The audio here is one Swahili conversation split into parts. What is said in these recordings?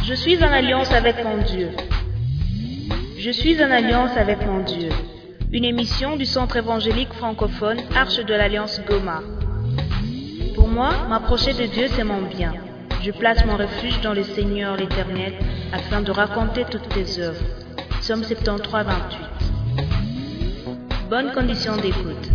Je suis en alliance avec mon Dieu. Je suis en alliance avec mon Dieu. Une émission du Centre évangélique francophone Arche de l'Alliance Goma. Pour moi, m'approcher de Dieu, c'est mon bien. Je place mon refuge dans le Seigneur l'Éternel afin de raconter toutes tes œuvres. Psaume 73, 28. Bonne condition d'écoute.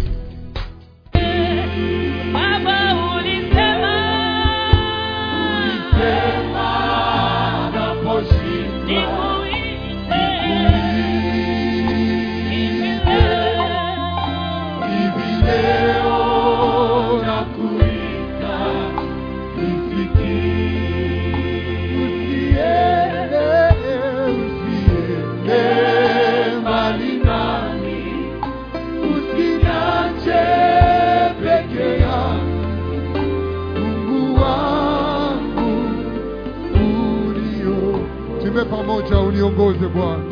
Pamoja uniongoze Bwana.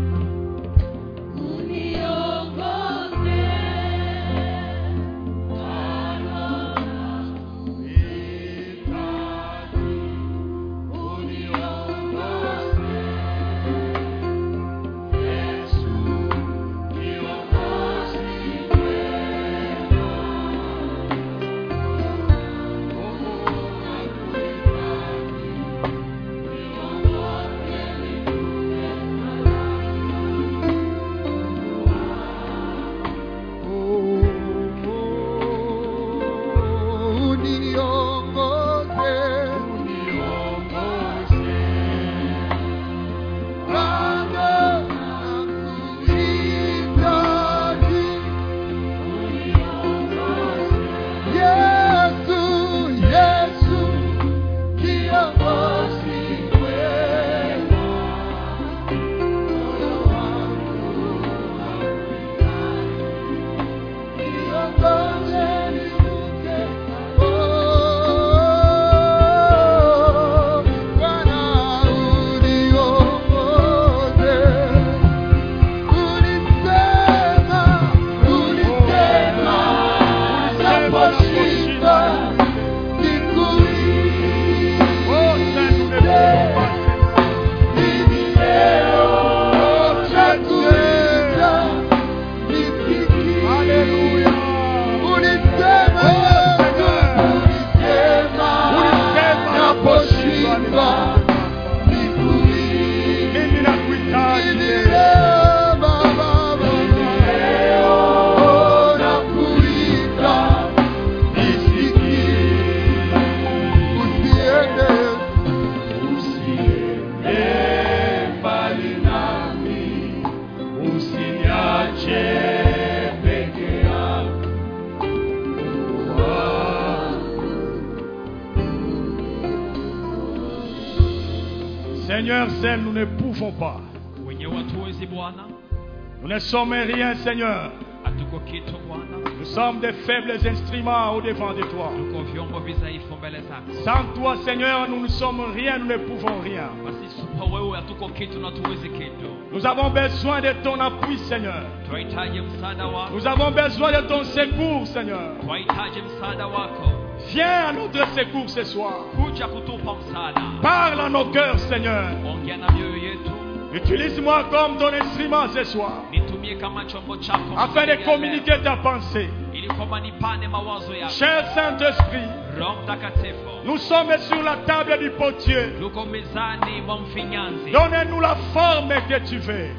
Seigneur, seul nous ne pouvons pas. Nous ne sommes rien, Seigneur. Nous sommes des faibles instruments au devant de toi. Sans toi, Seigneur, nous ne sommes rien, nous ne pouvons rien. Nous avons besoin de ton appui, Seigneur. Nous avons besoin de ton secours, Seigneur. Viens à notre secours ce soir. Parle à nos cœurs, Seigneur. Utilise-moi comme ton instrument ce soir, afin de communiquer ta pensée. Cher Saint-Esprit, nous sommes sur la table du potier. Donne-nous la forme que tu veux.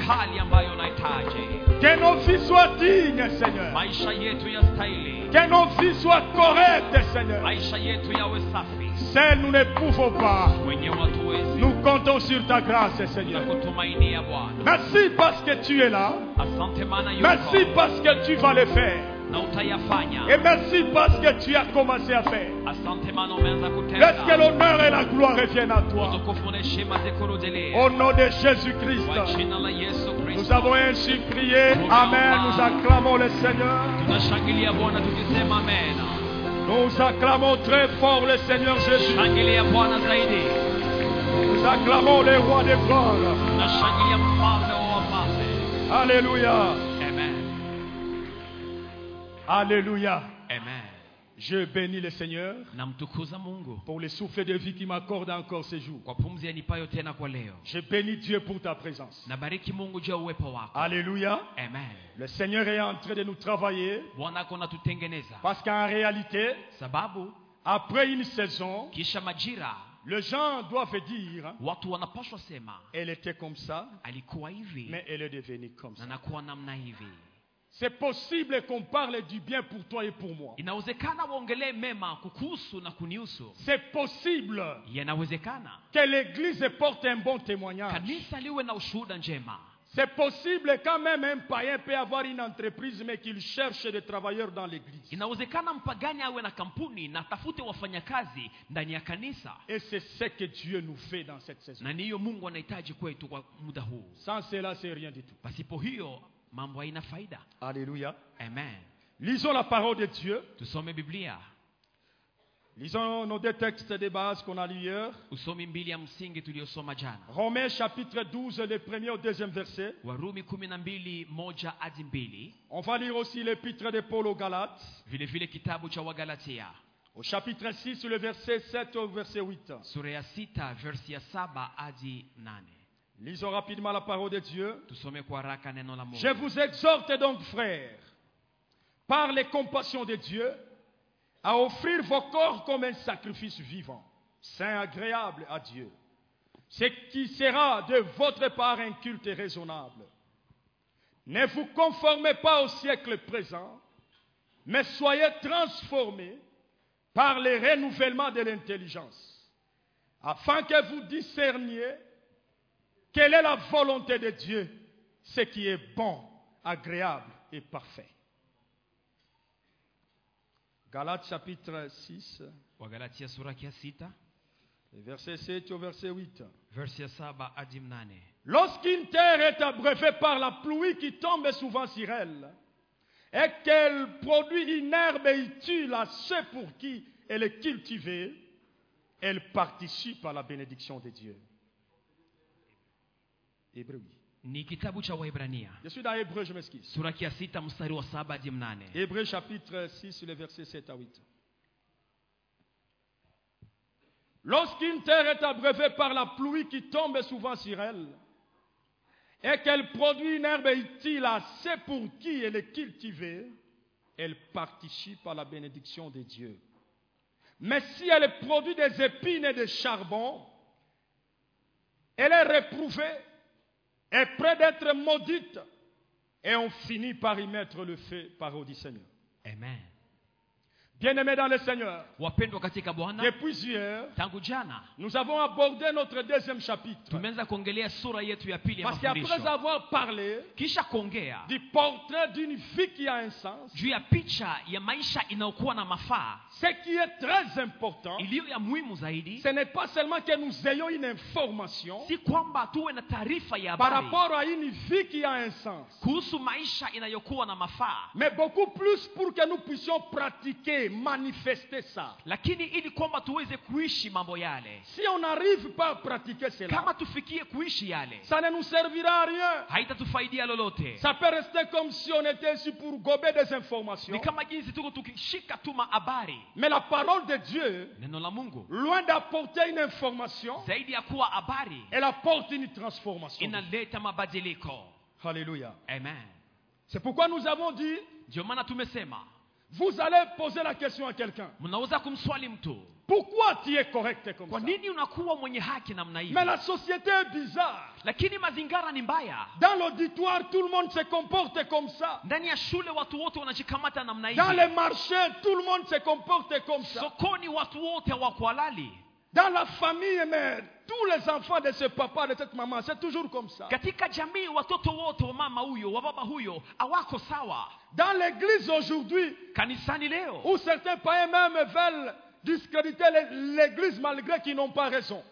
Que nos vies soient dignes, Seigneur. Que nos vies soient correctes, Seigneur. Seuls nous ne pouvons pas. Nous comptons sur ta grâce, Seigneur. Merci parce que tu es là. Merci parce que tu vas le faire. Et merci parce que tu as commencé à faire. Laisse que l'honneur et la gloire reviennent à toi. Au nom de Jésus-Christ, nous avons ainsi prié. Amen. Nous acclamons le Seigneur. Nous acclamons très fort le Seigneur Jésus. Nous acclamons le roi des gloires. Alléluia. Amen. Alléluia. Amen. Je bénis le Seigneur namtukuza Mungu pour le souffle de vie qui m'accorde encore ce jour. kwa pumzi yanipayo tena kwa leo. Je bénis Dieu pour ta présence. Nabariki Mungu juu ya uwepo wako. Alléluia. Amen. Le Seigneur est en train de nous travailler Bwana ako natutengeneza. parce qu'en réalité, Sababu après une saison, kisha majira les gens doivent dire watu wanapaswa sema elle était comme ça, alikuwa hivi mais elle est devenue comme ça. na nakuwa namna hivi. C'est possible qu'on parle du bien pour toi et pour moi. Inawezekana waongelee mema kukuhusu na kunihusu. C'est possible Yanawezekana que l'église porte un bon témoignage. kanisa liwe na ushuhuda njema. C'est possible quand même un païen peut avoir une entreprise mais qu'il cherche des travailleurs dans l'église. Inawezekana mpagani awe na kampuni na tafute wafanyakazi ndani ya kanisa. Et c'est ce que Dieu nous fait dans cette saison. Na niyo Mungu anahitaji kwetu kwa muda huu. Sans cela, c'est rien du tout. Pasipo hiyo mambo haina faida. Alléluia. Amen. Lisons la parole de Dieu. Tusome Biblia. Lisons nos deux textes de base qu'on a lus hier. Usomi mbili ya msingi tuliosoma jana. Romains chapitre 12, le premier au deuxième verset. Warumi 12:1 hadi 2. On va lire aussi l'épître de Paul aux Galates. Vile vile kitabu cha Wagalatia. Au chapitre 6, le verset 7 au verset 8. Sura ya 6 versi ya 7 hadi 8. Lisons rapidement la parole de Dieu. Tusome kwa haraka neno la Mungu. Je vous exhorte donc, frères, par les compassions de Dieu, à offrir vos corps comme un sacrifice vivant, saint, agréable à Dieu, ce qui sera de votre part un culte raisonnable. Ne vous conformez pas au siècle présent, mais soyez transformés par le renouvellement de l'intelligence, afin que vous discerniez quelle est la volonté de Dieu, ce qui est bon, agréable et parfait. Galates chapitre 6, Wagalatia sura ya 6 verset 7 au verset 8. versi ya 7 hadi 8. Lorsqu'une terre est abreuvée par la pluie qui tombe souvent sur elle, et qu'elle produit une herbe utile à ceux pour qui elle est cultivée, elle participe à la bénédiction de Dieu. Hébreu. Ni kitabu cha Waebrania. Je suis dans Hébreu, je m'excuse. Sura ya 6 mstari wa 7 hadi 8. Hébreu chapitre 6, le verset 7 à 8. Lorsqu'une terre est abreuvée par la pluie qui tombe souvent sur elle, et qu'elle produit une herbe utile à ceux pour qui elle est cultivée, elle participe à la bénédiction de Dieu. Mais si elle produit des épines et des charbons, elle est réprouvée, est près d'être maudite, et on finit par y mettre le feu, parole du Seigneur. Amen. Bien-aimés dans le Seigneur, Wapendwa katika Bwana, depuis hier, tangu jana nous avons abordé notre deuxième chapitre. tumeanza kuongelea sura yetu ya pili ya Parce qu'après mafundisho. avoir parlé Kisha kuongea du portrait d'une vie qui a un sens, juu ya picha ya maisha inayokuwa na mafaa ce qui est très important, iliyo ya muhimu zaidi, ce n'est pas seulement que nous ayons une information si kwamba tuwe na taarifa ya par habari rapport à une vie qui a un sens, kuhusu maisha inayokuwa na mafaa, mais beaucoup plus pour que nous puissions pratiquer, manifester ça. lakini ili kwamba tuweze kuishi mambo yale. Si on n'arrive pas à pratiquer cela, Kama tufikie kuishi yale, ça ne nous servira à rien. haitatufaidia lolote. Ça peut rester comme si on était ici pour gober des informations. Ni kama jinsi tuko tukishika tu habari. Mais la parole de Dieu, Neno la Mungu loin d'apporter une information, zaidi ya kuwa habari, elle apporte une transformation. inaleta mabadiliko. Alléluia. Amen. C'est pourquoi nous avons dit, Ndio maana tumesema vous allez poser la question à quelqu'un. mnaweza kumswali mtu, Pourquoi tu es correct comme kwa ça? nini unakuwa mwenye haki namna hivi? Mais la société est bizarre. Lakini mazingara ni mbaya. Dans l'auditoire, tout le monde se comporte comme ça. Ndani ya shule watu wote wanajikamata namna Dans hivi. les marchés, tout le monde se comporte comme ça. Sokoni watu wote wako halali. Dans la famille, mais tous les enfants de ce papa, de cette maman, c'est toujours comme ça. Katika jamii watoto wote wa mama huyo, wa baba huyo hawako sawa. Dans l'église aujourd'hui, Kanisani leo où certains païens même veulent discréditer l'église malgré qu'ils n'ont pas raison.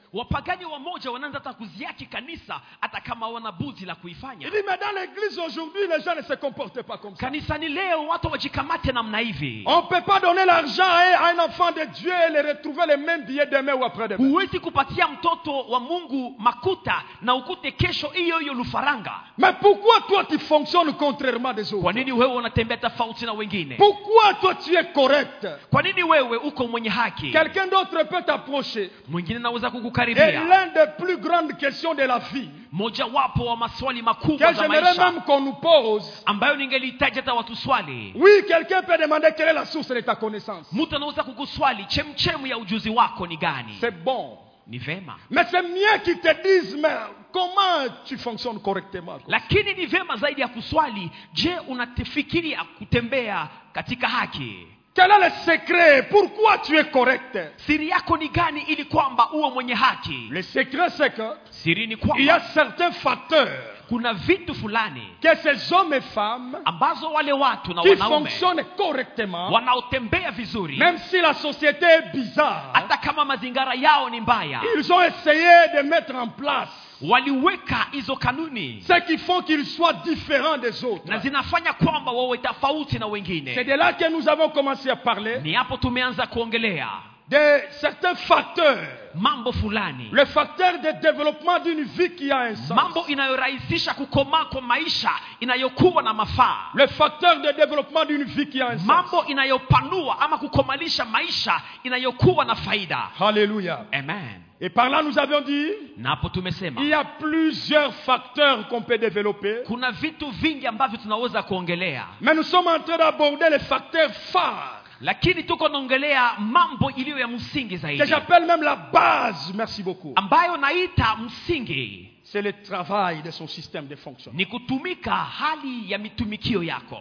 Wapagani wamoja wanaanza hata kuziaki kanisa hata kama wana budi la kuifanya. Il dit mais dans l'église aujourd'hui les gens ne se comportent pas comme ça. Kanisani leo watu wajikamate namna hivi. On peut pas donner l'argent à un enfant de Dieu et le retrouver les mêmes billets demain ou après-demain. Huwezi kupatia mtoto wa Mungu makuta na ukute kesho hiyo hiyo lufaranga. Mais pourquoi toi tu fonctionnes contrairement des autres? Kwa nini wewe unatembea tofauti na wengine? Pourquoi toi tu es correct? Kwa nini wewe uko mwenye haki? Quelqu'un d'autre peut t'approcher. Mwingine anaweza Et kukukaribia. l'une des plus grandes questions de la vie Moja wapo wa maswali que makubwa za j'aimerais maisha même qu'on nous pose. ambayo ningelihitaji hata watu swali. Oui, quelqu'un peut demander quelle est la source de ta connaissance. Mtu anaweza kukuswali chemchemu ya ujuzi wako ni gani? C'est bon. Ni vema. Mais c'est mieux qu'ils te disent, mais comment tu fonctionnes correctement? Lakini ni vema zaidi ya kuswali, je, unafikiria kutembea katika haki? Quel est le secret? Pourquoi tu es correct? Siri yako ni gani ili kwamba uwe mwenye haki? Le secret c'est que Siri ni il y a kwamba certains facteurs kuna vitu fulani que ces hommes et femmes ambazo wale watu na qui wanaume fonctionnent correctement, wanaotembea vizuri, même si la société est bizarre, hata kama mazingira yao ni mbaya, ils ont essayé de mettre en place waliweka hizo kanuni ce qui font qu'ils soient différents des autres. na zinafanya kwamba wawe tofauti na C'est wengine. de là que nous avons commencé à parler Ni hapo tumeanza kuongelea de certains facteurs. mambo fulani, Le facteur de développement d'une vie qui a un sens. mambo inayorahisisha kukomaa kwa maisha inayokuwa na mafaa, Le facteur de développement d'une vie qui a un sens. mambo inayopanua ama kukomalisha maisha inayokuwa na faida. Alléluia. Amen. Et par là, nous avions dit, Na hapo tumesema il y a plusieurs facteurs qu'on peut développer. kuna vitu vingi ambavyo tunaweza kuongelea, Mais nous sommes en train d'aborder les facteurs phares, lakini tuko naongelea mambo iliyo ya msingi que zaidi, j'appelle même la base, merci beaucoup. ambayo naita msingi C'est le travail de son système de fonctionnement. ni kutumika hali ya mitumikio yako.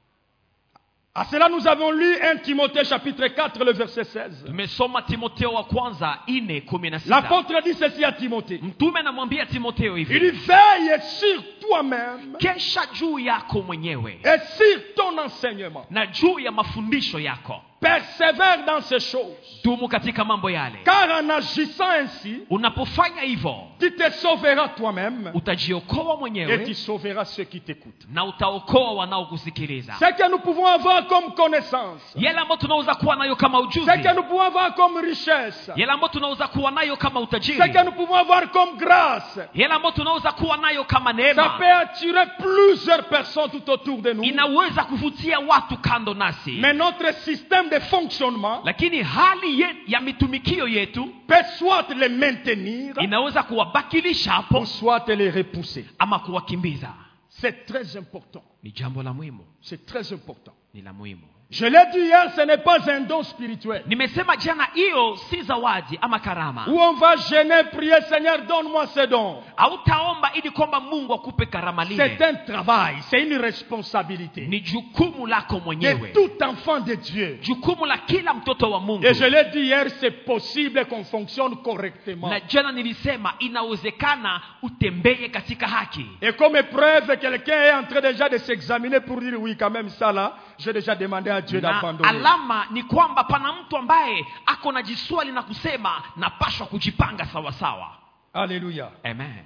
À cela, nous avons lu 1 Timothée chapitre 4, le verset 16. Tumesoma Timotheo wa kwanza 4:16. L'apôtre dit ceci à Timothée. Mtume anamwambia Timotheo Il dit, hivi: veille sur toi-même kesha juu yako mwenyewe et sur ton enseignement. na juu ya mafundisho yako, Persévère dans ces choses. dumu katika mambo yale. Car en agissant ainsi, Unapofanya hivyo tu te sauveras toi-même utajiokoa et tu mwenyewe sauveras ceux qui t'écoutent. na utaokoa wanaokusikiliza. Ce que nous pouvons avoir comme connaissance, Yale ambayo tunaweza kuwa nayo kama ujuzi, ce que nous pouvons avoir comme richesse, yale ambayo tunaweza kuwa nayo kama utajiri, ce que nous pouvons avoir comme grâce, yale ambayo tunaweza kuwa nayo kama ça neema, peut attirer plusieurs personnes tout autour de nous. inaweza kuvutia watu kando nasi. Mais notre système de fonctionnement Lakini hali ya mitumikio yetu peut soit les maintenir inaweza kuwabakilisha hapo ou soit les repousser. ama kuwakimbiza. C'est très important. Ni jambo la muhimu, C'est très important. ni la muhimu. Je l'ai dit hier, ce n'est pas un don spirituel. Nimesema jana, hiyo si zawadi ama karama. Où on va gêner, prier, Seigneur, donne-moi ce don. Hautaomba ili kwamba Mungu akupe karama C'est lile. un travail, c'est une responsabilité Ni jukumu lako de mwenyewe, tout enfant de Dieu. jukumu la kila mtoto wa Mungu. Et je l'ai dit hier, c'est possible qu'on fonctionne correctement. Na jana nilisema inawezekana utembee katika haki. Et comme preuve, quelqu'un est en train déjà de s'examiner pour dire oui, quand même ça là, j'ai déjà demandé à Dieu Na d'abandonner. alama ni kwamba pana mtu ambaye ako na jiswali na kusema napashwa kujipanga sawa sawa. Alléluia. Amen.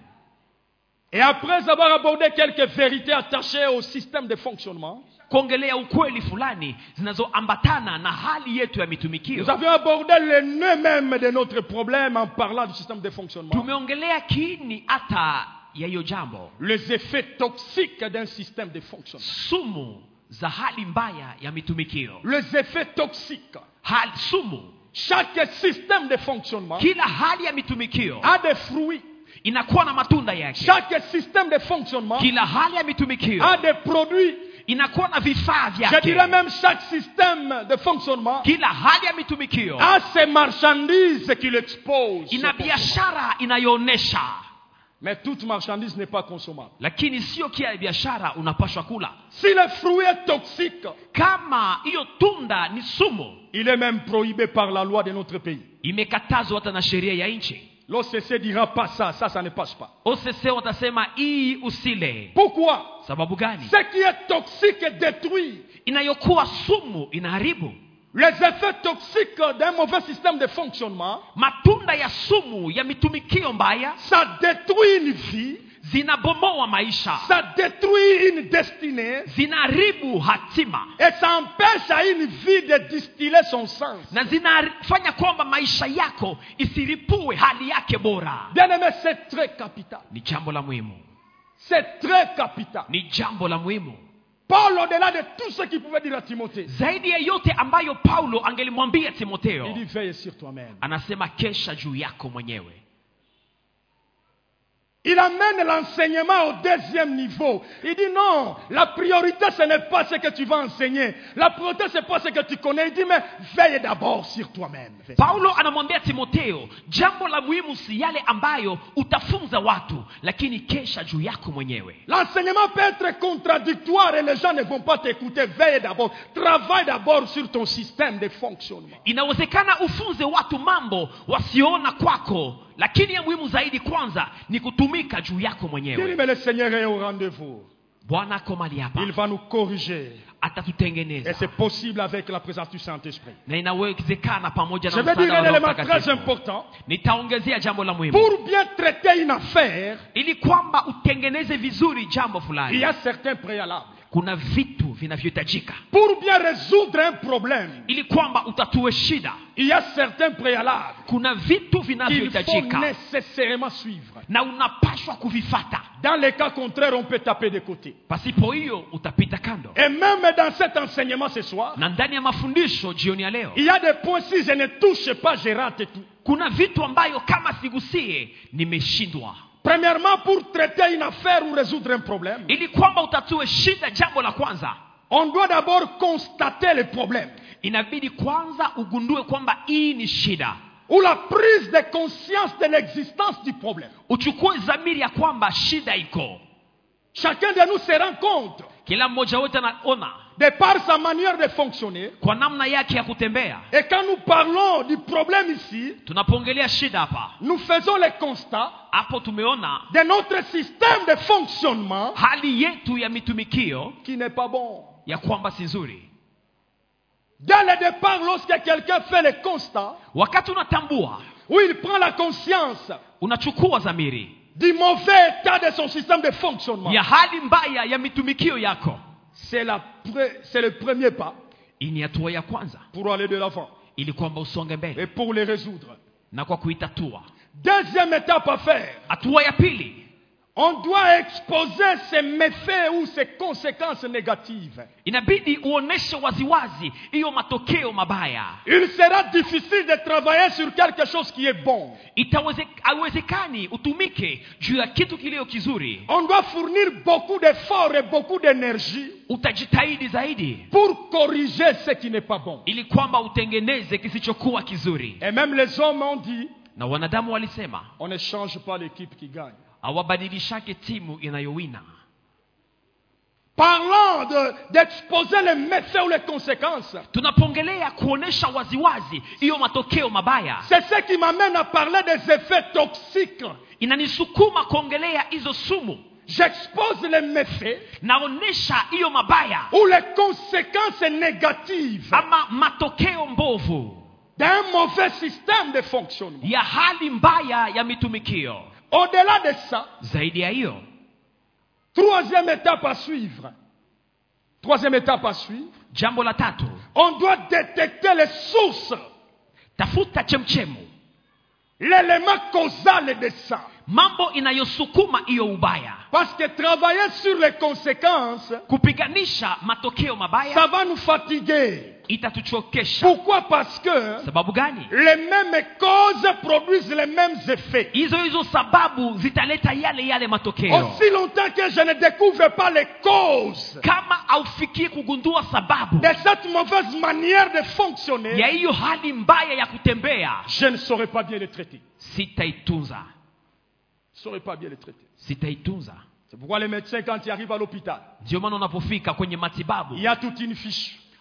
Et après avoir abordé quelques vérités attachées au système de fonctionnement, Kuongelea ukweli fulani zinazoambatana na hali yetu ya mitumikio, nous avions abordé le nœud même de notre problème en parlant du système de fonctionnement. tumeongelea kiini hata ya hiyo jambo, Les effets toxiques d'un système de fonctionnement. sumu za hali mbaya ya mitumikio. Les effets toxiques. Hali sumu, Chaque système de fonctionnement kila hali ya mitumikio a des fruits. inakuwa na matunda yake. Chaque système de fonctionnement Kila hali ya mitumikio a des produits. inakuwa na vifaa Je dirais vyake. même chaque système de fonctionnement Kila hali ya mitumikio a ses marchandises qu'il expose. ina biashara inayoonesha, Mais toute marchandise n'est pas consommable. lakini sio kila biashara unapashwa kula. Si le fruit est toxique, Kama hiyo tunda ni sumu, il est même prohibé par la loi de notre pays. imekatazwa hata na sheria ya nchi. L'OCC dira pas ça, ça ne passe pas. OCC watasema hii usile. Pourquoi? Sababu gani? Ce qui est toxique détruit. Inayokuwa sumu inaharibu. Les effets toxiques d'un mauvais système de fonctionnement, matunda ya sumu ya mitumikio mbaya, ça détruit une vie, zinabomoa maisha, ça détruit une destinée, zinaharibu hatima, et ça empêche à une vie de distiller son sens. na zinafanya kwamba maisha yako isiripue hali yake bora. Bien-aimé, c'est très capital. Ni jambo la muhimu, C'est très capital. ni jambo la muhimu. Paul, au-delà de tout ce qu'il pouvait dire à Timothée, Zaidi ya yote ambayo Paulo angelimwambia Timotheo, il dit veille sur toi-même. anasema kesha juu yako mwenyewe. Il amène l'enseignement au deuxième niveau. Il dit non, la priorité ce n'est pas ce que tu vas enseigner. La priorité c'est pas ce que tu connais. Il dit mais veille d'abord sur toi-même. Paulo anamwambia Timotheo, jambo la muhimu si yale ambayo utafunza watu, lakini kesha juu yako mwenyewe. L'enseignement peut être contradictoire et les gens ne vont pas t'écouter. Veille d'abord. Travaille d'abord sur ton système de fonctionnement. Inawezekana ufunze watu mambo wasiona kwako, lakini ya muhimu zaidi kwanza ni kutumika juu yako mwenyewe. Mais le Seigneur est au rendez-vous. Bwana ako mahali hapa, Il va nous corriger. atatutengeneza. Et c'est possible avec la présence du Saint-Esprit. Na inawezekana pamoja Je na vais dire msaada un wa Roho élément très Mtakatifu. important. Nitaongezea jambo la muhimu. Pour bien traiter une affaire, Ili kwamba utengeneze vizuri jambo il y fulani, a certains préalables. kuna vitu vinavyohitajika. Pour bien résoudre un problème, Ili kwamba utatue shida, il y a certains préalables kuna vitu qu'il faut vinavyohitajika nécessairement suivre. na unapaswa kuvifata. Dans les cas contraires, on peut taper de côté. Pasipo hiyo utapita kando. Et même dans cet enseignement ce soir, Na ndani ya mafundisho jioni ya leo, il y a des points, si je ne touche pas, je rate tout. kuna vitu ambayo kama sigusie nimeshindwa. Premièrement, pour traiter une affaire ou résoudre un problème, Ili kwamba utatue shida, jambo la kwanza, on doit d'abord constater le problème. inabidi kwanza ugundue kwamba hii ni shida. Ou la prise de conscience de l'existence du problème. Uchukue dhamiri ya kwamba shida iko. Chacun de nous se rend compte, Kila mmoja wetu anaona de par sa manière de fonctionner, kwa namna yake ya kutembea. et quand nous parlons du problème ici, Tunapoongelea shida hapa, nous faisons le constat hapo tumeona de notre système de fonctionnement hali yetu ya mitumikio qui n'est pas bon. ya kwamba si nzuri. Dès le départ, lorsque quelqu'un fait le constat, Wakati unatambua, où il prend la conscience unachukua dhamiri du mauvais état de son système de fonctionnement, ya hali mbaya ya mitumikio yako, c'est le premier pas hii ni hatua ya kwanza pour aller de l'avant ili kwamba usonge et mbele pour les résoudre. na kwa kuitatua. Deuxième étape à faire, Hatua ya pili, on doit exposer ses méfaits ou ses conséquences négatives. inabidi uoneshe waziwazi hiyo matokeo mabaya. Il sera difficile de travailler sur quelque chose qui est bon. Haiwezekani utumike juu ya kitu kilio kizuri. On doit fournir beaucoup d'efforts et beaucoup d'énergie Utajitahidi zaidi pour corriger ce qui n'est pas bon. ili kwamba utengeneze kisichokuwa kizuri. Et même les hommes ont dit, Na wanadamu walisema on ne change pas l'équipe qui gagne. hawabadilishake timu inayowina. Parlant d'exposer les méfaits ou les conséquences, Tunapongelea kuonesha waziwazi hiyo matokeo mabaya, c'est ce qui m'amène à parler des effets toxiques. inanisukuma kuongelea hizo sumu. J'expose les méfaits Naonesha hiyo mabaya ou les conséquences négatives ama matokeo mbovu d'un mauvais système de fonctionnement. ya hali mbaya ya mitumikio. Au-delà de ça, Zaidi ya hiyo, troisième étape à suivre. Troisième étape à suivre. jambo la tatu, On doit détecter les sources, tafuta chemchemu, l'élément causal de ça. mambo inayosukuma hiyo ubaya. Parce que travailler sur les conséquences, Kupiganisha matokeo mabaya ça va nous fatiguer. itatuchokesha. Pourquoi? Parce que Sababu gani? les mêmes causes produisent les mêmes effets. Hizo sababu zitaleta yale matokeo. Aussi longtemps que je ne découvre pas les causes Kama haufikii kugundua sababu de cette mauvaise manière de fonctionner, ya hiyo hali mbaya ya kutembea, je ne saurais pas bien les traiter. sitaitunza. Je ne saurais pas bien les traiter. Sitaitunza. C'est pourquoi les médecins, quand ils arrivent à l'hôpital, Ndio maana unapofika kwenye matibabu il y a toute une fiche.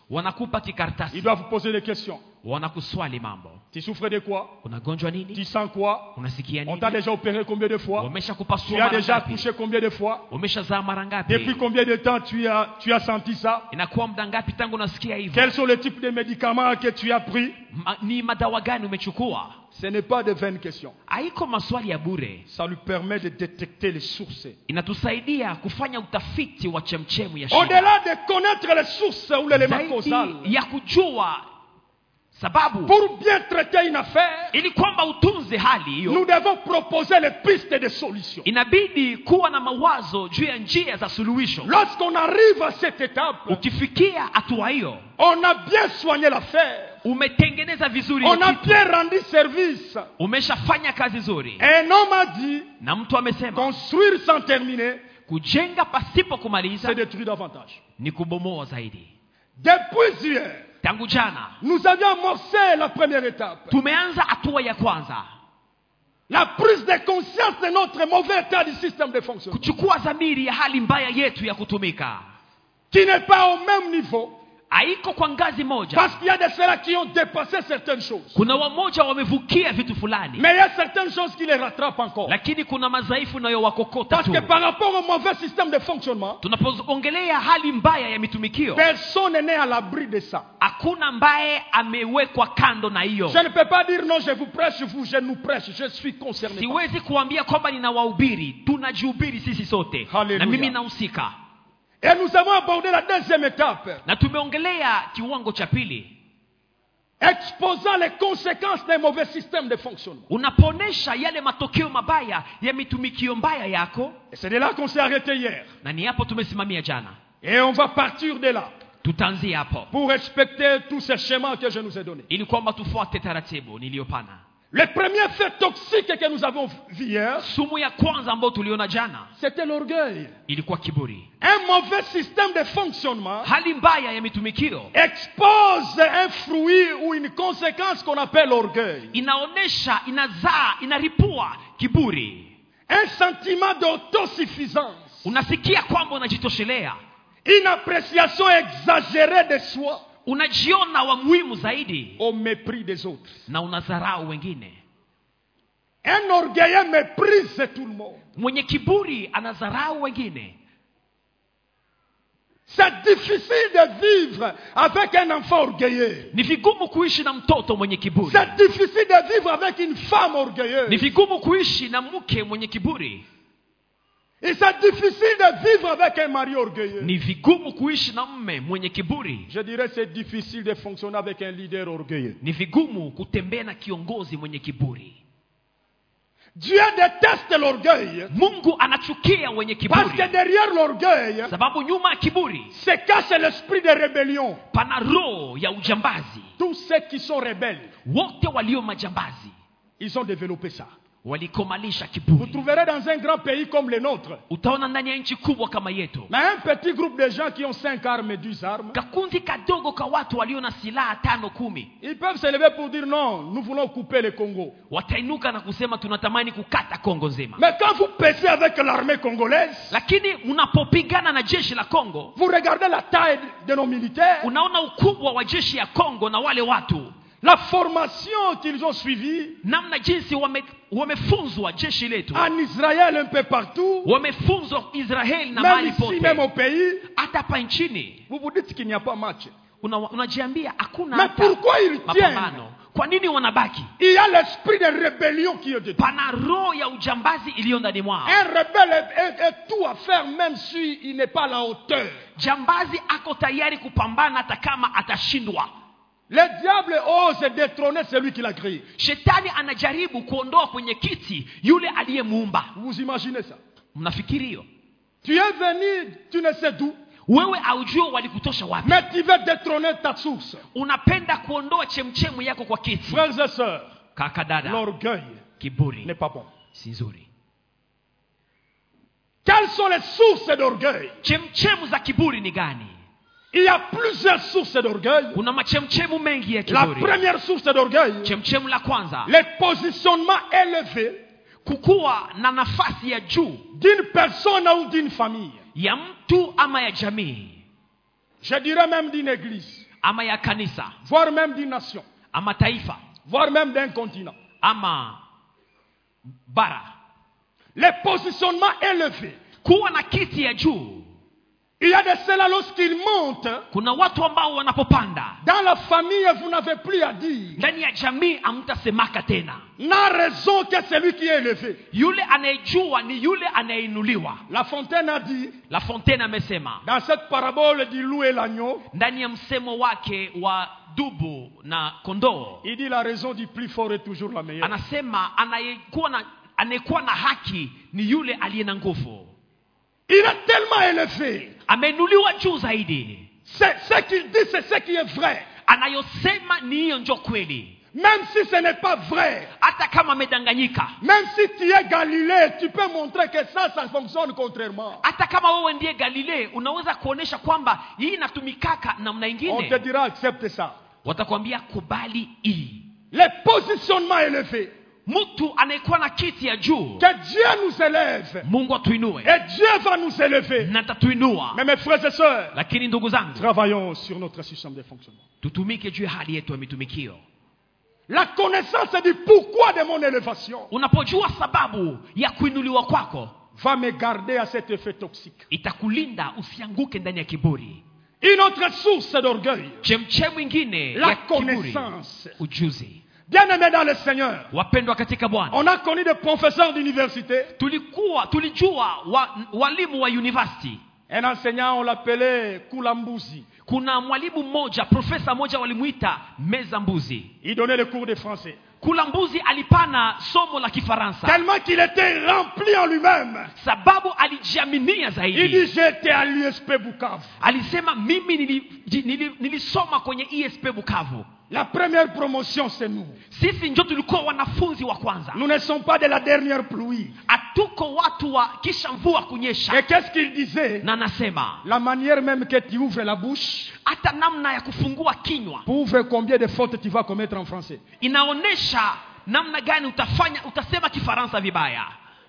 wanakupa kikaratasi, Ils doivent vous poser des questions. wanakuswali mambo. Tu souffres de quoi? Unagonjwa Tu nini? sens quoi? Unasikia On t'a nini? déjà opéré combien de fois? Tu Wameshakupasua as mara déjà ngapi? accouché combien de fois? Umeshazaa mara Depuis ngapi? combien de temps tu as senti ça? Inakuwa muda ngapi tangu unasikia hivyo? Quels sont les types de médicaments que tu as pris? Ni madawa gani umechukua? Ce n'est pas de vaines questions. Haiko maswali ya bure. Ça lui permet de détecter les sources. Inatusaidia kufanya utafiti wa chemchemu ya shida. Au-delà de connaître les sources ou l'élément causal, Zaidi ya kujua sababu, pour bien traiter une affaire, ili kwamba utunze hali hiyo, nous devons proposer les pistes de solutions. inabidi kuwa na mawazo juu ya njia za suluhisho. Lorsqu'on arrive à cette étape, Ukifikia hatua hiyo, on a bien soigné l'affaire, umetengeneza vizuri on a kitu, bien rendu service. umeshafanya kazi nzuri. Un homme a dit, Na mtu amesema construire sans terminer, kujenga pasipo kumaliza c'est détruire davantage. ni kubomoa zaidi. Depuis hier, Tangu jana nous avions amorcé la première étape. tumeanza hatua ya kwanza, La prise de conscience de notre mauvais état du système de fonctionnement, kuchukua dhamiri ya hali mbaya yetu ya kutumika. qui n'est pas au même niveau, Haiko kwa ngazi moja. parce qu'il y a de ceux-là qui ont dépassé certaines choses. Kuna wamoja wamevukia vitu fulani, Mais il y a certaines choses qui les rattrapent encore. lakini kuna madhaifu nayo wakokota Parce tu. que par rapport au mauvais système de fonctionnement, Tunapoongelea hali mbaya ya mitumikio, personne n'est à l'abri de ça. hakuna ambaye amewekwa kando na hiyo. Je ne peux pas dire non, je vous prêche, je nous prêche, je suis concerné. Siwezi kuambia kwamba ninawahubiri, tunajihubiri sisi sote. Hallelujah. Na mimi nahusika. Et nous avons abordé la deuxième étape, Na tumeongelea kiwango cha pili, exposant les conséquences d'un mauvais système de fonctionnement. unaponesha yale matokeo mabaya ya mitumikio mbaya yako, Et c'est de là qu'on s'est arrêté hier. na ni hapo tumesimamia jana. Et on va partir de là Tutaanzia hapo pour respecter tous ces schémas que je nous ai donnés. ili kwamba tufuate taratibu niliyopana. Le premier fait toxique que nous avons vu hier, Sumu ya kwanza ambayo tuliona jana c'était l'orgueil. ilikuwa kiburi. Un mauvais système de fonctionnement Hali mbaya ya mitumikio expose un fruit ou une conséquence qu'on appelle orgueil. inaonesha, inazaa, inaripua kiburi. Un sentiment d'autosuffisance. Unasikia kwamba unajitoshelea, Une appréciation exagérée de soi unajiona wa muhimu zaidi au mépris des autres. na unadharau wengine. Un orgueilleux méprise tout le monde. Mwenye kiburi anadharau wengine. C'est difficile de vivre avec un enfant orgueilleux. Ni vigumu kuishi na mtoto mwenye kiburi. C'est difficile de vivre avec une femme Ni orgueilleuse. vigumu kuishi na mke mwenye kiburi. Et c'est difficile de vivre avec un mari orgueilleux. Ni vigumu kuishi na mme mwenye kiburi. Je dirais que c'est difficile de fonctionner avec un leader orgueilleux. Ni vigumu kutembea na kiongozi mwenye kiburi. Dieu déteste l'orgueil Mungu anachukia wenye parce que kiburi, derrière l'orgueil sababu nyuma ya kiburi se cache l'esprit de rébellion. pana roho ya ujambazi. Tous ceux qui sont rebelles, Wote walio majambazi ils ont développé ça. walikomalisha Vous kiburi. trouverez dans un grand pays comme le nôtre, Utaona ndani ya nchi kubwa kama yetu mais un petit groupe de gens qui ont 5 armes et 10 armes, kakundi kadogo ka watu walio na silaha 5-10 ils peuvent se lever pour dire non, nous voulons couper le Congo. watainuka na kusema tunatamani kukata Kongo nzima. Mais quand vous pêchez avec l'armée congolaise, Lakini unapopigana na jeshi la Kongo, vous regardez la taille de nos militaires, unaona ukubwa wa jeshi ya Kongo na wale watu, la formation qu'ils ont suivie namna jinsi wamefunzwa jeshi letu, en Israël un peu partout, wamefunzwa Israeli na même mahali ici, même au pote, pays. hata hapa nchini. Vous vous dites qu'il n'y a pas match. Unajiambia hakuna Mais hata pourquoi ils tiennent? mapambano. Kwa nini wanabaki? Il y a l'esprit de rébellion qui est dedans. Pana roho ya ujambazi iliyo ndani mwao. Un rebelle est tout à faire même s'il n'est pas à la hauteur. Jambazi ako tayari kupambana hata kama atashindwa. Le diable ose détrôner celui qui l'a créé. Shetani anajaribu kuondoa kwenye kiti yule aliyemuumba. Vous imaginez ça? Mnafikiri hiyo? Tu es venu, tu ne sais d'où, Wewe haujui walikutosha wapi. mais tu veux détrôner ta source. Unapenda kuondoa chemchemu yako kwa kiti. Frères et sœurs, Kaka dada, l'orgueil kiburi n'est pas bon. si nzuri. Quelles sont les sources d'orgueil? Chemchemu za kiburi ni gani? Il y a plusieurs sources d'orgueil. Kuna machemchemu mengi ya La kiburi. première source d'orgueil, Chemchemu la kwanza, le positionnement élevé kukuwa na nafasi ya juu d'une personne ou d'une famille. ya mtu ama ya jamii Je dirais même d'une église. ama ya kanisa, voire même d'une nation, ama taifa, voire même d'un continent. ama bara. Les positionnements élevés. Kuwa na kiti ya juu. Il y a de cela lorsqu'ils montent. Kuna watu ambao wanapopanda. Dans la famille, vous n'avez plus à dire. Ndani ya jamii hamtasemaka tena. N'a raison que celui qui est élevé. Yule anayejua ni yule anayeinuliwa. La Fontaine a dit. La Fontaine amesema. Dans cette parabole du loup et l'agneau. Ndani ya msemo wake wa dubu na kondoo. Il dit la raison du plus fort est toujours la meilleure. Anasema anayekuwa na haki ni yule aliye na nguvu. Il est tellement élevé. Ameinuliwa juu zaidi. C'est ce qu'il dit, c'est ce qui est vrai. Anayosema ni hiyo ndio kweli. Même si ce n'est pas vrai. Hata kama amedanganyika. Même si tu es Galilée, tu peux montrer que ça fonctionne contrairement. Hata kama wewe ndiye Galilei, unaweza kuonesha kwamba hii inatumikaka namna nyingine. On te dira accepte ça. Watakwambia kubali hii. Les positionnements élevés. Mtu anayekuwa na kiti ya juu. Que Dieu nous élève. Mungu atuinue. Et Dieu va nous élever. Na tatuinua. Mais mes frères et sœurs, lakini ndugu zangu, travaillons sur notre système de fonctionnement. Tutumike juu hali yetu ya mitumikio. La connaissance du pourquoi de mon élévation. Unapojua sababu ya kuinuliwa kwako, va me garder à cet effet toxique. Itakulinda usianguke ndani ya kiburi. Une autre source d'orgueil. Chemchemu ingine la ya connaissance. Kiburi, ujuzi. Bien-aimés dans le Seigneur. Wapendwa katika Bwana. On a connu des professeurs d'université. Tulijua walimu wa university. Un enseignant, on l'appelait Kulambuzi. Kuna mwalimu mmoja, profesa mmoja walimuita Meza Mbuzi. Il donnait le cours de français. Kulambuzi alipana somo la Kifaransa. Tellement qu'il était rempli en lui-même. Sababu alijiaminia zaidi. Il dit j'étais à l'USP Bukavu. Alisema mimi nilisoma kwenye ISP Bukavu. La première promotion c'est nous. Sisi ndio tulikuwa wanafunzi wa kwanza. Nous ne sommes pas de la dernière pluie. Atuko watu wa kisha mvua kunyesha. Et qu'est-ce qu'il disait? Na nasema la manière même que tu ouvres la bouche. Hata namna ya kufungua kinywa. Prouve combien de fautes tu vas commettre en français. Inaonesha namna gani utasema Kifaransa vibaya.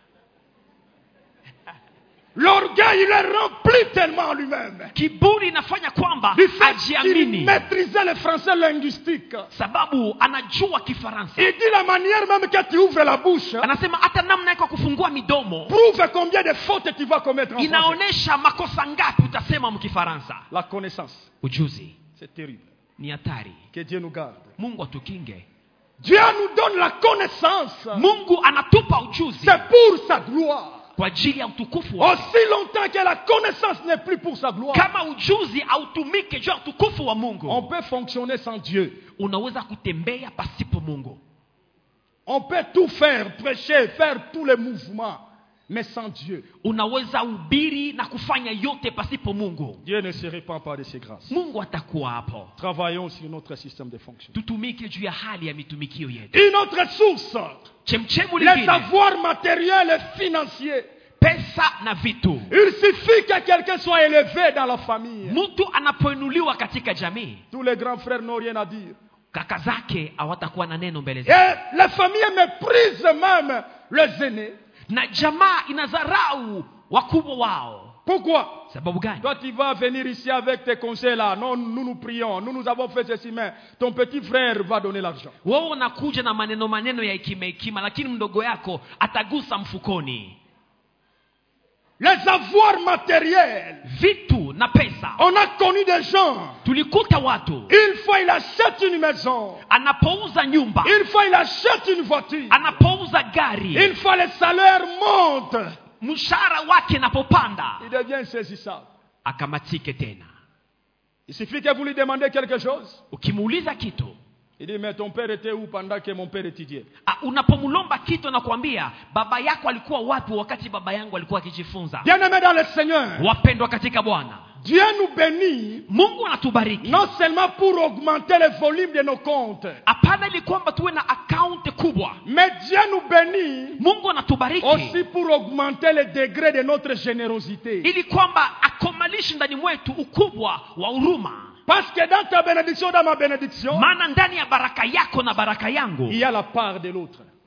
L'orgueil il est rempli tellement en lui-même. Kiburi inafanya kwamba ajiamini. Il maîtrisait le français linguistique. Sababu anajua Kifaransa. Il dit la manière même que tu ouvres la bouche. Anasema hata namna yako kufungua midomo. Prouve combien de fautes tu vas commettre en français. Inaonesha makosa ngapi utasema mkifaransa. La connaissance. Ujuzi. C'est terrible. Ni hatari. Que Dieu nous garde. Mungu atukinge. Dieu nous donne la connaissance. Mungu anatupa ujuzi. C'est pour sa gloire. Kwa ajili ya utukufu wake. Aussi longtemps que la connaissance n'est plus pour sa gloire. Kama ujuzi autumike juu ya utukufu wa Mungu. On peut fonctionner sans Dieu. Unaweza kutembea pasipo Mungu. On peut tout faire, prêcher, faire tous les mouvements, mais sans Dieu. Unaweza ubiri na kufanya yote pasipo Mungu. Dieu ne se répand pas de ses grâces. Mungu atakuwa hapo. Travaillons sur notre système de fonctionnement. Tutumike juu ya hali ya mitumikio yetu. Une autre source. Chemchemu les lingine. avoirs matériels et financiers. Pesa na vitu. Il suffit que quelqu'un soit élevé dans la famille. Mtu anapoinuliwa katika jamii. Tous les grands frères n'ont rien à dire. Kaka zake hawatakuwa na neno mbele zake. Et la famille méprise même les aînés. Na jamaa inadharau wakubwa wao. Pourquoi? Sababu gani? Toi tu vas venir ici avec tes conseils là. Non, nous prions. Nous avons fait ceci, mais ton petit frère va donner l'argent. Wewe unakuja na maneno ya hekima lakini mdogo yako atagusa mfukoni. Les avoirs matériels. Vitu na pesa. On a connu des gens. Tulikuta watu. Une fois il achète une maison. Anapouza nyumba. Une fois il achète une voiture. Anapouza gari. Une fois les salaires montent. Mshahara wake napopanda. Il devient insaisissable. Akamatike tena. Il suffit que vous lui demandez quelque chose. Ukimuuliza kitu. Il dit mais ton père était où pendant que mon père étudiait? Unapomulomba kitu anakuambia baba yako alikuwa wapi wakati baba yangu alikuwa akijifunza. Bien-aimés dans le Seigneur. Wapendwa katika Bwana. Dieu nous bénit. Mungu anatubariki. Non seulement pour augmenter le volume de nos comptes. Hapana ili kwamba tuwe na account kubwa. Mais Dieu nous bénit. Mungu anatubariki. Aussi pour augmenter le degré de notre générosité. Ili kwamba akomalishe ndani mwetu ukubwa wa huruma. Parce que dans ta bénédiction, dans ma bénédiction, maana ndani ya baraka yako na baraka yangu, il y a la part de l'autre.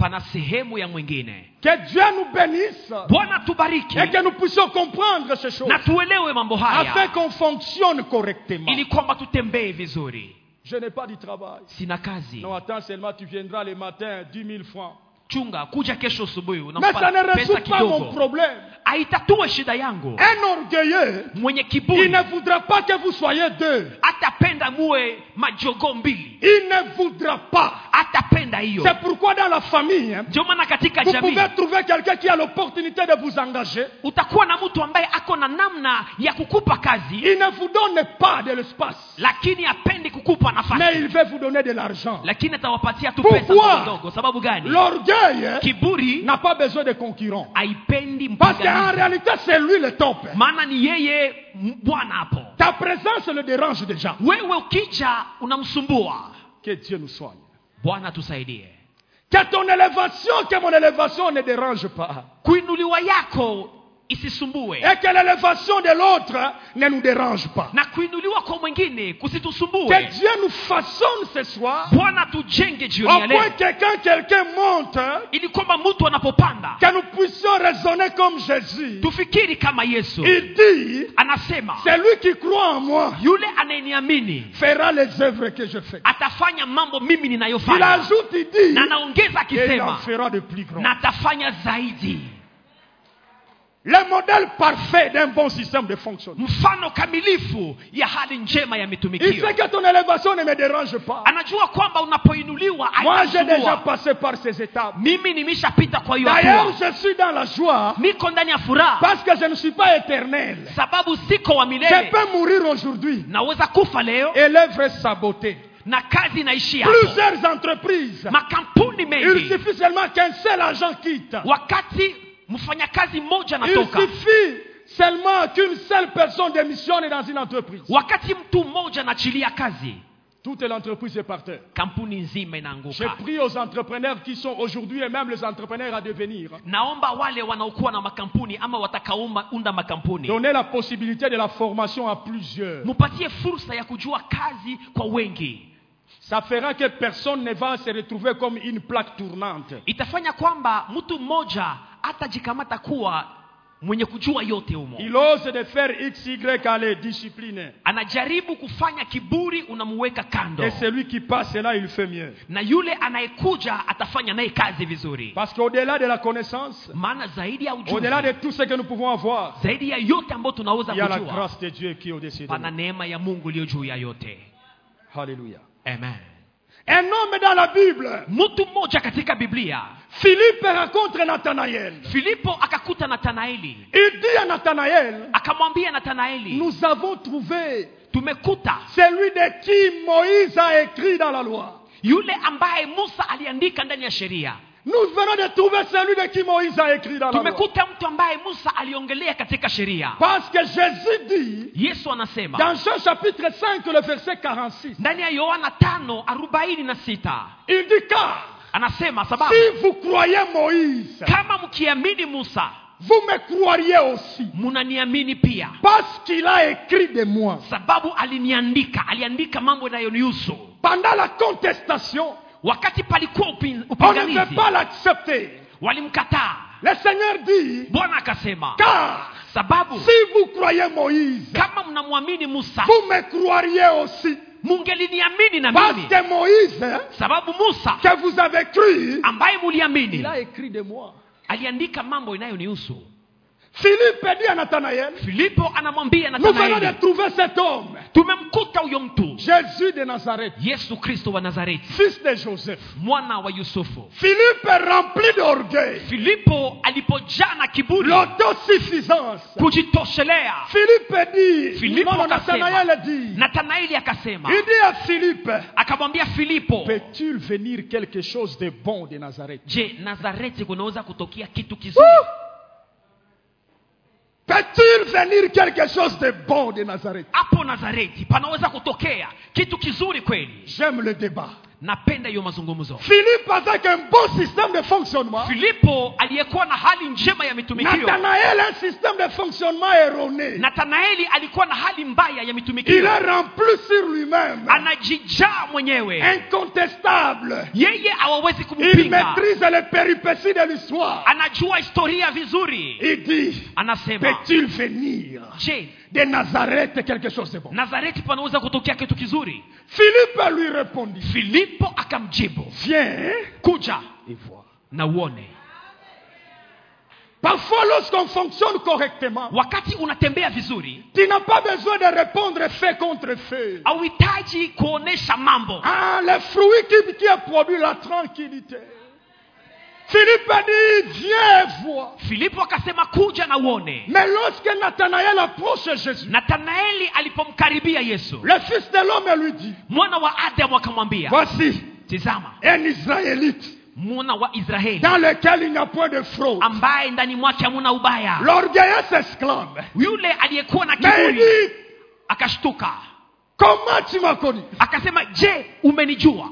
pana sehemu ya mwingine. Que Dieu nous bénisse. Bwana tubariki. Et que nous puissions comprendre ces choses. Na tuelewe mambo haya. Afin qu'on fonctionne correctement. Ili kwamba tutembee vizuri. Je n'ai pas du travail. Sina kazi. Non, attends seulement, tu viendras le matin, 10 000 francs. Chunga, kuja kesho asubuhi Mais ça ne résout pas mon problème. Aitatue shida yangu. Un orgueilleux, mwenye kiburi, il ne voudra pas que vous soyez deux. Atapenda muwe majogo mbili. Il ne voudra pas. Atapenda hiyo. C'est pourquoi dans la famille, ndio maana katika vous jamii pouvez trouver quelqu'un qui a l'opportunité de vous engager. Utakuwa na mtu ambaye ako na namna ya kukupa kazi. Il ne vous donne pas de l'espace. Lakini apendi kukupa nafasi. Mais il veut vous donner de l'argent. Lakini atawapatia tu pesa ndogo. Sababu gani? L'orgueil, kiburi, n'a pas besoin de concurrents. Haipendi parce qu'en réalité c'est lui le top. Maana ni yeye bwana hapo. Ta présence le dérange déjà. Wewe ukija unamsumbua. Que Dieu nous soigne. Bwana tusaidie. Que ton élévation, que mon élévation ne dérange pas. Kuinuliwa yako isisumbue. Et que l'élévation de l'autre ne nous dérange pas. Na kuinuliwa kwa mwingine kusitusumbue. Que Dieu nous façonne ce soir. Bwana tujenge jioni ya leo. Au point que quand quelqu'un monte, ili kwamba mtu anapopanda, que nous puissions raisonner comme Jésus. Tufikiri kama Yesu. Il dit, anasema, celui qui croit en moi, yule anayeniamini, fera les œuvres que je fais. Atafanya mambo mimi ninayofanya. Il ajoute, il dit, na anaongeza akisema, et il en fera de plus grands. Na atafanya zaidi. Le modèle parfait d'un bon système de fonctionnement. Mfano kamilifu ya hali njema ya mitumikio. Il sait que ton élévation ne me dérange pas. Anajua kwamba unapoinuliwa moi j'ai déjà passé par ces étapes. Mimi nimeshapita kwa hiyo hatua. D'ailleurs je suis dans la joie. Niko ndani ya furaha. Parce que je ne suis pas éternel. Sababu siko wa milele. Je peux mourir aujourd'hui. Naweza kufa leo. Et l'œuvre sabotée. Na kazi inaishi hapo. Plusieurs entreprises. Makampuni mengi. Il suffit seulement qu'un seul agent quitte. Wakati mfanyakazi mmoja anatoka. Il suffit seulement qu'une seule personne démissionne dans une entreprise. Wakati mtu mmoja anaachilia kazi, toute l'entreprise est par terre. Kampuni nzima inaanguka. Je prie aux entrepreneurs qui sont aujourd'hui et même les entrepreneurs à devenir. Naomba wale wanaokuwa na makampuni ama watakaounda makampuni. Donnez la possibilité de la formation à plusieurs. Mupatie fursa ya kujua kazi kwa wengi. Ça fera que personne ne va se retrouver comme une plaque tournante. Itafanya kwamba mtu mmoja atajikamata kuwa mwenye kujua yote humo. Il ose de faire XY à les discipliner. Anajaribu kufanya kiburi, unamuweka kando. Et celui qui passe là, il fait mieux. Na yule anayekuja atafanya naye kazi vizuri. Parce qu'au-delà de la connaissance, maana zaidi ya ujuzi, au-delà de tout ce que nous pouvons avoir, zaidi ya yote ambayo tunaweza kujua, il y a la grâce de Dieu qui est au-dessus de nous. Pana neema ya Mungu iliyo juu ya yote. Alléluia. Amen. Un homme dans la Bible, mtu mmoja katika Biblia, Philippe rencontre Nathanaël. Filipo akakuta Nathanaeli. Il dit à Nathanaël, akamwambia Nathanaeli, nous avons trouvé tumekuta celui de qui Moïse a écrit dans la loi. Yule ambaye Musa aliandika ndani ya sheria. Nous venons de trouver celui de qui Moïse a écrit dans la loi. Tumekuta mtu ambaye Musa aliongelea katika sheria. Parce que Jésus dit, Yesu anasema dans Jean chapitre 5 le verset 46, ndani ya Yohana 5:46, il dit car anasema sababu si vous croyez Moïse, kama mkiamini Musa, vous me croiriez aussi. Munaniamini pia. Parce qu'il a écrit de moi. Sababu aliandika mambo yanayonihusu. Pendant la contestation, wakati palikuwa on ne peut pas l'accepter. Walimkataa. Le Seigneur dit, Bwana akasema, car sababu si vous croyez Moïse, kama mnamwamini Musa, vous me croiriez aussi. Mungeliniamini na parce mimi. Que Moïse, sababu Musa, que vous avez cru, ambaye muliamini, il a écrit de moi. Aliandika mambo inayonihusu. Philippe dit à Nathanaël, Filipo anamwambia nous venons Nathanaeli, de trouver cet homme. Tumemkuta huyo mtu, Jésus de Nazareth, Yesu Kristo wa Nazareti, fils de Joseph, mwana wa Yusufu. Philippe rempli d'orgueil, Filipo alipojaa na kiburi, l'autosuffisance, kujitoshelea. Philippe dit, Filipo non, Nathanaël dit, Nathanaeli akasema, il dit à Philippe, akamwambia Filipo, peut-il venir quelque chose de bon de Nazareth? Je, Nazareti kunaweza kutokea kitu kizuri? Peut-il venir quelque chose de bon de Nazareth? Hapo Nazareti panaweza kutokea kitu kizuri kweli? J'aime le débat. napenda hiyo mazungumzo. Philippe avec un bon système de fonctionnement. Filipo aliyekuwa na hali njema ya mitumikio. Nathanaël un système de fonctionnement erroné. Nathanaeli alikuwa na hali mbaya ya mitumikio. Il est rempli sur lui-même. Anajijaa mwenyewe. Incontestable. Yeye hawawezi Il kumpinga. maîtrise les péripéties de l'histoire. Anajua historia vizuri. Il dit, Anasema, peut-il venir je, de Nazareth quelque chose de bon? Nazareti panaweza kutokea kitu kizuri? Philippe lui répondit, Filipo akamjibu, viens kuja et vois. na uone. Parfois, lorsqu'on fonctionne correctement, Wakati unatembea vizuri, tu n'as pas besoin de répondre fait contre fait. hauhitaji kuonesha mambo. Ah, le fruit qui a produit la tranquillité. Philippe a dit, viens et vois. Filipo akasema kuja na uone. Mais lorsque Nathanaël approche Jésus, Nathanaeli alipomkaribia Yesu, le fils de l'homme lui dit, mwana wa Adamu akamwambia, voici tizama, un Israélite mwana wa Israeli dans lequel il n'y a point de fraude. ambaye ndani mwake hamuna ubaya. L'orgueilleux s'exclame. Yule aliyekuwa na Mais il kiburi dit, akashtuka, comment tu m'as connu? akasema, je, umenijua?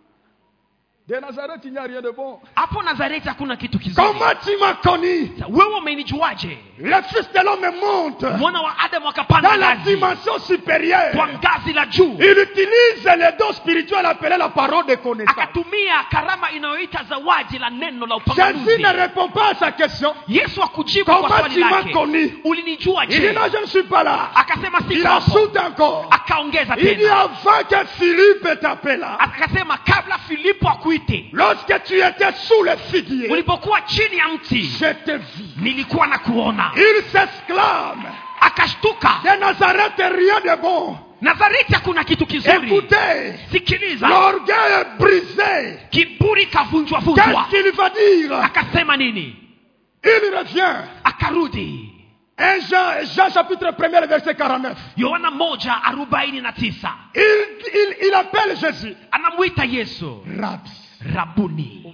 De Nazareth, il n'y a rien de bon. Hapo Nazareti hakuna kitu kizuri. Comment tu m'as connu? Wewe umenijuaje? Le fils de l'homme monte Mwana wa Adamu dans akapanda la ngazi, dimension supérieure. kwa ngazi la juu. Il utilise les dons spirituels appelés la parole de connaissance. Akatumia karama inayoita zawadi la neno la Jésus upambanuzi. ne répond pas à sa question. Yesu akujibu kwa Comment swali tu m'as lake, connu? ulinijua Il dit je? non, je ne suis pas là. Akasema Il siko hapo. ajoute encore. Akaongeza Il dit tena, avant que Philippe t'appelle là, akasema kabla Filipo akuite, lorsque tu étais sous le figuier, ulipokuwa chini ya mti, je te vis. nilikuwa na kuona. Il s'exclame. Akashtuka, De Nazareth, rien de bon. Nazareti hakuna kitu kizuri. Écoutez, Sikiliza, l'orgueil est brisé. kiburi kavunjwa Qu'est-ce vunjwa. qu'il va dire? Akasema nini? Il revient. Akarudi. 1 Jean chapitre 1 verset 49. Yohana 1:49. Il appelle Jésus Anamuita Yesu Rabbi. Rabuni.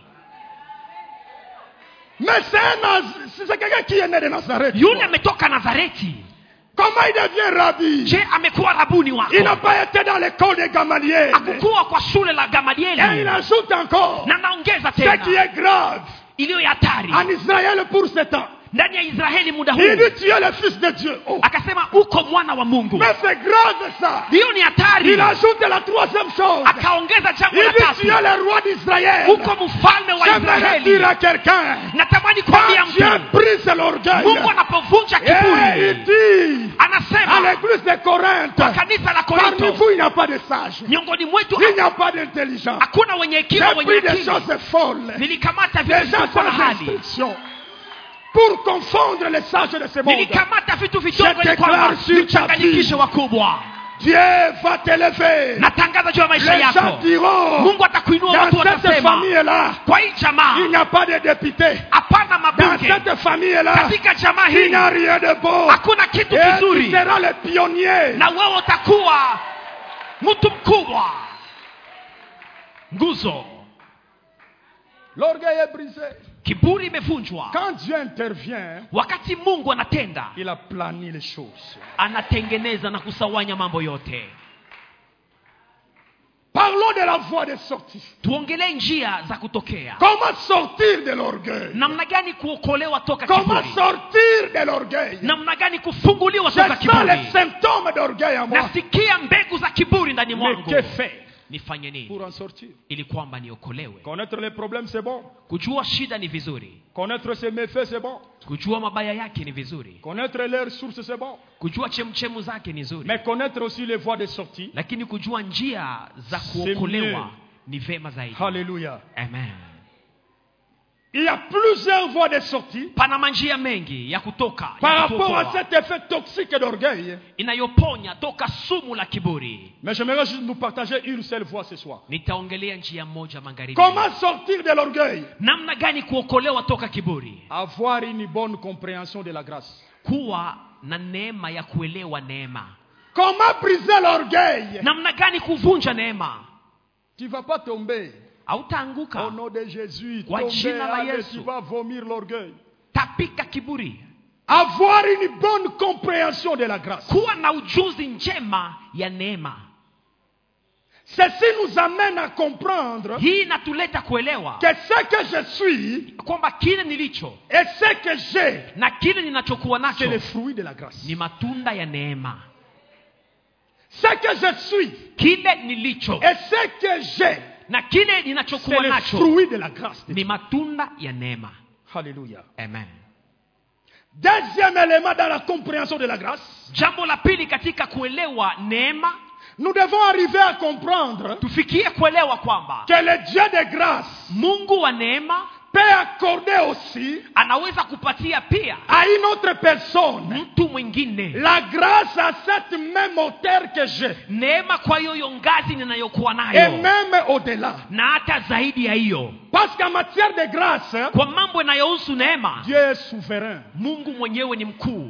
Mais c'est quelqu'un qui est né de Nazareth. Yule ametoka Nazareti. Comment il devient Rabbi? Je, amekuwa rabuni wako? Il n'a pas été dans l'école de Gamaliel. Hakukuwa kwa shule la Et il Gamalieli. ajoute encore Na naongeza ce qui tena est grave iliyo ya hatari en Israël pour ce temps. ndani ya Israeli muda Il huu. dit tu es le fils de Dieu. Oh. Akasema uko mwana wa Mungu. Mais c'est grave ça. Hiyo ni hatari. Il ajoute la troisième chose. Akaongeza jambo Il la dit tu tatu. es le roi d'Israël. Uko mfalme wa J'aimerais dire Israeli. à quelqu'un, Natamani kuambia quand Dieu mtu, brise l'orgueil, Mungu anapovunja et il kiburi, dit à anasema l'église de Corinthe, kwa kanisa la parmi Korinto, vous il n'y a pas de sages, miongoni mwetu il n'y a pas d'intelligents. hakuna wenye hekima, J'ai wenye pris des akili. choses folles, Nilikamata des vitu gens visivyo na sans hali. instruction, pour confondre les sages de ce monde. Nilikamata vitu vidogo Je ili kwamba déclare sur ta vichanganyikishe vie. wakubwa. Dieu va t'élever. Natangaza juu ya maisha Les gens yako. diront, Mungu atakuinua, watu dans cette watasema, famille-là, kwa hii jamaa il n'y a pas de député. hapana Dans mabunge. cette famille-là, Katika jamaa il hii n'y a rien de bon. hakuna kitu Et tu kizuri, seras le pionnier. na wewe utakuwa mtu mkubwa. Nguzo, L'orgueil est brisé. kiburi imevunjwa. Quand Dieu intervient, Wakati Mungu anatenda, il aplanit les choses. anatengeneza na kusawanya mambo yote. Parlons de la voie de sortie. Tuongelee njia za kutokea. Comment sortir de l'orgueil? Namna gani kuokolewa toka Comment kiburi? sortir de l'orgueil? Namna gani kufunguliwa Je toka sens les kiburi? symptômes d'orgueil en moi. Nasikia mbegu za kiburi ndani Mais mwangu. que faire Nifanye nini pour en sortir? ili kwamba niokolewe? Connaître les problèmes, c'est bon. Kujua shida ni vizuri, Connaître ses méfaits, c'est bon. kujua mabaya yake ni vizuri, Connaître leurs sources, c'est bon. kujua chemchemu zake ni nzuri, Mais connaître aussi les voies de sortie. lakini kujua njia za mieux. kuokolewa ni vema zaidi. Alléluia. Amen. Il y a plusieurs voies de sortie Pana manjia mengi ya kutoka, par ya rapport à kutuokoa, cet effet toxique d'orgueil. inayoponya toka sumu la kiburi. Mais j'aimerais juste nous partager une seule voie ce soir. Nitaongelea njia moja magharibi. Comment sortir de l'orgueil? Namna gani kuokolewa toka kiburi? Avoir une bonne compréhension de la grâce. Kuwa na neema ya kuelewa neema. Comment briser l'orgueil? Namna gani kuvunja neema? Tu ne vas pas tomber. Hautaanguka. Au nom de Jésus, Kwa tomber, jina la allez, Yesu. tu vas vomir l'orgueil. Tapika kiburi. Avoir une bonne compréhension de la grâce. Kuwa na ujuzi njema ya neema. Ceci nous amène à comprendre hii inatuleta kuelewa que ce que je suis kwamba kile nilicho et ce que j'ai, na kile ninachokuwa c'est nacho le fruit de la grâce. ni matunda ya neema. Ce que je suis Kile nilicho et ce que j'ai, na kile c'est ninachokuwa le nacho fruit de la grâce de ni Dieu. matunda ya neema. Alléluia. Amen. Deuxième élément dans la compréhension de la grâce, Jambo la pili katika kuelewa neema, nous devons arriver à comprendre tufikie kuelewa kwamba que le Dieu de grâce Mungu wa neema peut accorder aussi anaweza kupatia pia à une autre personne mtu mwingine la grâce à cette même hauteur que j'ai, neema kwa hiyo ngazi ninayokuwa et nayo, même au-delà. na hata zaidi ya hiyo. Parce qu'en matière de grâce, Kwa mambo yanayohusu neema, Dieu est souverain. Mungu mwenyewe ni mkuu.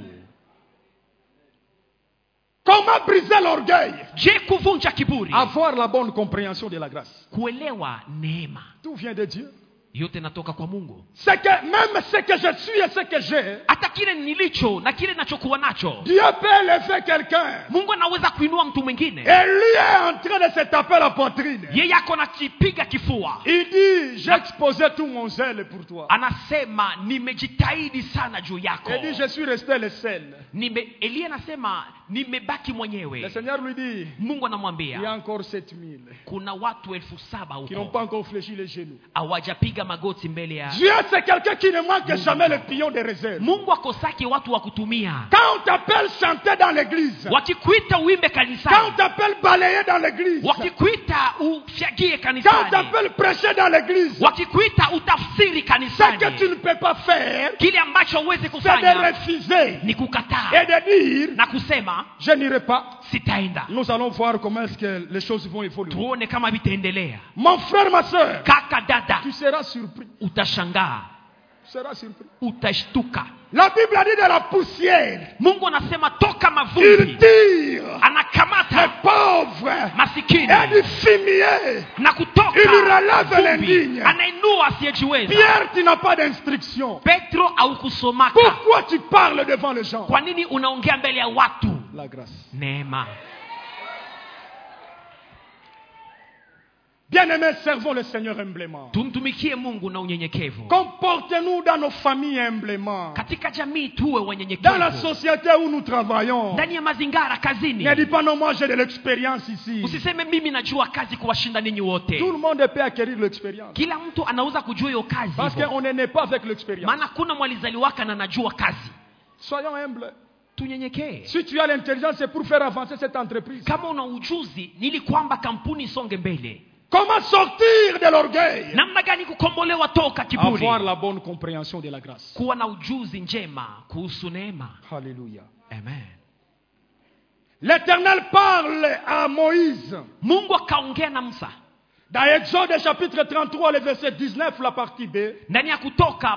Comment briser l'orgueil? Je, kuvunja kiburi, Avoir la bonne compréhension de la grâce. kuelewa neema, Tout vient de Dieu. yote natoka kwa Mungu. C'est que même ce que je suis et ce que j'ai, Hata kile nilicho na kile ninachokuwa nacho, Dieu peut élever quelqu'un. Mungu anaweza kuinua mtu mwingine. Et lui est en train de se taper la poitrine. Yeye ako na kipiga kifua, Il dit, j'ai exposé tout mon zèle pour toi. anasema nimejitahidi sana juu yako. Il dit, je suis resté le seul. Elia anasema nimebaki Le mwenyewe. Seigneur lui dit, Mungu il y a anamwambia encore 7000 kuna watu 7,000 qui n'ont huko pas encore fléchi les genoux. hawajapiga magoti mbele ya Dieu, c'est quelqu'un qui ne manque jamais le pion de réserve. Mungu. Akosaki watu wa kutumia. Quand on t'appelle chanter dans l'église, Wakikuita uimbe quand on kanisani, t'appelle balayer dans l'église, wakikuita ufyagie quand on kanisani, t'appelle prêcher dans l'église, wakikuita utafsiri ce que tu ne kanisani, peux pas faire, kile ambacho huwezi c'est de kufanya refuser ni et kukataa de dire, na kusema je n'irai pas. sitaenda. Nous allons voir comment est-ce que les choses vont évoluer. Tuone kama vitaendelea. Mon frère, ma soeur, Kaka dada, tu seras surpris. utashangaa, Tu seras surpris. utashtuka. La Bible a dit de la poussière, Mungu anasema toka il mavumbi, tire les anakamata pauvres masikini et du fumier. na kutoka Il relève vumbi, l'indigne. anainua asiyejiweza. Pierre, tu n'as pas d'instruction. Petro au kusomaka. Pourquoi tu parles devant les gens? Kwa nini unaongea mbele ya watu? La grâce. Neema. Bien-aimés, servons le Seigneur humblement. Tumtumikie Mungu na unyenyekevu. Comportez-nous dans nos familles humblement. Katika jamii tuwe Dans la wanyenyekevu. société où nous travaillons. Ndani ya mazingara kazini. Ne dis pas non, moi j'ai de l'expérience ici. Usiseme mimi najua kazi kuwashinda ninyi wote. Tout le monde peut acquérir l'expérience. Kila mtu anaweza kujua hiyo kazi. Parce hivyo. qu'on n'est pas avec l'expérience. Maana kuna mwalizaliwaka na najua kazi. Soyons humbles. Tunyenyekee. Si tu as l'intelligence, c'est pour faire avancer cette entreprise. Kama una ujuzi ili kwamba kampuni isonge mbele. Comment sortir de l'orgueil? Namna gani kukombolewa toka kiburi? Avoir la bonne compréhension de la grâce. Kuwa na ujuzi njema kuhusu neema. Alléluia. Amen. L'Éternel parle à Moïse. Mungu akaongea na Musa. Dans Exode chapitre 33, le verset 19, la partie B. Ndani ya Kutoka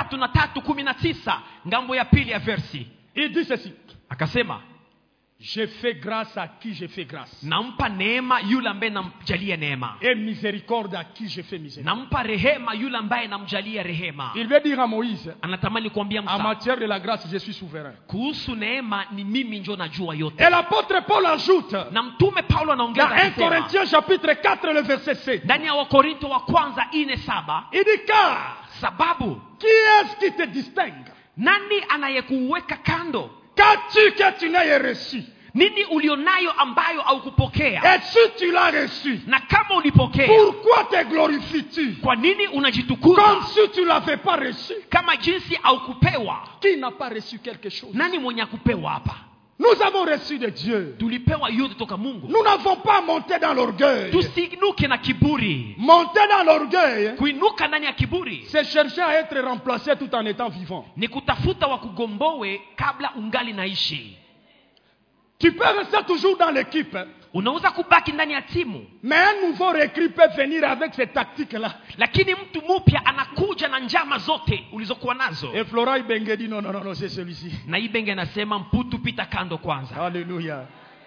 33:19 ngambo ya pili ya versi. Il dit ceci. Akasema, Je fais grâce à qui je fais grâce. nampa neema yule ambaye namjalia neema. Et miséricorde à qui je fais miséricorde. Nampa rehema yule ambaye namjalia rehema. Il veut dire à Moïse, Anatamani kuambia en Musa, matière de la grâce, je suis souverain. kuhusu neema ni mimi ndio najua yote. Et l'apôtre Paul ajoute, Na mtume Paulo dans anaongeza 1 akisema, Corinthiens chapitre 4, le verset 7. ndani ya Wakorinto wa kwanza 4:7, Il dit, car, sababu qui est-ce qui te distingue? nani anayekuweka kando? Qu'as-tu que tu n'aies reçu? Nini ulionayo ambayo haukupokea? Et si tu l'as reçu, Na kama ulipokea, pourquoi te glorifies-tu? kwa nini Comme unajitukuza si tu ne l'avais pas reçu. kama jinsi haukupewa? Qui n'a pas reçu quelque chose? Nani mwenye kupewa hapa? Nous avons reçu de Dieu. Tulipewa yote toka Mungu. Nous n'avons pas monté dans l'orgueil. Tusiinuke na kiburi. Monter dans l'orgueil, Kuinuka ndani ya kiburi c'est chercher à être remplacé tout en étant vivant. ni kutafuta wa kugombowe kabla ungali naishi. Tu peux rester toujours dans l'équipe, Unaweza kubaki ndani ya timu, mais un nouveau recrue peut venir avec ces tactiques-là. lakini mtu mpya anakuja na njama zote ulizokuwa nazo. Et Flora Ibenge dit non, non, non, non, c'est celui-ci. Na Ibenge anasema mputu pita kando kwanza. Alléluia.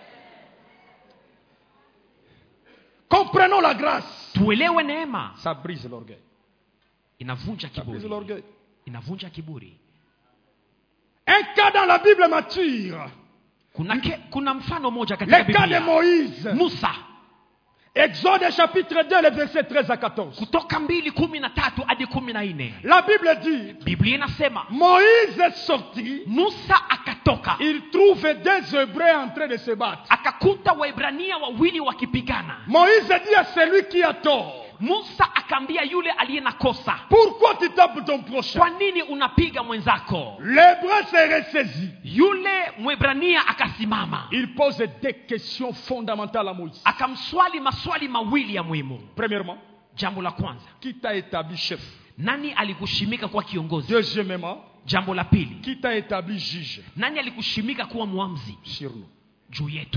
Comprenons la grâce. Tuelewe neema. Ça brise l'orgueil. Inavunja Ça brise kiburi. l'orgueil. Inavunja kiburi. Un cas dans la Bible mature. Kuna mfano moja katika Le cas de Biblia. Moïse. Musa Exode chapitre 2, les versets 13 à 14. Kutoka 2:13 hadi 14. La Bible dit, Biblia inasema Moïse est sorti, Musa akatoka, il trouve des Hébreux en train de se battre. akakuta Waebrania wawili wakipigana. Moïse dit à celui qui a tort, Musa akaambia yule aliye na kosa, pourquoi tu tapes ton prochain? kwa nini unapiga mwenzako? L'Hébreu s'est ressaisi. Yule Mwebrania akasimama, Il pose des questions fondamentales à Moïse. akamswali maswali mawili ya muhimu. Premièrement, Jambo la kwanza, qui t'a établi chef? nani alikushimika kuwa kiongozi? Deuxièmement, Jambo la pili, qui t'a établi juge nani alikushimika kuwa muamzi sur nous? juu yetu?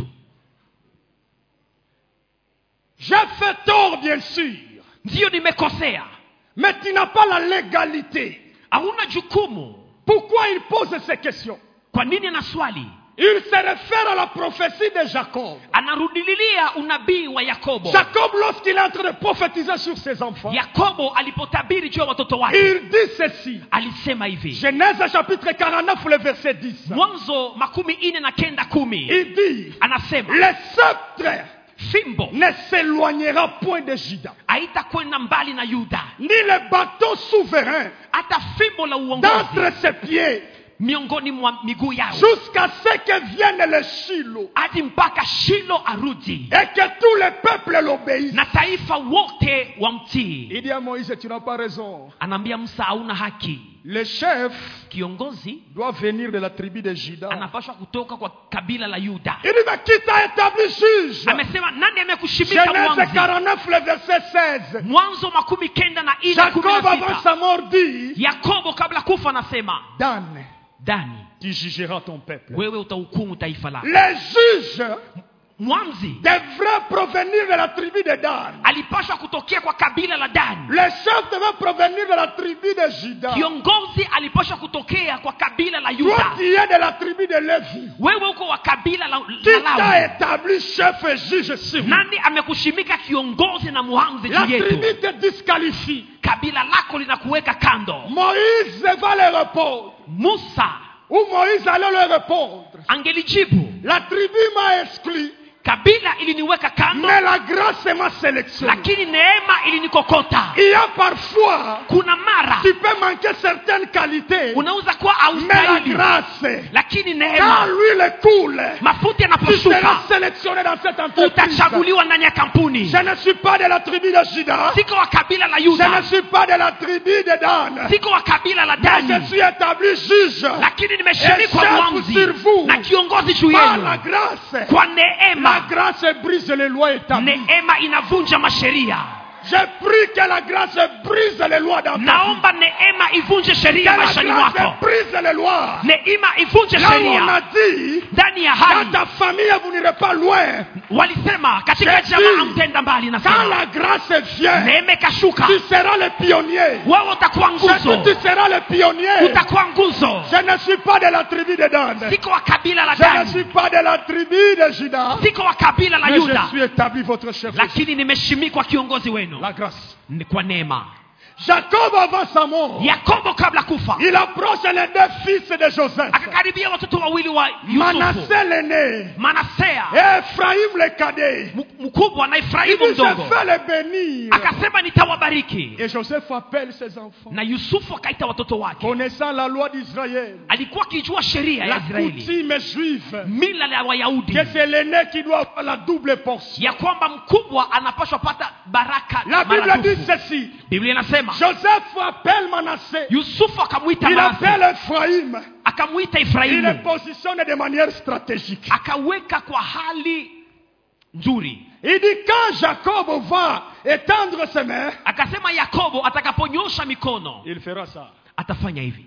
J'ai fait tort, bien sûr, Ndiyo, nimekosea. mais tu n'as pas la légalité. Hauna jukumu. Pourquoi il pose ces questions? Kwa nini anaswali? Il se réfère à la prophétie de Jacob. Anarudililia unabii wa Yakobo. Jacob, lorsqu'il est en train de prophétiser sur ses enfants, Yakobo alipotabiri juu ya watoto wake, il dit ceci. alisema hivi. Genèse chapitre 49, le verset 10. Mwanzo 49:10. Il dit, Anasema le sceptre fimbo ne s'éloignera point de Juda, haitakwenda mbali na Yuda, ni le bâton souverain hata fimbo la d'entre uongozi ses pieds, miongoni mwa miguu yao, jusqu'à ce que vienne le Shilo, hadi mpaka Shilo arudi et que tout le peuple l'obéisse. na taifa wote wamtii. Il dit à Moïse, tu n'as pas raison. Anaambia Musa, hauna haki. Le chef Kiongozi doit venir de la tribu de Juda. anapaswa kutoka kwa kabila la Yuda. Il dit, mais qui t'a établi juge? Amesema nani amekushimika Genèse mwanzi? 49, le verset 16. Mwanzo 49:16. Jacob, avant sa mort, dit, Yakobo kabla kufa anasema, Dan, Dani, tu jugeras ton peuple. wewe utahukumu taifa lako. Les juges Mwanzi devraient provenir de la tribu de Dan. alipaswa kutokea kwa kabila la Dani. Les chefs devaient provenir de la tribu de Juda. Kiongozi alipaswa kutokea kwa kabila la Toi, Yuda. tu es de la tribu de Lévi. Wewe uko wa kabila la Qui t'a Lawi. établi chef et juge sur nous? Nani amekushimika kiongozi na muamzi La juu yetu? tribu te disqualifie. Kabila lako linakuweka kando. Moïse va leur répondre. Musa Ou Moïse allait leur répondre. angelijibu, La tribu m'a exclu, kabila iliniweka kando, mais la grâce m'a sélectionné. lakini neema ilinikokota. Il y a parfois, Kuna mara tu peux manquer certaines qualités, unaweza kuwa mais la haustahili, grâce, lakini quand neema, l'huile coule, mafuta tu seras yanaposhuka sélectionné dans cette entreprise. utachaguliwa ndani ya kampuni. Je ne suis pas de la tribu de Juda. Siko wa kabila la Je ne Yuda, suis pas de la tribu de Dan. siko wa kabila la Mais je Dani, suis établi juge lakini nimeshirikwa Et chef muamzi sur vous. na kiongozi juu par la yenu. grâce. Kwa La neema, grâce brise les lois établies. neema inavunja masheria. Je prie que la grâce brise les lois dans ta vie. Naomba neema ivunje Que sheria la maishani grâce mwako. brise les lois. Neema ivunje Là où on sheria a dit, ndani ya dans hali. ta famille, vous n'irez pas loin. Walisema katika Je jamaa dis, amtenda mbali. Quand Nasema la grâce vient, neema ikashuka, tu seras le pionnier. wewe utakuwa Je nguzo, dis, tu seras le pionnier. utakuwa nguzo. Je ne suis pas de la tribu de Dan. Siko wa kabila la Je ne Dani, suis pas de la tribu de Juda. siko wa kabila la Mais je Yuda, suis établi votre chef. lakini nimeshimikwa kiongozi wenu La grâce. ni kwa neema. Jacob avant sa mort, Yakobo kabla kufa il approche les deux fils de Joseph. akakaribia watoto wawili wa Yusufu, Manassé l'aîné Manasea et Ephraim le cadet. mkubwa na Il Efraimu dit, je mdogo. vais les bénir. Akasema nitawabariki, Et Joseph appelle ses enfants. na Yusufu akaita watoto wake. Connaissant la loi d'Israël, Alikuwa akijua sheria ya la Israeli, coutume juive, mila ya Wayahudi, que c'est l'aîné qui doit avoir la double portion. ya kwamba mkubwa anapaswa pata baraka La Bible dit maradufu. ceci. Biblia inasema Joseph appelle Manassé. Yusufu akamwita Il Manase, appelle Ephraim. akamwita Il les Efraimu, positionne de manière stratégique. akaweka kwa hali nzuri. Il dit quand Jacob va étendre ses mains, Akasema Yakobo atakaponyosha mikono il fera ça. atafanya hivi.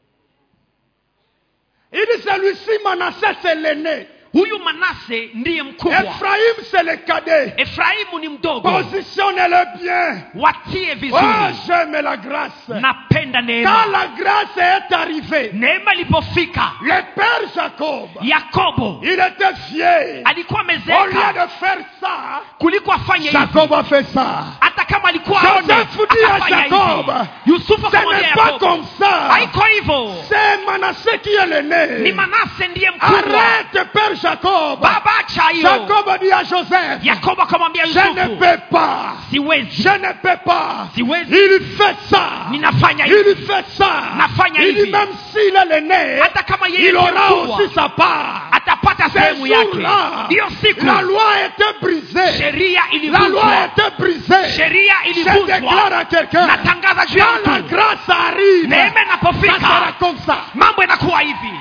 Il dit celui-ci, Manassé, c'est l'aîné. Huyu Manase ndiye mkubwa, Ephraim, c'est le cadet. Efraimu ni mdogo. Positionnez-le bien. Watie Oh, vizuri. j'aime la grâce. Napenda Quand neema. la grâce est arrivée, Neema ilipofika, le père Jacob, Yakobo il était fier. alikuwa Au lieu amezeka de faire ça, kuliko afanye hivi. Jacob a fait ça. Hata kama alikuwa Joseph aone, dit à akafanya Jacob, hivi. Yusufu ce akamwambia n'est pas Yakobo, comme ça. haiko hivyo. C'est Manassé qui est Ni l'aîné. Manase ndiye mkubwa. Arrête, père Jacob. Baba, acha hiyo. Jacob dit à Joseph, Yakobo akamwambia je ne Yusufu, peux pas. siwezi. Je ne peux pas. Siwezi. Il fait ça. Ninafanya hivi. Il fait ça. Nafanya Il dit hivi. même s'il est l'aîné, Hata kama yeye il ni aura mkubwa, aussi sa part. atapata Ce sehemu yake. jour-là, Hiyo siku la loi a été brisée. sheria La loi a ilivunjwa. été brisée. Sheria Je ilivunjwa. déclare à quelqu'un, Natangaza juu ya quand la mtu, grâce arrive, neema ça sera inapofika comme ça. mambo yanakuwa hivi.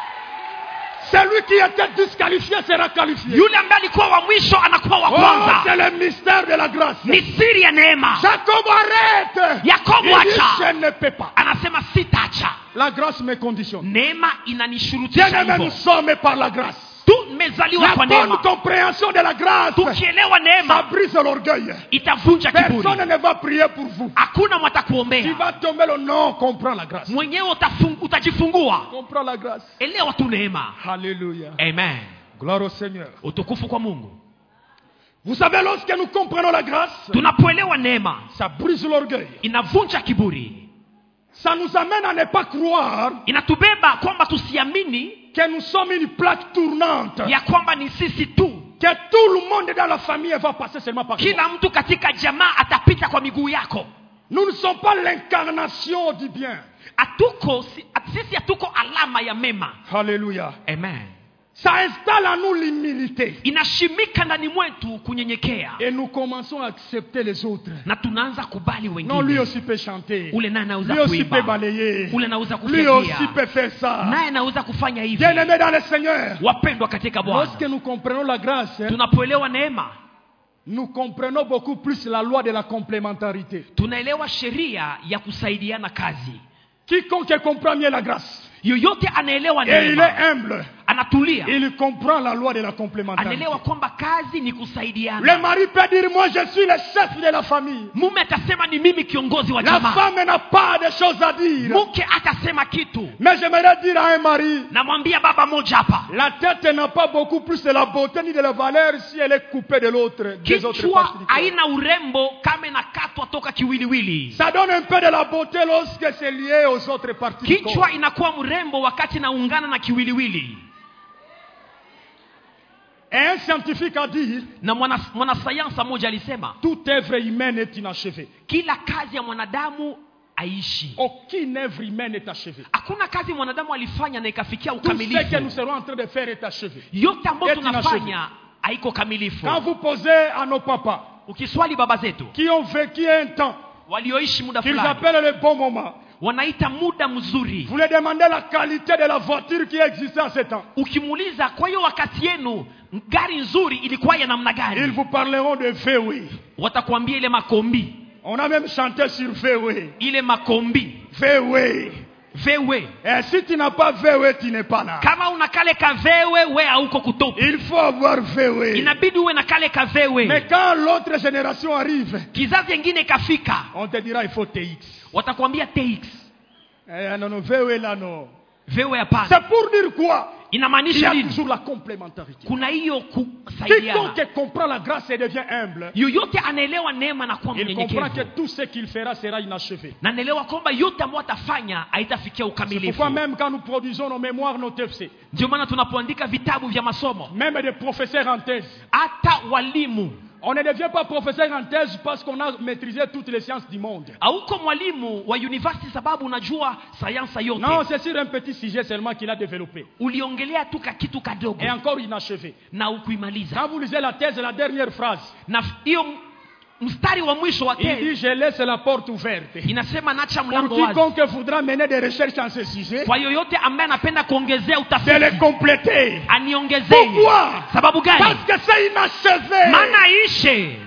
Celui qui était disqualifié sera qualifié. Yule ambaye alikuwa wa mwisho anakuwa wa Oh, c'est kwanza. le mystère de la grâce. Ni siri ya neema. Jacob arrête. Yakobo Il dit, acha. je ne peux pas. Anasema sitaacha. La grâce me conditionne. Neema inanishurutisha Bien-aimés, nous hivyo. sommes par la grâce. Tumezaliwa La kwa bonne neema. compréhension de la grâce, Tukielewa ça neema brise l'orgueil. itavunja Personne kiburi. ne va prier pour vous. Hakuna Tu mwatakuombea. vas tomber le nom, comprends la grâce. Mwenyewe utajifungua. Comprends la grâce. Elewa tu neema. Alléluia. Amen. Gloire au Seigneur. Utukufu kwa Mungu. Vous savez, lorsque nous comprenons la grâce, Tunapoelewa neema ça brise l'orgueil. inavunja kiburi. Ça nous amène à ne pas croire Inatubeba kwamba tusiamini que nous sommes une plaque tournante. ya kwamba ni sisi tu. Que tout le monde dans la famille va passer seulement par nous. Kila mtu katika jamaa atapita kwa miguu yako. Nous ne sommes pas l'incarnation du bien. Sisi hatuko alama ya mema. Alléluia. Amen. Ça installe en nous l'humilité. Inashimika ndani mwetu kunyenyekea. Et nous commençons à accepter les autres. Na tunaanza kubali Non, lui wengine. aussi peut chanter. Ule naye anaweza Lui aussi peut kuimba. balayer. Ule anaweza Lui aussi kufyagia. peut faire ça. Naye anaweza kufanya hivi. Bien-aimés dans le Seigneur, Wapendwa katika Bwana. lorsque nous comprenons la grâce, Tunapoelewa neema, nous comprenons beaucoup plus la loi de la complémentarité. tunaelewa sheria ya kusaidiana kazi. Quiconque comprend mieux la grâce, Yoyote anaelewa et il neema, est humble, anatulia. il comprend la loi de la complémentarité. Anaelewa kwamba kazi ni kusaidiana. Le mari peut dire, moi je suis le chef de la famille. Mume atasema ni mimi kiongozi wa La jamaa. femme n'a pas de choses à dire. Mke atasema kitu. Mais j'aimerais dire à un mari, Namwambia baba moja hapa. la tête n'a pas beaucoup plus de la beauté ni de la valeur si elle est coupée de l'autre, des autres Kichwa parties du corps. haina urembo kama inakatwa toka kiwiliwili. Ça donne un peu de la beauté lorsque c'est lié aux autres parties du corps. Kichwa inakuwa mrembo wakati naungana na kiwiliwili. Et un scientifique a dit, Na mwanasayansa moja alisema toute œuvre humaine est inachevée. kila kazi ya mwanadamu aishi. Aucune œuvre humaine n'est achevée. Hakuna kazi mwanadamu alifanya na ikafikia Tout ce que nous ukamilifu. serons en train de faire est achevé. Yote ambayo Eti tunafanya haiko kamilifu. Quand vous posez à nos papas Ukiswali baba zetu qui ont vécu un temps walioishi muda qu'ils fulani, appellent le bon moment, wanaita muda mzuri. vous leur demandez la qualité de la voiture qui existait à ce temps. Ukimuuliza kwa hiyo wakati yenu gari nzuri ilikuwa ya namna Ils gani, vous parleront de VW. watakwambia ile makombi, On a même chanté sur VW. ile makombi VW. vewe. Et si tu n'as pas VW, tu n'es pas là. Kama una kale ka vewe, we hauko kutoka. Il faut avoir VW. Inabidi uwe na kale ka vewe. Mais quand l'autre génération arrive, Kizazi kingine kafika, on te dira il faut TX. watakwambia TX. Non, non, VW là, non. Vewe hapana. C'est pour dire quoi? Il y Inamaanisha a nini? toujours la complémentarité. Kuna hiyo kusaidiana. Quiconque comprend la grâce et devient humble, Yoyote anaelewa neema na kuwa il comprend que mnyenyekevu. tout ce qu'il fera sera inachevé. Na anaelewa kwamba yote ambayo atafanya haitafikia C'est ukamilifu. pourquoi même quand nous produisons nos mémoires, nos TFC, Ndio maana tunapoandika vitabu vya masomo, même des professeurs en thèse, hata walimu, on ne devient pas professeur en thèse parce qu'on a maîtrisé toutes les sciences du monde. hauko mwalimu wa university sababu unajua sayansa yote. Non, c'est sur un petit sujet seulement qu'il a développé. Uliongelea tu kitu kadogo Et encore inachevé. na ukuimaliza. Quand vous lisez la thèse, la dernière phrase, Na hiyo mstari wa mwisho wa il dit tezi je laisse la porte ouverte. inasema nacha Pour mlango wazi quiconque voudra mener des recherches en ce sujet, kwa yoyote ambaye anapenda kuongezea de utafiti les compléter. aniongezee. Pourquoi? Sababu gani? Parce que c'est inachevé. Maana ishe.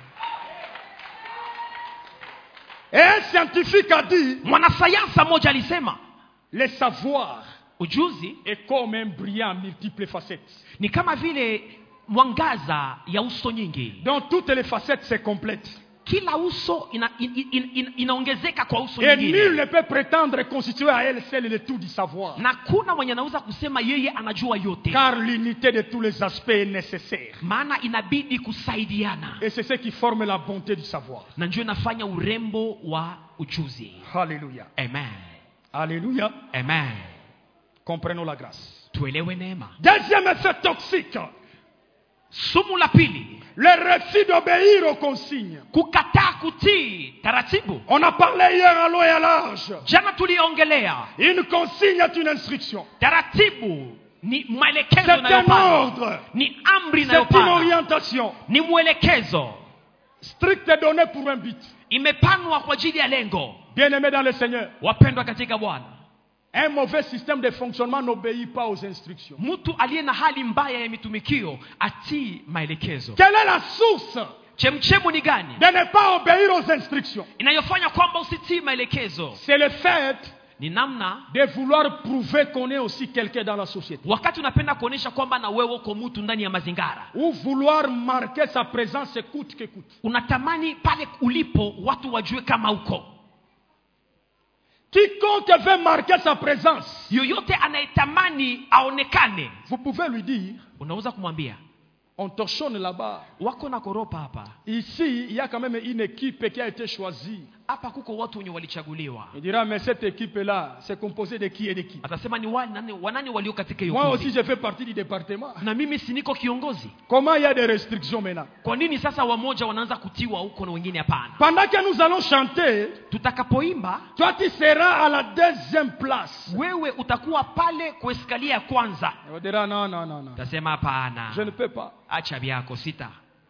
Et un scientifique a dit, Mwanasayansa moja alisema le savoir ujuzi est comme un brillant à multiples facettes. ni kama vile mwangaza ya uso nyingi. Dans toutes les facettes, c'est complète. Kila uso inaongezeka kwa uso Et nul nyingine. ne peut prétendre constituer à elle seule le tout du savoir. Na kuna mwenye anaweza kusema yeye anajua yote. Car l'unité de tous les aspects est nécessaire. Maana inabidi kusaidiana. Et c'est ce qui forme la bonté du savoir. Na ndio inafanya urembo wa ujuzi. Alléluia. Amen. Alléluia. Amen. Comprenons la grâce. Tuelewe neema. Deuxième effet toxique. Sumu la pili, le refus d'obéir aux consignes. kukataa kutii taratibu. On a parlé hier à long et à large. Jana tuliongelea Une consigne est une instruction. taratibu ni maelekezo C'est un inayopana, ordre. ni amri C'est une inayopana, orientation. ni mwelekezo Stricte donnée pour un but. imepanwa kwa ajili ya lengo. Bien-aimés dans le Seigneur. Wapendwa katika Bwana, Un mauvais système de fonctionnement n'obéit pas aux instructions. mtu aliye na hali mbaya ya mitumikio atii maelekezo. Quelle est la source Chemchemu ni gani de ne pas obéir aux instructions? inayofanya kwamba usitii maelekezo? C'est le fait Ni namna de vouloir prouver qu'on est aussi quelqu'un dans la société. wakati unapenda kuonesha kwamba na wewe uko mtu ndani ya mazingara. Ou vouloir marquer sa présence coûte que coûte. Unatamani pale ulipo watu wajue kama uko. Quiconque veut marquer sa présence, Yoyote anayetamani aonekane, vous pouvez lui dire, unaweza kumwambia on torchonne là-bas. wako na koropa hapa. Ici, il y a quand même une équipe qui a été choisie. Hapa kuko watu wenye walichaguliwa. Il dira, mais cette équipe-là, c'est composé de qui et de qui? Atasema ni wanani walio katika hiyo Moi kundi. aussi, je fais partie du département. Na mimi si niko kiongozi. Comment il y a des restrictions maintenant? Kwa nini sasa wamoja wanaanza kutiwa huko na wengine hapana? Pendant que nous allons chanter, Tutakapoimba, toi tu seras à la deuxième place. wewe utakuwa pale kwa eskalia ya kwanza. On dira, non, non, non, non. Utasema hapana. Je ne peux pas. Acha vyako sita.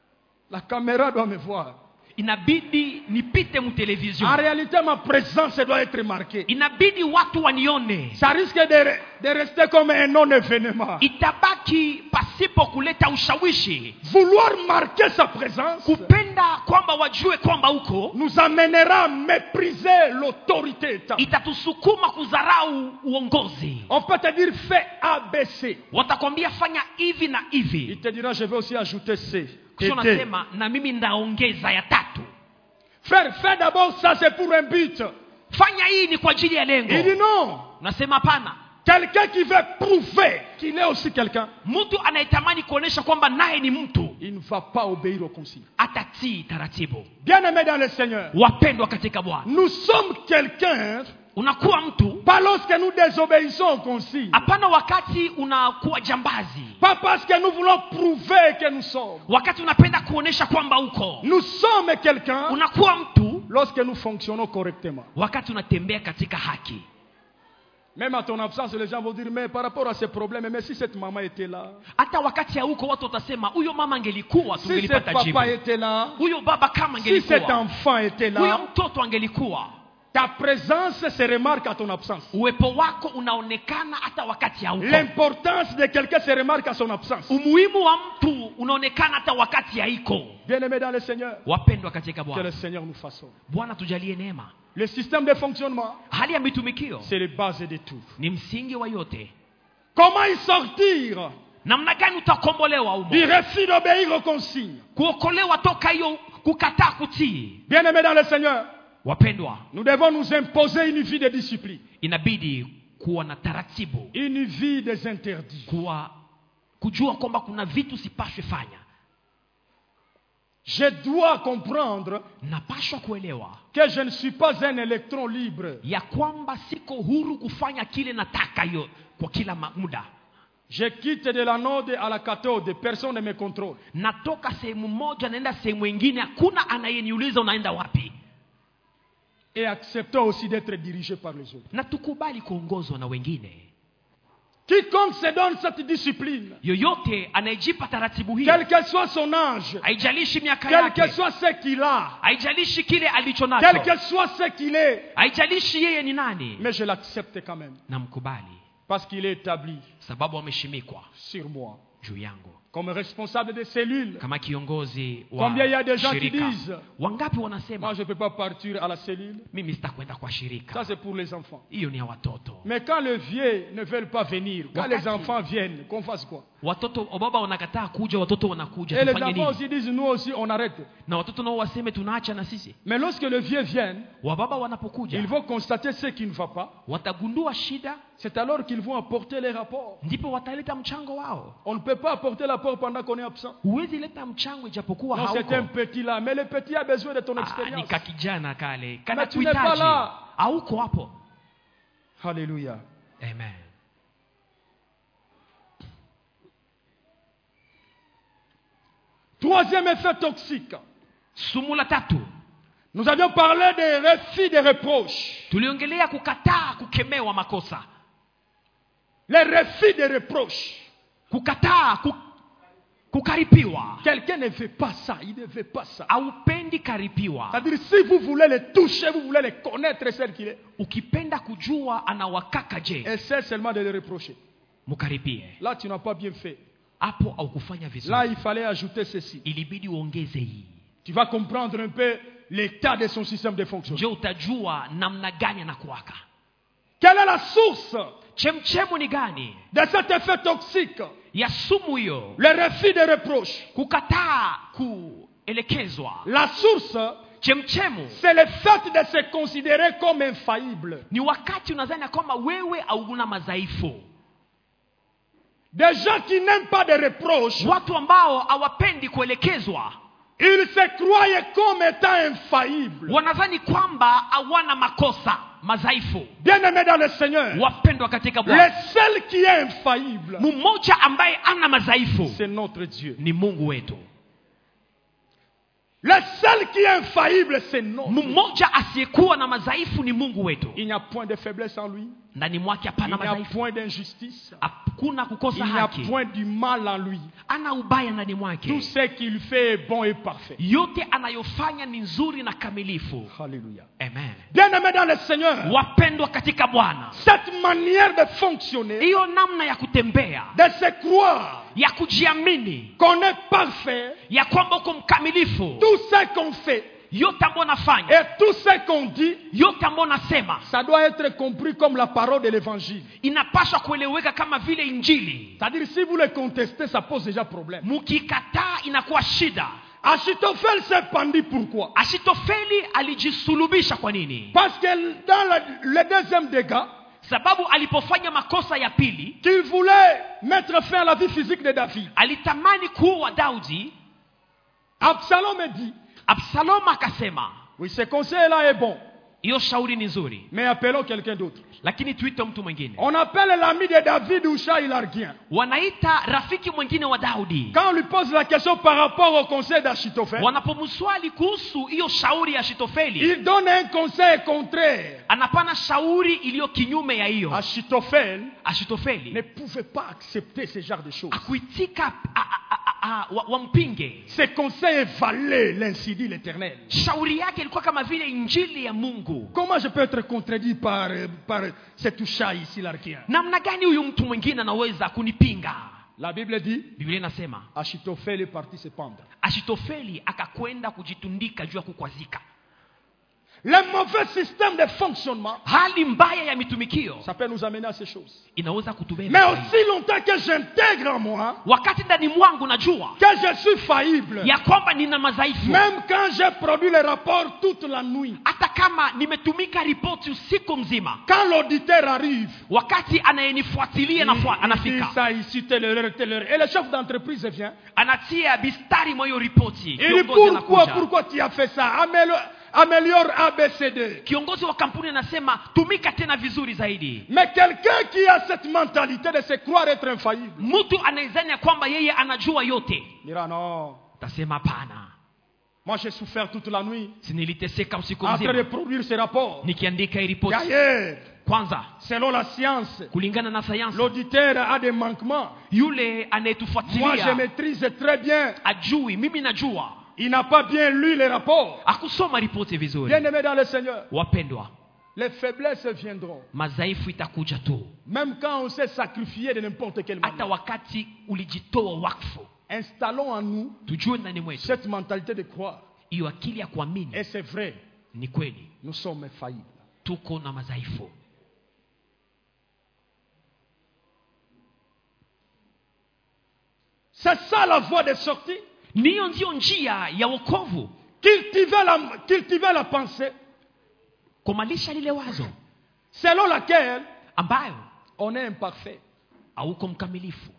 La caméra doit me voir. Inabidi nipite mu television. En réalité, ma présence doit être marquée. Inabidi watu wanione. Ça risque de rester comme un non-événement. Itabaki pasipo kuleta ushawishi. Vouloir marquer sa présence Kupenda kwamba wajue kwamba uko nous amènera à mépriser l'autorité état. itatusukuma kudharau uongozi. On peut te dire fais ABC. Watakwambia fanya hivi na Il hivi. te dira je vais aussi ajouter C. Et Kisha D. nasema na mimi ndaongeza ya tatu. Frère, fais d'abord ça, c'est pour un but. Fanya hii ni kwa ajili ya Il dit lengo. non. Nasema hapana. Quelqu'un qui veut prouver qu'il est aussi quelqu'un, Mtu anayetamani kuonesha kwamba naye ni mtu il ne va pas obéir aux consignes. atatii taratibu. Bien-aimés dans le Seigneur, Wapendwa katika Bwana, nous sommes quelqu'un, unakuwa mtu pas lorsque nous désobéissons aux consignes. hapana wakati unakuwa jambazi, Pas parce que nous voulons prouver que nous sommes. wakati unapenda kuonesha kwamba uko. Nous sommes quelqu'un Unakuwa mtu lorsque nous fonctionnons correctement. wakati unatembea katika haki. Même à ton absence, les gens vont dire, mais par rapport à ces problèmes, mais si cette maman était là, Hata wakati hauko watu watasema huyo mama angelikuwa si cet tungelipata jibu. papa était là, Huyo baba kama si cet angelikuwa. enfant était Huyo là, mtoto angelikuwa. ta présence se remarque à ton absence. Uwepo wako unaonekana hata wakati hauko. L'importance de quelqu'un se remarque à son absence. Umuhimu wa mtu unaonekana hata wakati haiko. Bien-aimés dans le Seigneur, Wapendwa katika que le Bwana, Seigneur nous façonne. Bwana tujalie neema. Le système de fonctionnement, Hali ya mitumikio c'est les bases de tout. ni msingi wa yote. Comment y sortir Namna gani utakombolewa humo? du refus d'obéir aux consignes? Kuokolewa toka hiyo kukataa kutii. Bien-aimés dans le Seigneur, Wapendwa, nous devons nous imposer une vie de discipline, inabidi kuwa na taratibu, une vie des interdits. kujua kwamba kuna vitu sipashwe fanya. Je dois comprendre Napashwa kuelewa que je ne suis pas un électron libre. ya kwamba siko huru kufanya kile nataka yo kwa kila muda. Je quitte de l'anode à la cathode, personne ne me contrôle. Natoka sehemu moja naenda sehemu nyingine, hakuna anayeniuliza unaenda wapi. Et acceptons aussi d'être dirigés par les autres. Na tukubali kuongozwa na wengine. Quiconque se donne cette discipline, Yoyote anayejipa taratibu hii, quel que soit son âge, haijalishi miaka quel que yake, soit ce qu'il a, haijalishi kile alicho quel nacho, que soit ce qu'il est, haijalishi yeye ni nani, mais je l'accepte quand même, namkubali parce qu'il est établi sababu ameshimikwa sur moi. juu yangu Comme responsable de cellule, kama kiongozi wa combien il y a des gens qui shirika. disent, Wangapi moi wanasema je ne peux pas partir à la cellule, mimi sitakwenda kwa shirika, ça c'est pour les enfants. hiyo ni ya watoto. Mais quand les vieux ne veulent pas venir, quand Wakati. les enfants viennent, qu'on fasse quoi? Watoto baba wanakataa kuja, watoto wanakuja, Et les tufanye enfants nini? aussi disent, nous aussi on arrête. Na watoto nao waseme tunaacha na sisi. Mais lorsque les vieux viennent, Wababa wanapokuja ils vont constater ce qui ne va pas. watagundua shida, C'est alors qu'ils vont apporter les rapports. ndipo wataleta mchango wao. On ne peut pas apporter l'apport pendant qu'on est absent. Huwezi leta mchango ijapokuwa Non, c'est un hauko. petit là, mais le petit a besoin de ton Ni expérience. kakijana kale Mais kana tu n'es pas kuhitaji, là. hauko hapo. Alléluia. Amen. Troisième effet toxique. Sumu la tatu. Nous avions parlé des refus des reproches. Tuliongelea kukataa kukemewa makosa. Les refus des reproches. Kukataa kukaripiwa. Quelqu'un ne veut pas ça, il ne veut pas ça. Aupendi karipiwa. C'est-à-dire si vous voulez les toucher, vous voulez les connaître celle qu'il est. Ukipenda kujua anawakaka je. Essaie seulement de les reprocher. Mukaripie. Là tu n'as pas bien fait. Hapo au kufanya vizuri. Là il fallait ajouter ceci. Ilibidi uongeze hii. Tu vas comprendre un peu l'état de son système de fonctionnement. Je utajua namna gani anakuwaka. Quelle est la source Chemchemu ni gani de cet effet toxique? ya sumu hiyo? Le refus des reproches. Kukataa kuelekezwa. La source, Chemchemu c'est le fait de se considérer comme infaillible. ni wakati unadhani kwamba wewe hauna madhaifu. Des gens qui n'aiment pas de reproches, Watu ambao hawapendi kuelekezwa, ils se croyaient comme étant infaillibles. wanadhani kwamba hawana makosa, madhaifu. Bien-aimés dans le Seigneur, Wapendwa katika le Bwana, seul qui est infaillible, mmoja ambaye ana madhaifu c'est notre Dieu. ni Mungu wetu. Le seul qui est infaillible, c'est notre Dieu. Mmoja asiyekuwa na madhaifu ni Mungu wetu. Il n'y a point de faiblesse en lui. Ndani mwake Il hapana n'y a madhaifu. point d'injustice. Hakuna kukosa Il n'y a haki. point du mal en lui. Ana ubaya ndani mwake. Tout ce qu'il fait est bon et parfait. Yote anayofanya ni nzuri na kamilifu. Alléluia. Amen. Bien-aimés dans le Seigneur, Wapendwa katika Bwana, cette manière de fonctionner, hiyo namna ya kutembea, de se croire ya kujiamini, qu'on est parfait, ya kwamba uko mkamilifu, tout ce qu'on fait yote ambayo nafanya, et tout ce qu'on dit, yote ambayo nasema, ça doit être compris comme la parole de l'évangile. inapaswa kueleweka kama vile Injili. C'est-à-dire si vous le contestez, ça pose déjà problème. Mukikataa inakuwa shida. Achitophel s'est pendu pourquoi? Ashitofeli alijisulubisha kwa nini? Parce que dans le deuxième dégât, Sababu alipofanya makosa ya pili, qu'il voulait mettre fin à la vie physique de David, alitamani kuua Daudi. Absalom dit, Absalom akasema, oui, ce conseil-là est bon, hiyo shauri ni nzuri, mais appelons quelqu'un d'autre. lakini tuite mtu mwingine. On appelle l'ami de David Hushai l'Argien. Wanaita rafiki mwingine wa Daudi. Quand on lui pose la question par rapport au conseil d'Achitophel, Wanapomswali kuhusu hiyo shauri ya Ashitofeli, il donne un conseil contraire. anapana shauri iliyo kinyume ya hiyo. Achitophel ne Ashitofeli pouvait pas accepter ce genre de choses. akuitika wampinge. Ce conseil valait l'ainsi dit l'Éternel. Shauri yake ilikuwa kama vile injili ya Mungu. Comment je peux être contredit par cet Hushai ici l'Argien? Namna gani huyu mtu mwingine anaweza kunipinga? La Bible dit, Biblia inasema Achitophel est parti se pendre. Ashitofeli akakwenda kujitundika juu ya kukwazika. Le mauvais système de fonctionnement, Hali mbaya ya mitumikio ça peut nous amener à ces choses. inaweza kutubeba. Mais aussi longtemps que j'intègre en moi Wakati ndani mwangu najua que je suis faillible, ya kwamba nina madhaifu, même quand j'ai produit le rapport toute la nuit, hata kama nimetumika ripoti usiku mzima, quand l'auditeur arrive, wakati anayenifuatilia il dit anafika, ça ici, telle heure, et le chef d'entreprise vient. anatia bistari mwa hiyo ripoti. Il dit Kiongozi anakuja. pourquoi tu as fait ça? Améliore ABCD. Kiongozi wa kampuni anasema tumika tena vizuri zaidi. Mais quelqu'un qui a cette mentalité de se croire être infaillible, Mtu anayezania kwamba yeye anajua yote, dira non, tasema hapana, moi j'ai souffert toute la nuit si niliteseka usiku en train de mzima produire ce rapport. nikiandika hii ripoti. D'ailleurs, Kwanza, selon la science, kulingana na sayansi, l'auditeur a des manquements. yule Moi je anayetufuatilia maîtrise très bien. ajui, mimi najua. Il n'a pas bien lu les rapports. Akusoma ripoti vizuri. Bien-aimés dans le Seigneur, Wapendwa, les faiblesses viendront. madhaifu itakuja tu, Même quand on s'est sacrifié de n'importe quelle hata manière. wakati ulijitoa wakfu. Installons en nous Tujue ndani mwetu cette mentalité de croire. hiyo akili ya kuamini. Et c'est vrai, Ni kweli nous sommes infaillibles. tuko na madhaifu. C'est ça la voie de sortie. Niyo ndio njia ya wokovu, Cultiver la pensée kumalisha lile wazo selon laquelle ambayo on est imparfait. hauko mkamilifu.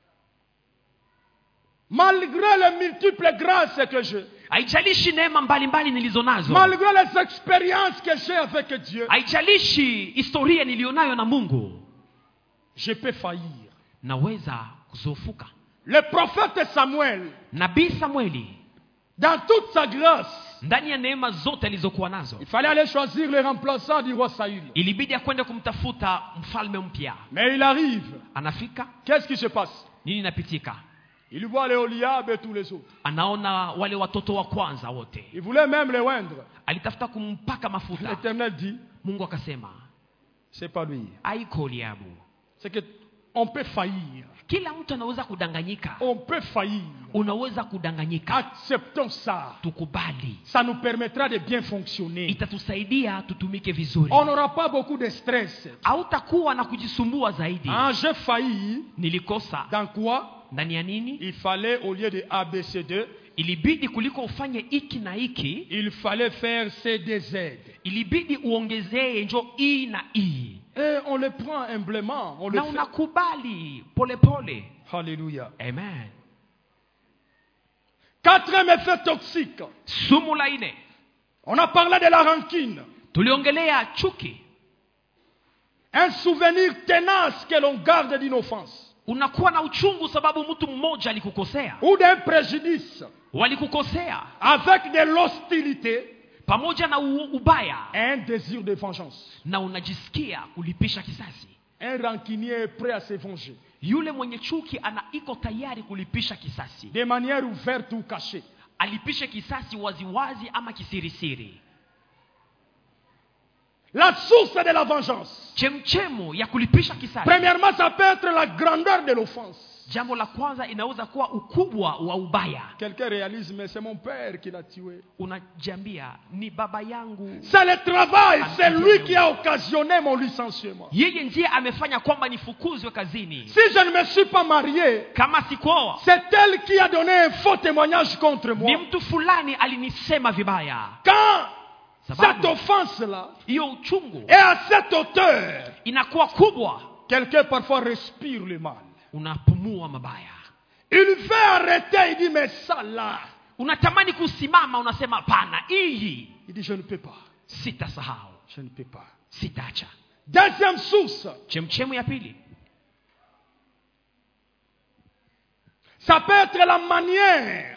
Malgré les multiples grâces que j'ai, Haijalishi neema mbalimbali nilizo nazo, malgré les expériences que j'ai avec Dieu, haijalishi historia nilionayo na Mungu, je peux faillir. naweza kuzofuka. Le prophète Samuel, nabii Samueli, dans toute sa grâce, ndani ya neema zote alizokuwa nazo, il fallait aller choisir le remplaçant du roi Saül. ilibidi akwenda kumtafuta mfalme mpya. Mais il arrive. Anafika, Qu'est-ce qui se passe? nini inapitika? Il voit les Oliab et tous les autres. Anaona wale watoto wa kwanza wote. Il voulait même les oindre. Alitafuta kumpaka mafuta. L'Éternel dit, Mungu akasema, c'est pas lui. haiko Eliabu. C'est que on peut faillir. Kila mtu anaweza kudanganyika. On peut faillir. Unaweza kudanganyika. Acceptons ça. Tukubali. Ça nous permettra de bien fonctionner. Itatusaidia tutumike vizuri. On n'aura pas beaucoup de stress. Hautakuwa na kujisumbua zaidi. J'ai failli. Nilikosa. Dans quoi? Ndani ya nini? Il fallait, au lieu de ABCD, ilibidi kuliko ufanye iki na iki, il fallait faire CDZ. ilibidi uongezee njo I na I. Et on le prend humblement. On le na fait. unakubali pole pole. Alléluia. Amen. Quatrième effet toxique. Sumu la ine. On a parlé de la rancune. Tuliongelea chuki. Un souvenir tenace que l'on garde d'une offense. Unakuwa na uchungu sababu mtu mmoja alikukosea. Ou d'un préjudice. Walikukosea. Avec de l'hostilité. Pamoja na ubaya. Un désir de vengeance. Na unajisikia kulipisha kisasi. Un rancunier est prêt à se venger. Yule mwenye chuki iko tayari kulipisha kisasi. De manière ouverte ou cachée. Alipishe kisasi waziwazi ama kisirisiri. La source de la vengeance. Chemchemu ya kulipisha kisasi. Premièrement, ça peut être la grandeur de l'offense. Jambo la kwanza inaweza kuwa ukubwa wa ubaya. Quelqu'un réalise, mais c'est mon père qui l'a tué. Unajiambia ni baba yangu. C'est le travail, c'est lui qui a occasionné mon licenciement. Yeye ndiye amefanya kwamba nifukuzwe kazini. Si je ne me suis pas marié, kama sikuoa, c'est elle qui a donné un faux témoignage contre moi. Ni mtu fulani alinisema vibaya. Quand sababu, cette offense-là hiyo uchungu est à cette hauteur, inakuwa kubwa, quelqu'un parfois respire le mal. Unapumua mabaya. Il veut arrêter, il dit mais ça là. Unatamani kusimama, unasema hapana, hii. Il dit je ne peux pas. Sitasahau. Je ne peux pas. Sitaacha. Deuxième source. Chemchemu ya pili. Ça peut être la manière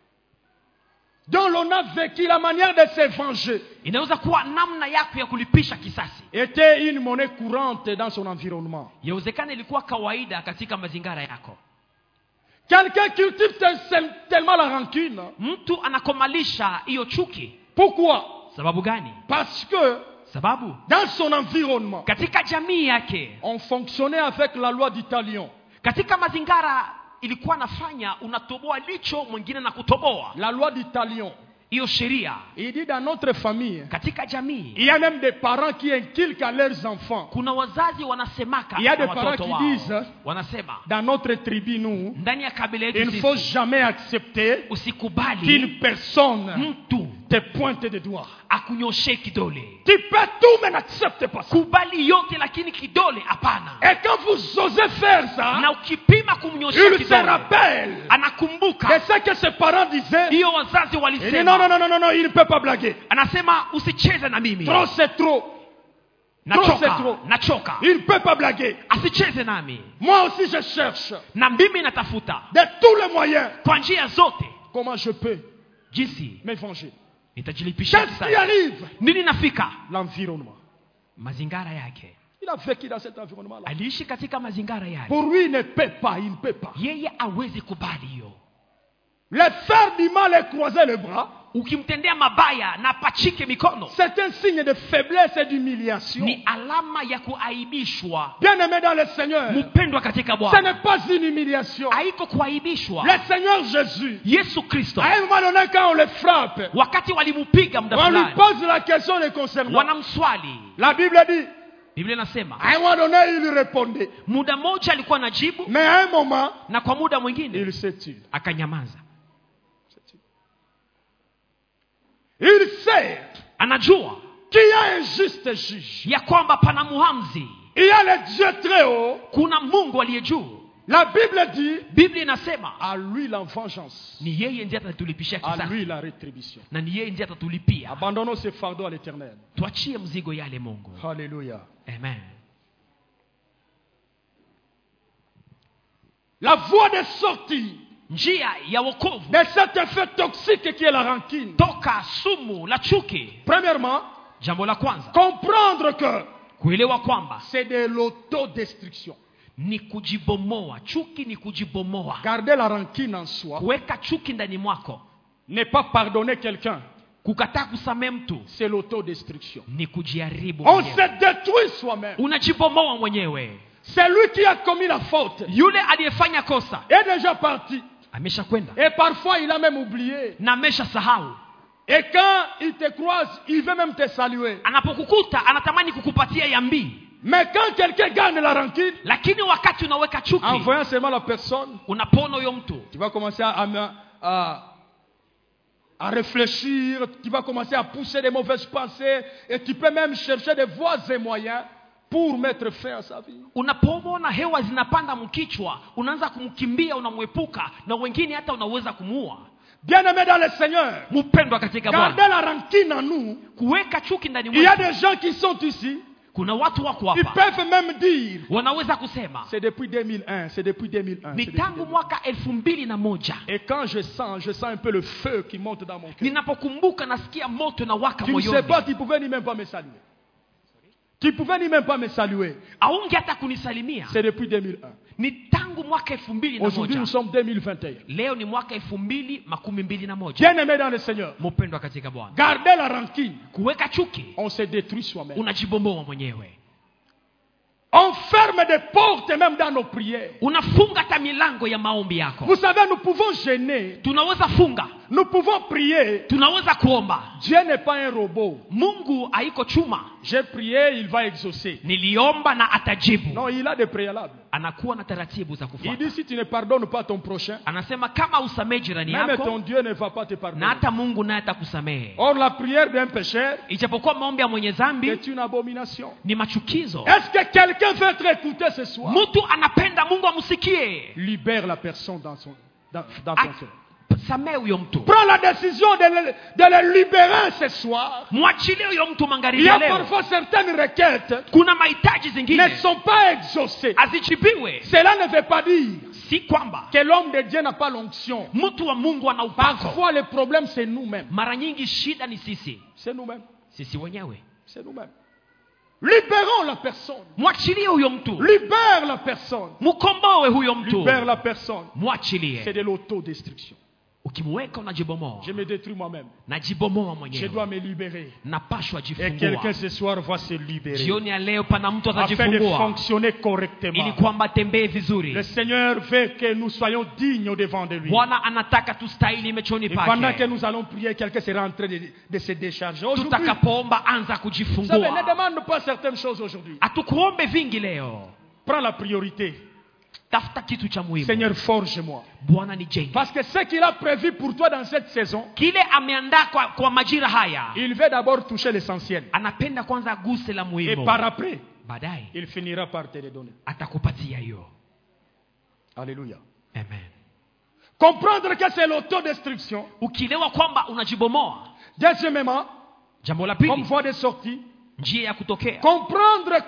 dont l'on a vécu, la manière de se venger. Inaweza kuwa namna yako ya kulipisha kisasi. Était une monnaie courante dans son environnement. Yawezekana ilikuwa kawaida katika mazingira yako. Quelqu'un cultive tellement la rancune. Mtu anakomalisha hiyo chuki. Pourquoi? Sababu gani? Parce que sababu dans son environnement, katika jamii yake, on fonctionnait avec la loi du talion. Katika mazingara ilikuwa nafanya unatoboa licho mwingine na kutoboa. La loi du talion. Hiyo sheria. Il dit dans notre famille, katika jamii, il y a même des parents qui inculquent à leurs enfants. Kuna wazazi wanasemaka, il y a des parents qui disent, wanasema, dans notre tribu nous, ndani ya kabila yetu il ne faut jamais accepter qu'une personne mtu te pointe de doigt. akunyoshe kidole. Tu peux tout mais n'accepte pas ça. Kubali yote lakini kidole hapana. Et quand vous osez faire ça, na ukipima kumnyosha kidole, il se rappelle anakumbuka de ce que ses parents disaient. Hiyo wazazi walisema. Non, il ne peut pas blaguer. Anasema usicheze na mimi. Trop c'est trop. Nachoka. Il ne peut pas blaguer. Asicheze nami. Moi aussi je cherche. Na mimi natafuta. De tous les moyens. Kwa njia zote. Comment je peux jinsi me venger? Qu'est-ce qui arrive? Nini nafika? L'environnement. Mazingara yake. Il a vécu dans cet environnement-là. Aliishi katika mazingara yake. Pour lui, il ne peut pas, il ne peut pas. Yeye hawezi kubali hiyo. Le faire du mal et croiser les bras. Ukimtendea mabaya na pachike mikono. C'est un signe de faiblesse et d'humiliation. Ni alama ya kuaibishwa. Bien-aimé dans le Seigneur. Mpendwa katika Bwana. Ce n'est pas une humiliation. Haiko kuaibishwa. Le Seigneur Jésus. Yesu Kristo. À un moment donné quand on le frappe. Wakati walimupiga muda fulani. On lui pose la question le concernant. Wanamswali. La Bible dit. Biblia inasema. À un moment donné il répondait. Muda moja alikuwa anajibu. Mais à un moment. Na kwa muda mwingine. Il s'est tué. Akanyamaza. Il sait, anajua, qu'il y a un juste juge. Ya kwamba pana muhamzi. Il y a le Dieu très haut. Kuna Mungu aliye juu. La Bible dit, Biblia inasema, à lui la vengeance. Ni yeye ndiye atatulipishia kisasi. À lui la rétribution. Na ni yeye ndiye atatulipia. Abandonnons ce fardeau à l'Éternel. Tuachie mzigo yale Mungu. Alléluia. Amen. la voie de sortie njia ya wokovu de cet effet toxique qui est la rancune. toka sumu la chuki. Premièrement, Jambo la kwanza, comprendre que kuelewa kwamba c'est de l'autodestruction. ni kujibomoa. Chuki ni kujibomoa. Garder la rancune en soi, Kuweka chuki ndani mwako, ne pas pardonner quelqu'un, kukataa kusamehe mtu, c'est l'autodestruction. ni kujiharibu On mwenyewe. se détruit soi-même. Unajibomoa mwenyewe. C'est lui qui a commis la faute. Yule aliyefanya kosa Il est déjà parti. amesha kwenda Et parfois, il a même oublié. na amesha sahau. Et quand il te croise, il veut même te saluer. Anapokukuta anatamani kukupatia yambii, Mais quand quelqu'un gagne la rancune, lakini wakati unaweka chuki, en voyant seulement la personne, unapona huyo mtu, tu vas commencer à réfléchir, tu vas commencer à pousser des mauvaises pensées, et tu peux même chercher des voies et moyens pour mettre fin à sa vie. Unapomona hewa zinapanda mkichwa, unaanza kumkimbia, unamwepuka, na wengine hata unaweza kumuua. Bien-aimés dans le Seigneur, Mpendwa katika gardez Bwana, la rancune en nous. kuweka chuki ndani Il y a mwetu. des gens qui sont ici, Kuna watu wako ils hapa peuvent même dire, wanaweza kusema c'est depuis 2001, c'est depuis 2001. ni c'est depuis tangu 2001. mwaka 2001. Et quand je sens un peu le feu qui monte dans mon cœur. Ninapokumbuka nasikia moto na waka Tu ne sais moyoni. pas, tu pouvais ni même pas me saluer. Tu pouvais ni même pas me saluer. Aunge hata kunisalimia. C'est depuis 2001. Ni tangu mwaka Aujourd'hui, nous 2001. sommes 2021. Leo ni mwaka 2021. Bien-aimés dans le Seigneur, Mpendwa katika Bwana, gardez la rancune. kuweka chuki On se détruit soi-même. unajibomoa mwenyewe. On ferme des portes même dans nos prières. Unafunga hata milango ya maombi yako. Vous savez, nous pouvons gêner. Tunaweza funga, Nous pouvons prier. tunaweza kuomba. Dieu n'est pas un robot. Mungu haiko chuma. J'ai prié, il va exaucer. Niliomba na atajibu. Non, il a des préalables. Anakuwa na taratibu za Il kufuata. dit, si tu ne pardonnes pas ton prochain, Anasema kama usamehe jirani même ton yako, Dieu ne va pas te na pardonner. hata Mungu naye atakusamehe. Or, la prière d'un pécheur Ijapokuwa maombi ya mwenye dhambi est une abomination. ni machukizo. Est-ce que quelqu'un veut être écouté ce soir? Mtu anapenda Mungu amsikie. Libère la personne dans ton cœur. Samehe huyo mtu. Prends la décision de le libérer ce soir. Mwachilie huyo mtu Il y magharibi a leo. parfois certaines requêtes Kuna mahitaji ne zingine sont pas exaucées. azijibiwe. Cela ne veut pas dire Si kwamba que l'homme de Dieu n'a pas l'onction. mtu wa Mungu ana upako. Parfois, le problème, c'est nous-mêmes. Mara nyingi shida ni sisi. C'est nous-mêmes. Sisi wenyewe. C'est nous-mêmes. Libérons la personne. Mwachilie huyo mtu. Libère la personne. Mkomboe huyo mtu. Libère la personne. C'est Mwachilie. de l'autodestruction. Ukimweka unajibomoa. Je me détruis moi-même. Najibomoa Je mwenyewe. dois me libérer. Napashwa Et quelqu'un jifungua. ce soir va se libérer. Jioni ya leo pana mtu Afin de atajifungua fonctionner correctement. ili kwamba tembee Le vizuri. Seigneur veut que nous soyons dignes au-devant de lui. Bwana anataka tustahili mechoni Et pendant que pake. nous allons prier, quelqu'un sera en train de se décharger. Aujourd'hui, vous Tutakapoomba anza savez, ne kujifungua. demande pas certaines choses aujourd'hui. Hatukuombe vingi leo. Prends la priorité. Tafuta kitu cha muhimu. Seigneur, forge-moi. Bwana nijenge. Parce que ce qu'il a prévu pour toi dans cette saison, Kile ameandaa kwa majira haya, il veut d'abord toucher l'essentiel. anapenda kwanza aguse la Et muhimu. par après, Baadaye il finira par te les donner. atakupatia hiyo. Alléluia. Amen. Comprendre que c'est l'autodestruction. Ukielewa kwamba unajibomoa. Deuxièmement, Jambo la comme pili, voie de sortie, njia ya kutokea. comprendre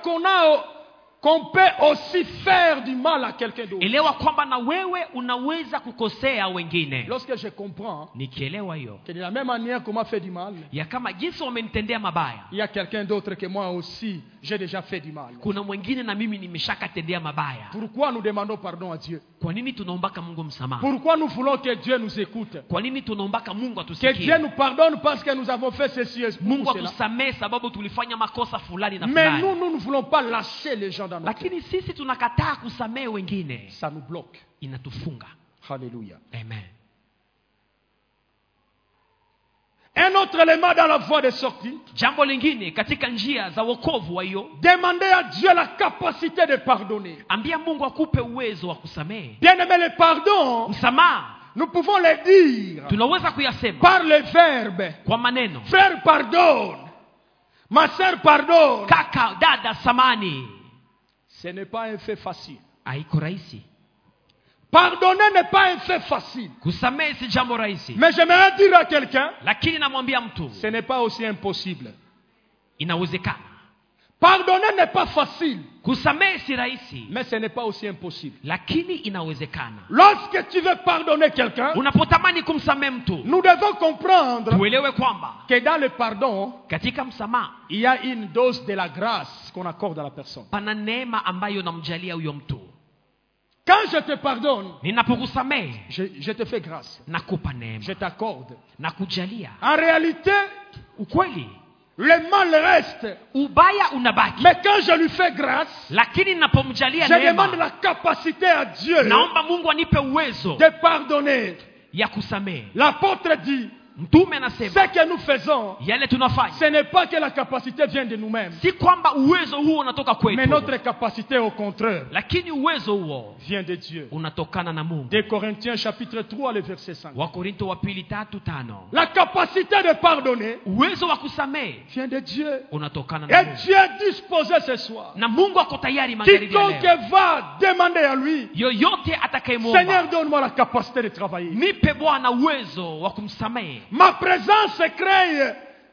qu'on peut aussi faire du mal à quelqu'un d'autre. Elewa kwamba na wewe unaweza kukosea wengine. Lorsque je comprends Nikielewa hiyo, que de la même manière qu'on m'a fait du mal, ya kama jinsi wamenitendea mabaya, il y a quelqu'un d'autre que moi aussi, j'ai déjà fait du mal. kuna mwingine na mimi nimeshakatendea mabaya. Pourquoi nous demandons pardon à Dieu? Kwa nini tunaombaka Mungu msamaha? Pourquoi nous voulons que Dieu nous écoute? Kwa nini tunaombaka Mungu Que atusikie? Dieu nous pardonne parce que nous avons fait ceci et Mungu cela. atusamee sababu tulifanya makosa fulani na Mais fulani. nous ne voulons pas lâcher les gens dans nos cœurs. Lakini sisi tunakataa kusamee wengine. Ça nous bloque. Inatufunga. Alléluia. Amen. Un autre élément dans la voie de sortie, Jambo lingine katika njia za wokovu wa hiyo, demander à Dieu la capacité de pardonner. ambia Mungu akupe uwezo wa kusamehe. Bien-aimé, le pardon, Msamaha nous pouvons le dire tunaweza kuyasema par le verbe. kwa maneno. Frère, pardonne. Ma sœur, pardonne. Kaka, dada, samani. Ce n'est pas un fait facile. Haiko rahisi. Pardonner n'est pas un fait facile. Kusamehe si jambo rahisi. Mais j'aimerais dire à quelqu'un, Lakini namwambia mtu, ce n'est pas aussi impossible. inawezekana. Pardonner n'est pas facile. Kusamehe si rahisi, Mais ce n'est pas aussi impossible. lakini inawezekana. Lorsque tu veux pardonner quelqu'un, Unapotamani kumsamehe mtu, nous devons comprendre tuelewe kwamba que dans le pardon, katika msamaha il y a une dose de la grâce qu'on accorde à la personne. pana neema ambayo namjalia huyo mtu. Quand je te pardonne, Ninapokusamehe je te fais grâce. nakupa neema, Je t'accorde. nakujalia. En réalité, Ukweli, le mal reste. ubaya unabaki, Mais quand je lui fais grâce, lakini ninapomjalia je demande neema, la capacité à Dieu naomba Mungu anipe uwezo de pardonner. ya kusamehe. L'apôtre dit, Mtume anasema ce que nous faisons, yale tunafanya ce n'est pas que la capacité vient de nous-mêmes. si kwamba uwezo huo unatoka Mais kwetu, notre capacité, au contraire, lakini uwezo huo vient de Dieu. unatokana na Mungu. 2 Corinthiens chapitre 3, le verset 5. Wakorinto wa pili 3:5. La capacité de pardonner Uwezo wa kusamehe vient de Dieu. unatokana na Et Mungu. Dieu est disposé ce soir. Na Mungu ako tayari magharibi ya leo. Quiconque va demander à lui, Yoyote atakayemwomba, Seigneur, donne-moi la capacité de travailler. nipe Bwana uwezo wa kumsamehe. Ma présence crée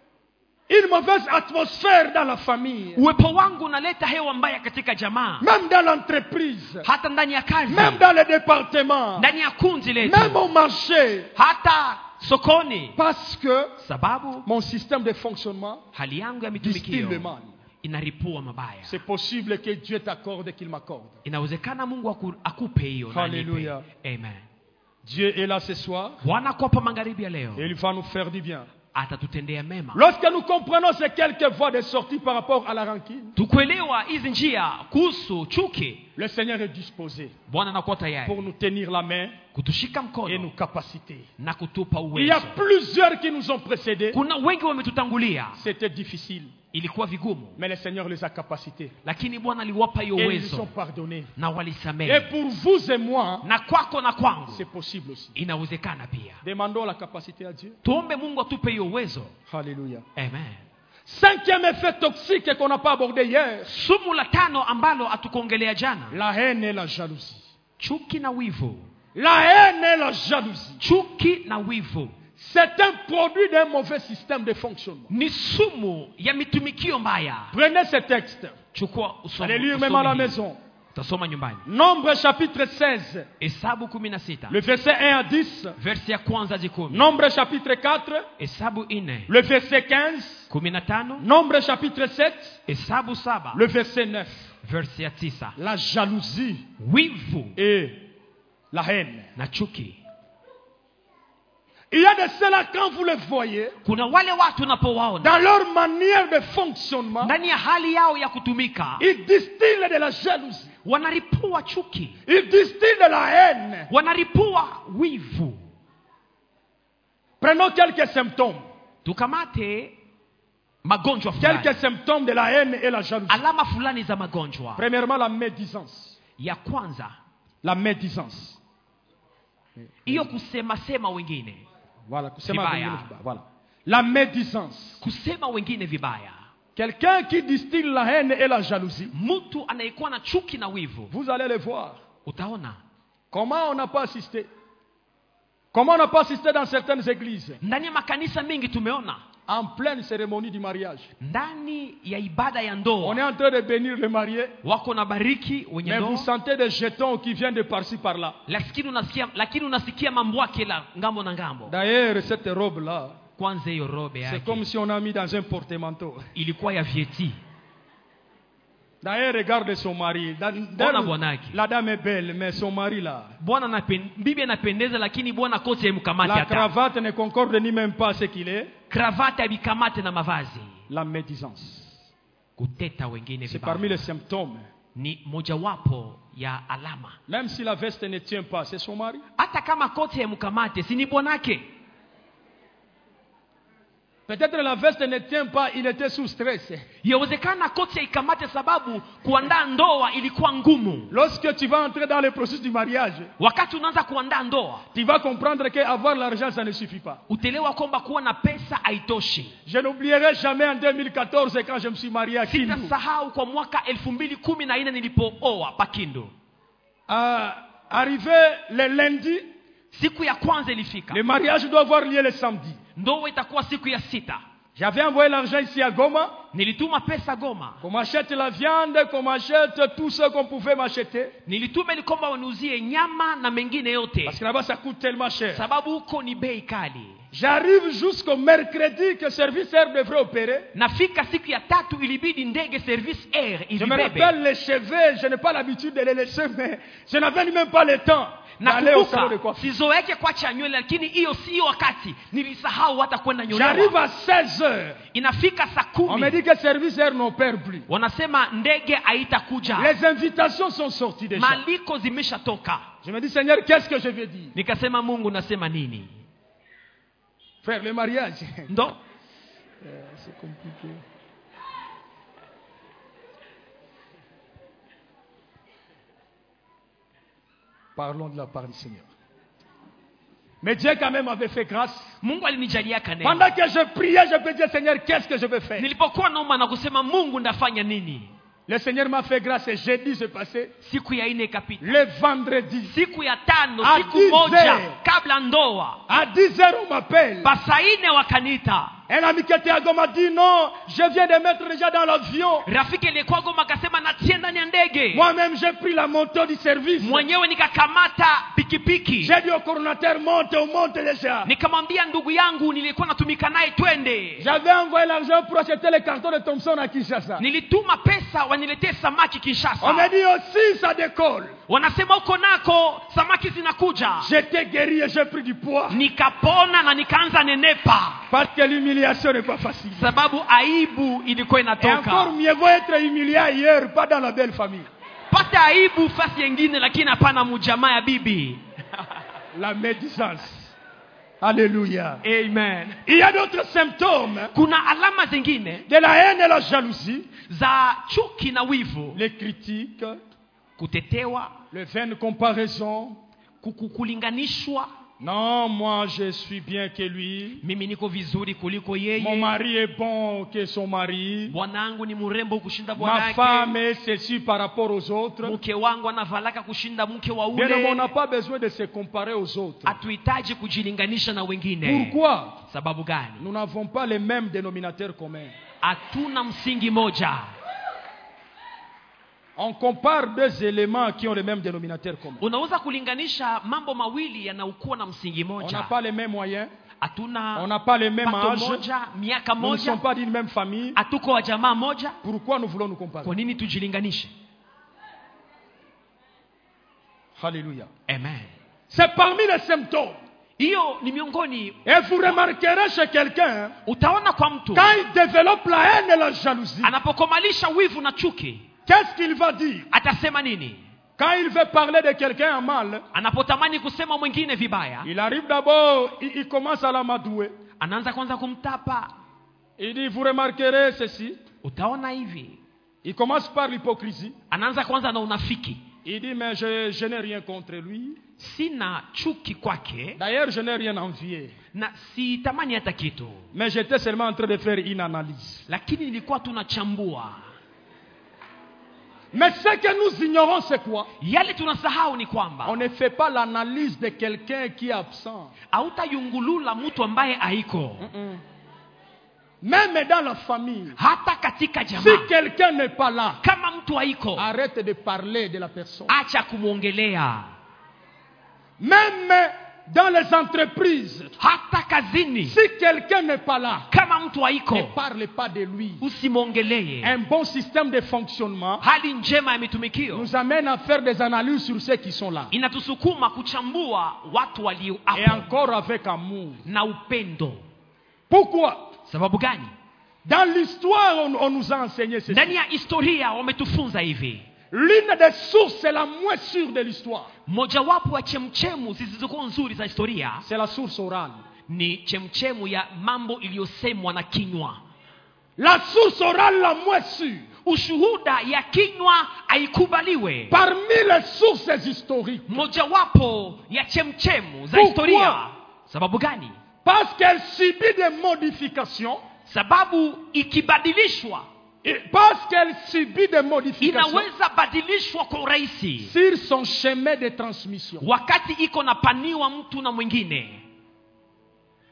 une mauvaise atmosphère dans la famille, Uwepo wangu unaleta hewa mbaya katika jamaa, même dans l'entreprise, hata ndani ya kazi, même dans le département, ndani ya kundi letu, même au marché. hata sokoni, Parce que sababu mon système de fonctionnement hali yangu ya distille le mitumikio mal. inaripua mabaya. C'est possible que Dieu t'accorde et qu'il m'accorde. Inawezekana Mungu akupe hiyo na anipe. Hallelujah. Amen. Dieu est là ce soir Bwana kopa magharibi ya leo, et il va nous faire du bien. atatutendea mema. Lorsque nous comprenons ces quelques voies de sortie par rapport à la rancune, Tukuelewa hizi njia kuhusu chuki, le Seigneur est disposé Bwana anakuwa pour tayari nous tenir la main kutushika et mkono nous capaciter. na kutupa Il y a uwezo. plusieurs qui nous ont précédés. Kuna wengi wametutangulia, C'était difficile, ilikuwa vigumu, mais le Seigneur les a capacités lakini Bwana aliwapa hiyo et ils ont uwezo pardonné. na Et walisamehe. pour vous et moi, Na kwako na kwangu c'est possible aussi. inawezekana pia. Demandons la capacité à Dieu. Tuombe Mungu atupe hiyo uwezo. Alléluia. Amen. Cinquième effet toxique qu'on n'a pas abordé hier, Sumu la tano ambalo hatukuongelea jana, la haine et la jalousie. chuki na wivu. La haine et la jalousie, Chuki na wivu c'est un produit d'un mauvais système de fonctionnement. ni sumu ya mitumikio mbaya. Prenez ce texte. Chukua usome. Allez lire même à la usome hii. maison. Utasoma nyumbani. Nombre chapitre 16, Hesabu 16. le verset 1 à 10. Versi ya kwanza hadi 10. Nombre chapitre 4, Hesabu 4. le verset 15. 15. Nombre chapitre 7, Hesabu 7. le verset 9. Versi ya 9. La jalousie Wivu et la haine. na chuki. Il y a de cela quand vous les voyez, Kuna wale watu unapowaona dans leur manière de fonctionnement, ndani ya hali yao ya kutumika, ils distillent de la jalousie. wanaripua chuki, Ils distillent de la haine. wanaripua wivu. Prenons quelques symptômes. Tukamate magonjwa fulani, Quelques symptômes de la haine et la jalousie. alama fulani za magonjwa. Premièrement, la médisance. Ya kwanza, La médisance. hiyo kusema sema wengine, Voilà. Vibaya. Voilà. La médisance. kusema wengine vibaya. Quelqu'un qui distille la haine et la jalousie, Mtu anayekuwa na chuki na wivu, vous allez le voir. utaona Comment on n'a pas assisté? Comment on n'a pas assisté dans certaines églises? ndani ya makanisa mengi tumeona En pleine cérémonie du mariage. ndani ya ibada ya On ndoa est en train de bénir le marié, wako na bariki wenye mais vous ndoa, sentez des jetons qui viennent de par-ci par-là. lakini unasikia mambwake la ngambo na ngambo. D'ailleurs, cette robe-là, Kwanza hiyo robe c'est yake comme si on a mis dans un porte-manteau. ilikuwa ya vieti. D'ailleurs, regarde son mari. Bona bwanake. La dame est belle, mais son mari là. Bibi anapendeza lakini bwana koti haimkamati La hata. cravate ne concorde ni même pas ce qu'il est. Kravati habikamate na mavazi. La médisance. Kuteta wengine C'est vibaya parmi les symptômes. ni mojawapo ya alama. Même si la veste ne tient pas, c'est son mari. Hata kama koti haimkamate, si ni bwanake. Peut-être la veste ne tient pas, il était sous stress. Yawezekana koti haikamate sababu kuandaa ndoa ilikuwa ngumu. Lorsque tu vas entrer dans le processus du mariage, Wakati unaanza kuandaa ndoa, tu vas comprendre qu'avoir l'argent, ça ne suffit pas. utelewa kwamba kuwa na pesa haitoshi. Je n'oublierai jamais en 2014 quand je me suis marié à Kindu. Sitasahau kwa mwaka 2014 nilipooa Pakindu. Arrivé le lundi, Siku ya kwanza ilifika. le mariage doit avoir lieu le samedi. Ndoa itakuwa siku ya 6. J'avais envoyé l'argent ici à Goma. Nilituma pesa Goma. Qu'on m'achète la viande, qu'on m'achète tout ce qu'on pouvait m'acheter. Nilituma ili kwamba waniuzie nyama na mengine yote. Parce que là-bas ça coûte tellement cher. Sababu huko ni bei kali. J'arrive jusqu'au mercredi que Service Air devrait opérer. Nafika siku ya 3 ilibidi ndege Service Air ibebe. Je me rappelle les cheveux, je n'ai pas l'habitude de les laisser, mais je n'avais même pas le temps d'aller au salon de coiffure. Sizoeke kuacha nywele, lakini hiyo sio wakati. Nilisahau hata kwenda nyolewa. J'arrive à 16h. Inafika saa 10. On me dit que Service Air n'opère plus. Wanasema ndege haitakuja. Les invitations sont sorties déjà. Maliko zimeshatoka. Je me dis, Seigneur, qu'est-ce que je vais dire? Nikasema Mungu nasema nini? Faire le mariage. Ndo? C'est compliqué. Parlons de la part du Seigneur. Mais Dieu quand même avait fait grâce. Mungu alinijalia kanema. Pendant que je priais, je peux dire, Seigneur, qu'est-ce que je vais faire? Nilipokuwa naomba na kusema Mungu ndafanya nini? Le Seigneur m'a fait grâce et jeudi c'est passé. Siku ya 4 ikapita. Le vendredi. Siku ya 5, À siku 10 moja heures. kabla ndoa. À 10h on m'appelle. Saa 4 wakanita. Un ami qui était à Goma dit non, je viens de mettre déjà dans l'avion. Rafiki aliyekuwa Goma akasema natia ndani ya ndege. Moi-même j'ai pris la moto du service. Mwenyewe nikakamata pikipiki. J'ai dit au coordinateur monte, on monte déjà. Nikamwambia ndugu yangu nilikuwa natumika naye twende. J'avais envoyé l'argent pour acheter les cartons de Thompson à Kinshasa. Nilituma pesa waniletee samaki Kinshasa. On m'a dit aussi ça décolle. Wanasema uko nako samaki zinakuja. J'étais guéri et j'ai pris du poids. Nikapona na nikaanza nenepa. Parce que l'humiliation n'est pas facile. Sababu aibu ilikuwa Et inatoka. encore mieux vaut être humilié ailleurs, pas dans la belle famille. Pata aibu fasi nyingine lakini hapana mujamaa ya bibi. La médisance. Alléluia. Amen. Il y a d'autres symptômes Kuna alama zingine de la haine et la jalousie. za chuki na wivu. Les critiques, Kutetewa, les vaines comparaisons. kulinganishwa. Non, moi je suis bien que lui. Mimi niko vizuri kuliko yeye. Mon mari est bon que son mari. Bwanangu ni murembo kushinda Ma bwanake. femme est ceci par rapport aux autres. Mke wangu anavalaka kushinda mke wa Bien, on ule. n'a pas besoin de se comparer aux autres. Hatuhitaji kujilinganisha na wengine. Pourquoi? Sababu gani? Nous n'avons pas les mêmes dénominateurs communs. Hatuna msingi moja. On compare deux éléments qui ont le même dénominateur commun. Unaweza kulinganisha mambo mawili yanayokuwa na msingi On moja. n'a pas les mêmes moyens. Hatuna On n'a pas le même pato âge. moja, miaka Nous ne moja. sommes pas d'une même famille. Hatuko wa jamaa moja. Pourquoi nous voulons nous comparer? Kwa nini tujilinganishe? Alléluia. Amen. C'est parmi les symptômes. Hiyo ni miongoni. Et vous remarquerez chez quelqu'un, Utaona kwa mtu quand il développe la haine et la jalousie, anapokomalisha wivu na chuki, qu'est-ce qu'il va dire? atasema nini? Quand il veut parler de quelqu'un en mal, Anapotamani kusema mwingine vibaya, il arrive d'abord, il commence à l'amadouer. anaanza kwanza kumtapa. Il dit, vous remarquerez ceci. Utaona hivi. Il commence par l'hypocrisie. Anaanza kwanza na unafiki. Il dit, mais je n'ai rien contre lui. Sina chuki kwake D'ailleurs, je n'ai rien envié. na sitamani hata kitu, Mais j'étais seulement en train de faire une analyse. lakini nilikuwa tunachambua. Mais ce que nous ignorons, c'est quoi? Yale tunasahau ni On kwamba ne fait pas l'analyse de quelqu'un qui est absent. hautayungulula mtu ambaye haiko. Même dans la famille. Hata katika Si jamaa, quelqu'un n'est pas là, kama mtu haiko, arrête de parler de la personne. acha kumwongelea. Même dans les entreprises, Hata kazini, si quelqu'un n'est pas là, kama mtu ne haiko, parle pas de lui. usimwongelee. Un bon système de fonctionnement Hali njema ya mitumikio nous amène à faire des analyses sur ceux qui sont là. inatusukuma kuchambua watu walio Et hapo encore avec amour. na upendo. Pourquoi? Sababu gani? Dans l'histoire, on nous a enseigné ceci. Ndani ya historia wametufunza hivi. L'une des sources la moins sûre de l'histoire, Mojawapo wa chemchemu zisizokuwa nzuri za historia c'est la source orale. ni chemchemu ya mambo iliyosemwa na kinywa. La source orale la moins sûre, Ushuhuda ya kinywa haikubaliwe. parmi les sources historiques, Mojawapo ya chemchemu za Pourquoi? historia. Sababu gani? parce qu'elle subit des modifications, Sababu ikibadilishwa et parce qu'elle subit des modifications inaweza badilishwa kwa urahisi sur son chemin de transmission. wakati iko napaniwa mtu na mwingine.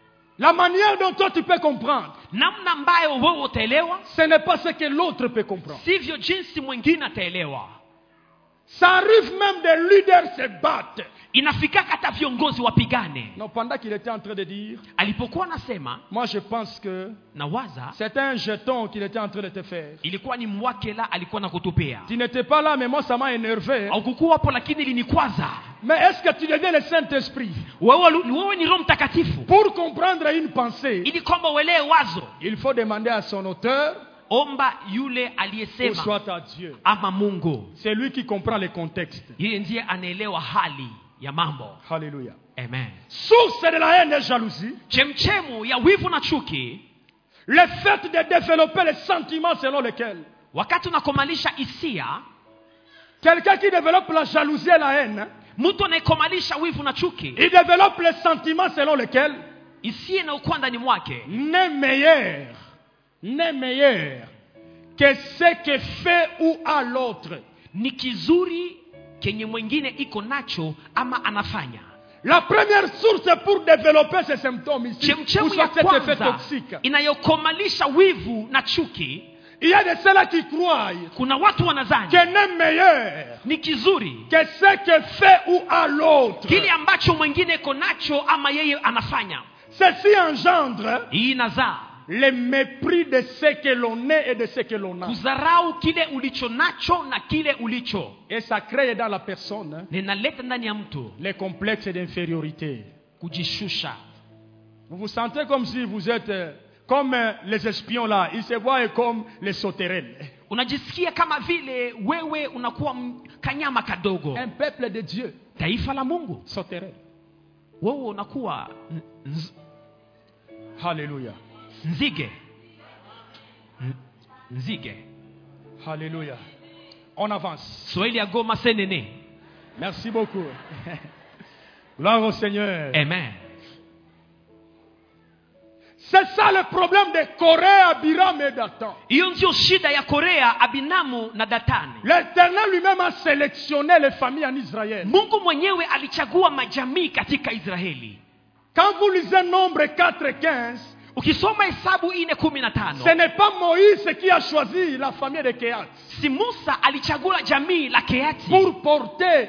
La manière dont toi tu peux comprendre, namna ambayo wewe utaelewa, ce n'est pas ce que l'autre peut comprendre. sivyo jinsi mwingine ataelewa. Ça arrive même des leaders se battent. Inafika hata viongozi wapigane. Non, pendant qu'il était en train de dire, Alipokuwa anasema, moi je pense que nawaza c'était un jeton qu'il était en train de te faire. ilikuwa ni mwakela alikuwa nakutupia. Tu n'étais pas là, mais moi ça m'a énervé. Haukuwa hapo lakini ilinikwaza. Mais est-ce que tu deviens le Saint-Esprit? Wewe ni Roho Mtakatifu. Pour comprendre une pensée, Ili kwamba uelewe wazo, il faut demander à son auteur, omba yule ou aliyesema soit à Dieu. ama Mungu. C'est lui qui comprend les contextes. Yeye ndiye anaelewa hali ya mambo. Alléluia. Amen. Source de la haine et jalousie, Chemchemu ya wivu na chuki, le fait de développer les sentiments selon lesquels wakati unakomalisha hisia, quelqu'un qui développe la jalousie et la haine, mtu anayekomalisha wivu na chuki, il développe les sentiments selon lesquels hisia inayokuwa ndani mwake n'est meilleur que ce que fait ou a l'autre. ni kizuri kenye mwingine iko nacho ama anafanya. La première source pour développer ces symptômes ici, Chemchemu ou ya soit cet effet kwanza toxique, inayokomalisha wivu na chuki, il y a de ceux-là qui croient kuna watu wanadhani que n'est meilleur ni kizuri que ce que fait ou a l'autre. kile ambacho mwingine iko nacho ama yeye anafanya. Ceci engendre Hii inazaa le mépris de ce que l'on est et de ce que l'on a. kudharau kile ulicho nacho na kile ulicho. Et ça crée dans la personne Ninaleta ndani ya mtu les complexes d'infériorité. kujishusha. Vous vous sentez comme si vous êtes comme les espions là. Ils se voient comme les sauterelles. Unajisikia kama vile wewe unakuwa kanyama kadogo. Un peuple de Dieu. Taifa la Mungu. Sauterelle. Wewe unakuwa Alléluia. nzige. Nzige. Alléluia. On avance. Swahili ya Goma senene. Merci beaucoup. Gloire au Seigneur. Amen. C'est ça le problème de Corée, Abiram et Dathan. Hiyo ndio shida ya Korea, Abinamu na Datani. L'Éternel lui-même a sélectionné les familles en Israël. Mungu mwenyewe alichagua majamii katika Israeli. Quand vous lisez Nombre 4:15, Ukisoma Hesabu 4:15, ce n'est pas Moïse qui a choisi la famille de Kehat si Musa alichagua jamii la Keati pour porter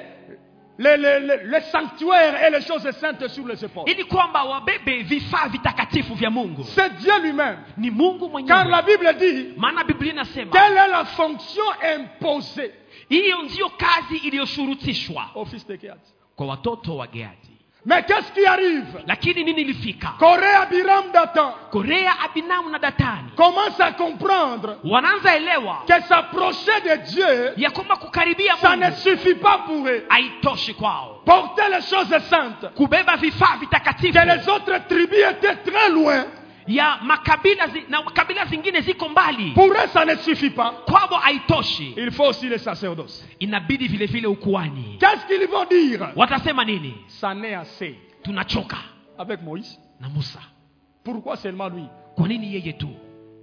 le sanctuaire et les choses saintes sur les épaules. ili kwamba wabebe vifaa vitakatifu vya Mungu. C'est Dieu lui-même. Ni Mungu Car mwenyewe. la Bible dit, Maana Biblia inasema quelle est la fonction imposée hiyo ndio kazi iliyoshurutishwa au fils de Kehat? kwa watoto wa Geati. Mais qu'est-ce qui arrive? Lakini nini ilifika? Corée, Abiram, Dathan Korea, Abinamu na Datani commence à comprendre wanaanza elewa que s'approcher de Dieu, ya kwamba kukaribia ça ne Mungu suffit pas pour eux. haitoshi kwao. Porter les choses saintes, Kubeba vifaa que vitakatifu les autres tribus étaient très loin, ya makabila na kabila zingine ziko mbali, pour eux ça ne suffit pas. kwao haitoshi. Il faut aussi le sacerdoce. Inabidi vile vile ukuhani. Qu'est-ce qu'ils vont dire? Watasema nini? Ça n'est assez. Tunachoka Avec Moïse. na Musa. Pourquoi seulement lui? Kwa nini yeye tu?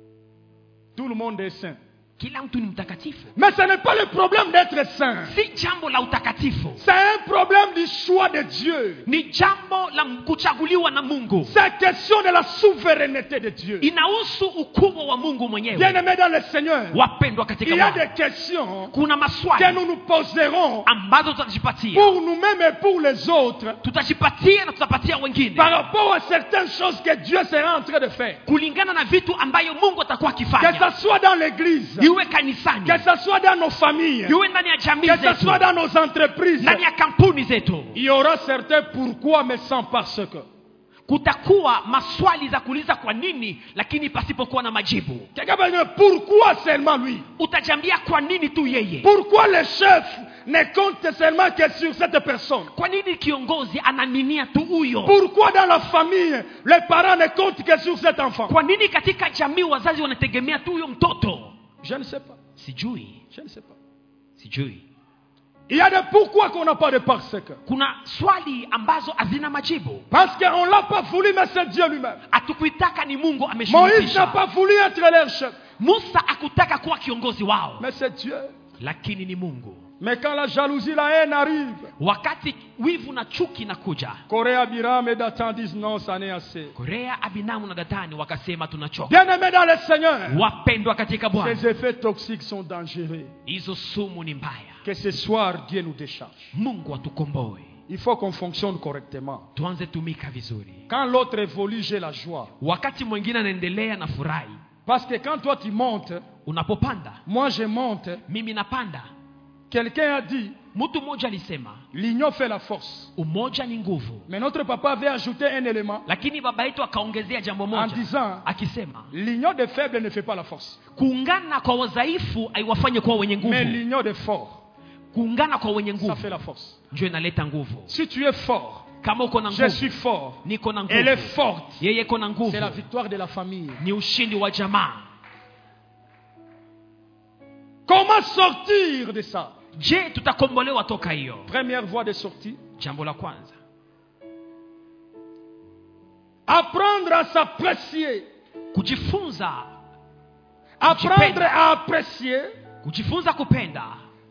Tout le monde est saint. Kila mtu ni mtakatifu. Mais ce n'est pas le problème d'être saint. Si jambo la utakatifu, C'est un problème du choix de Dieu. ni jambo la kuchaguliwa na Mungu. C'est question de la souveraineté de Dieu. Inahusu ukubwa wa Mungu mwenyewe. Bien-aimés dans le Seigneur, Wapendwa katika il y a Bwana, des questions kuna que maswali nous nous poserons ambazo tutajipatia. pour nous-mêmes et pour les autres Tutajipatia na tutapatia wengine par rapport à certaines choses que Dieu sera en train de faire. kulingana na vitu ambayo Mungu atakuwa Que akifanya. ce soit dans l'église, Iwe kanisani, que ce soit dans nos familles, iwe ndani ya jamii que ce zetu, soit dans nos entreprises, ndani ya kampuni zetu. il y aura certains pourquoi mais sans parce que. Kutakuwa maswali za kuuliza kwa nini, lakini pasipokuwa na majibu. Quelqu'un va dire pourquoi seulement lui? Utajambia kwa nini tu yeye? Pourquoi le chef ne compte seulement que sur cette personne? Kwa nini kiongozi anaminia tu huyo? Pourquoi dans la famille les parents ne comptent que sur cet enfant? Kwa nini katika jamii wazazi wanategemea tu huyo mtoto? Je ne sais pas. Sijui. Je ne sais pas. Sijui. Il y a des pourquoi qu'on n'a pas de parce que. Kuna swali ambazo hazina majibu. Parce qu'on ne l'a pas voulu, mais c'est Dieu lui-même. Hatukuitaka, ni Mungu Moïse n'a ameshurutisha. pas voulu être leur chef, Musa akutaka kuwa kiongozi wao, mais c'est Dieu lakini ni Mungu Mais quand la jalousie, la haine arrive, wakati wivu na chuki nakuja, Corée, Abiram et Dathan disent non, ça n'est assez. Korea, Abinamu na Dathani wakasema tunachoka. Bien-aimés dans le Seigneur, Wapendwa katika Bwana, ces effets toxiques sont dangereux. hizo sumu ni mbaya. Que ce soir, Dieu nous décharge. Mungu atukomboe. Il faut qu'on fonctionne correctement. Tuanze tumika vizuri. Quand l'autre évolue, j'ai la joie. Wakati mwingine anaendelea na furahi. Parce que quand toi tu montes, Unapopanda, moi je monte. mimi napanda. Quelqu'un a dit, Mtu mmoja alisema, l'union fait la force. umoja ni nguvu. Mais notre papa avait ajouté un élément Lakini baba yetu akaongezea jambo en moja, disant, akisema, l'union des faibles ne fait pas la force. kuungana kwa wadhaifu haiwafanye kuwa wenye Mais nguvu. l'union des forts, Kuungana kwa wenye ça nguvu fait la force. ndio inaleta nguvu. Si tu es fort, Kama uko na je nguvu, suis fort, niko na elle est nguvu, forte, yeye iko na nguvu, c'est la victoire de la famille. ni ushindi wa jamaa. Comment sortir de ça? Je, tutakombolewa toka hiyo? Première voie de sortie, Jambo la kwanza, apprendre à s'apprécier. kujifunza, Apprendre à apprécier kujifunza kupenda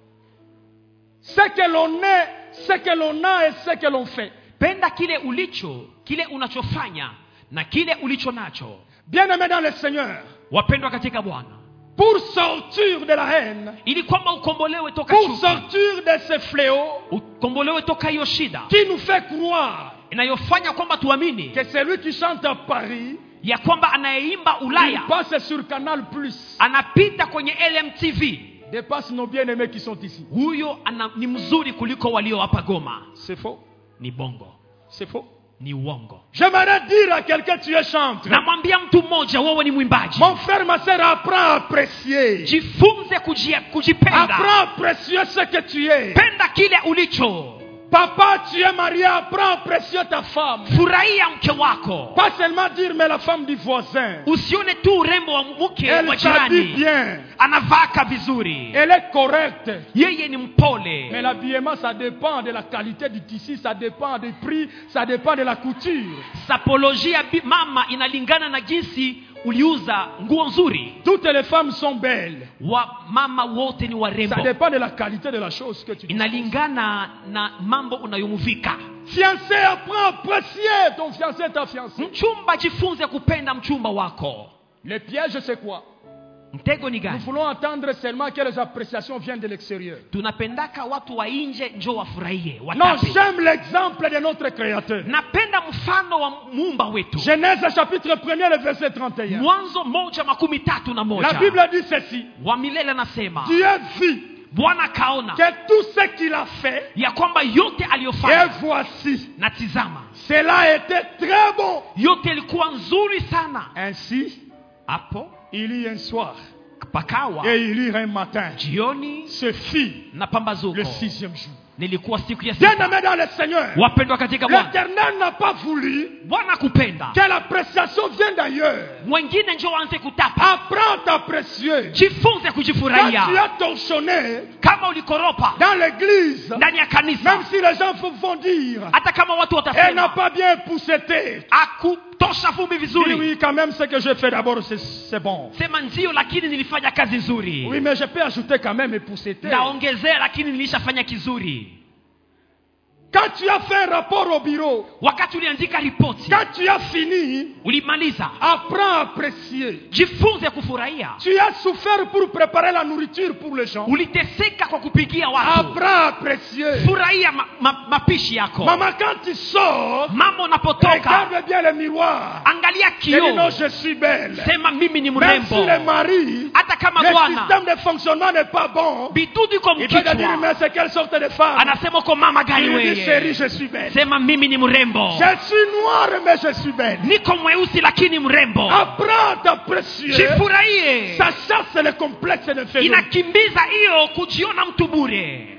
ce que l'on est, ce que l'on a et ce que l'on fait. penda kile ulicho, kile unachofanya na kile ulicho nacho. Bien-aimés dans le Seigneur, Wapendwa katika Bwana, pour sortir de la haine, ili kwamba ukombolewe toka pour chuki, sortir de ce fléau ukombolewe toka hiyo shida qui nous fait croire inayofanya kwamba tuamini que celui qui chante à Paris, ya kwamba anayeimba il Ulaya passe sur Canal+, anapita kwenye LMTV, dépasse nos bien-aimés qui sont ici. huyo ni mzuri kuliko walio hapa Goma. C'est faux. Ni bongo, C'est faux. ni uongo. J'aimerais dire à quelqu'un, tu es chantre. Namwambia mtu mmoja, wewe ni mwimbaji. Mon frère, ma soeur, apprends à apprécier. Jifunze kujipenda. Apprends à apprécier ce que tu es. Penda kile ulicho. Papa, tu es marié, apprends à apprécier ta femme. Furahia mke wako. Pas seulement dire, mais la femme du voisin. Usione tu urembo wa mke wa Elle s'habille jirani. bien. Anavaka vizuri. Elle est correcte. Yeye ni mpole. Mais l'habillement, ça dépend de la qualité du tissu, ça dépend du prix, ça dépend de la couture. Sapolojia mama inalingana na jinsi uliuza nguo nzuri. Toutes les femmes sont belles. Wa mama wote ni warembo. Ça dépend de la qualité de la chose que tu dis. Inalingana na mambo unayomvika. Fiancé, apprends à apprécier ton fiancé, ta fiancée. Mchumba, jifunze kupenda mchumba wako. Le piège, c'est quoi? Mtego ni Nous gani? voulons entendre seulement que les appréciations viennent de l'extérieur. Tunapendaka watu wa nje njoo wafurahie, Non, watape. j'aime l'exemple de notre Créateur. Napenda mfano wa muumba wetu. Genèse chapitre 1er, le verset 31. Mwanzo 1:31. La Bible dit ceci. Wa milele anasema, Dieu vit Bwana kaona que tout ce qu'il a fait, ya kwamba yote et aliyofanya, voici, na tizama, cela était très bon. yote ilikuwa nzuri sana. Ainsi, Hapo il y eut un soir pakawa et il y eut un matin. jioni Ce fut na pambazuko. le 6e jour. Nilikuwa siku ya sita. Bien-aimés dans le Seigneur, Wapendwa katika Bwana, l'Éternel n'a pas voulu Bwana kupenda que l'appréciation vienne d'ailleurs. mwengine njoo aanze kutapa. Apprends à t'apprécier. Jifunze Quand kujifurahia. tu as torchonné Kama ulikoropa dans l'église, ndani ya kanisa, même si les gens vont dire, hata kama watu elle n'a watasema pas bien poussé. akutosha vumbi Oui, vizuri, oui, quand même, ce que j'ai fait d'abord, c'est bon. sema ndio, lakini nilifanya kazi nzuri. Oui, mais je peux ajouter quand même et pousser. Naongezea, lakini nilishafanya kizuri. Quand tu as fait un rapport au bureau, Wakati uliandika ripoti, quand tu as fini, ulimaliza, apprends à apprécier. jifunze kufurahia. Tu as souffert pour préparer la nourriture pour les gens. Uliteseka kwa kupigia watu, Apprends à apprécier. furahia mapishi yako. Maman, quand tu sors, Mama unapotoka, regarde bien le miroir. angalia Et dis non, kioo, je suis belle. sema mimi ni Même si mrembo. le mari, Hata kama le bwana système de fonctionnement n'est pas bon, bidudi kwa il peut te dire, mais mkichwa, c'est quelle sorte de femme? anasema uko mama gani Il dit, chérie, wewe? je suis belle. Sema mimi ni mrembo. Je suis noire, mais je suis belle. Niko mweusi lakini mrembo. Apprends à t'apprécier. Jifurahie. Ça chasse le complexe de féminité. Inakimbiza hiyo kujiona mtu bure.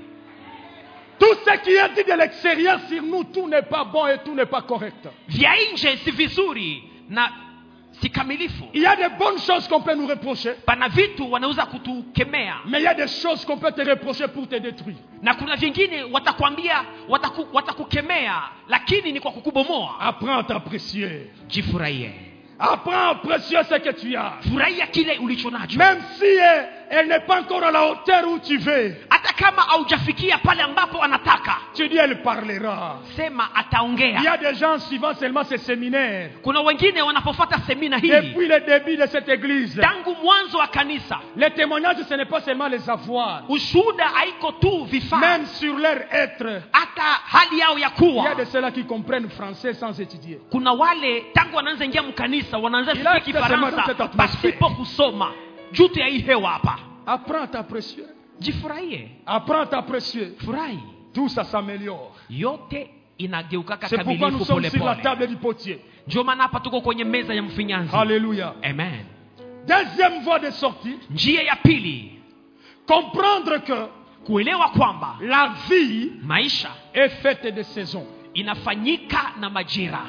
Tout ce qui est dit de l'extérieur sur nous, tout n'est pas bon et tout n'est pas correct. Vya nje si vizuri na si kamilifu. Il y a des bonnes choses qu'on peut nous reprocher, Pana vitu wanaweza kutukemea, mais il y a des choses qu'on peut te reprocher pour te détruire. na kuna vingine watakwambia, watakukemea, lakini ni kwa kukubomoa. Apprends à t'apprécier. Jifurahie. Apprends à apprécier ce que tu as. Furahia kile ulicho nacho. Même si elle n'est pas encore à la hauteur où tu veux. Hata kama haujafikia pale ambapo anataka, tu dis elle parlera. sema ataongea. Il y a des gens suivant seulement ces séminaires. Kuna wengine wanapofuata semina hii Depuis le début de cette église, tangu mwanzo wa kanisa. les témoignages, ce n'est pas seulement les avoirs. Ushuhuda haiko tu vifaa, Même sur leur être. hata hali yao ya Il y a kuwa. de ceux-là qui comprennent français sans étudier. Kuna wale tangu wanaanza ingia mkanisa wanaanza Ila kusikia Kifaransa cette atmosphère. pasipo kusoma. Jutu ya hii hewa hapa. Apprends ta précieux. Jifurahie. Apprends ta précieux. Furahi. Tout ça s'améliore. Yote inageuka C'est pourquoi nous kamilifu sommes pole sur la pole. table du potier. Ndio maana hapa tuko kwenye meza ya mfinyanzi. Alléluia. Amen. Deuxième voie de sortie, Njia ya pili, comprendre que kuelewa kwamba la vie maisha est faite de saisons. inafanyika na majira.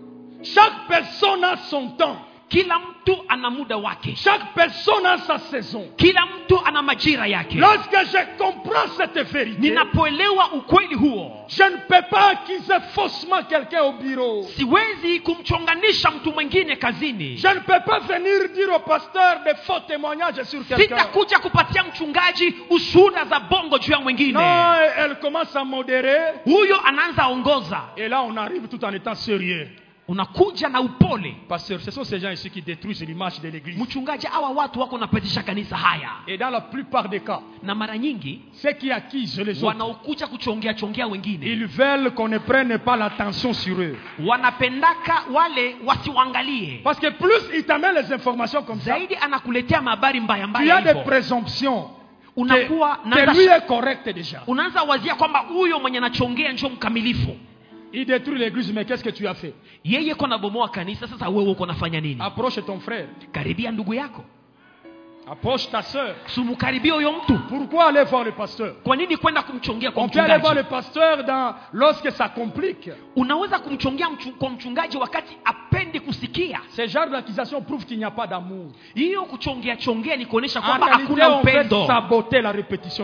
Chaque personne a son temps. Kila mtu ana muda wake. Chaque personne a sa saison. Kila mtu ana majira yake. Lorsque je comprends cette vérité, Ninapoelewa ukweli huo, je ne peux pas accuser faussement quelqu'un au bureau. siwezi kumchonganisha mtu mwingine kazini. Je ne peux pas venir dire au pasteur des faux témoignages sur quelqu'un. Sitakuja kupatia mchungaji ushuhuda za bongo juu ya mwingine. Non, elle commence à modérer. Huyo anaanza ongoza. Et là, on arrive tout en étant sérieux. Unakuja na upole. Pasteur, ce sont ces gens ici qui détruisent l'image de l'église. Mchungaji, hawa watu wako napitisha kanisa haya. Et dans la plupart des cas, Na mara nyingi ceux qui accusent les autres, wanaokuja kuchongea wengine, ils veulent qu'on ne prenne pas l'attention sur eux. wanapendaka wale wasiwaangalie. Parce que plus ils t'amènent les informations comme ça, Zaidi anakuletea habari mbaya tu mbaya as des hivyo. présomptions Unakuwa que lui est correct déjà. unaanza wazia kwamba huyo mwenye anachongea njoo mkamilifu. Il détruit l'église, mais qu'est-ce que tu as fait? Yeye kona bomoa kanisa, sasa wewe uko nafanya nini? Approche ton frère. Karibia ndugu yako. Approche ta soeur. Sumukaribia huyo mtu. Pourquoi aller voir le pasteur? Kwa nini kwenda kumchongea kwa On peut aller voir le mchungaji? pasteur lorsque ça complique. Unaweza kumchongea kwa mchungaji wakati apendi kusikia. Ce genre d'accusation prouve qu'il n'y a pas d'amour. Hiyo kuchongea ni kuonesha En kwamba réalité, hakuna on veut upendo. saboter la répétition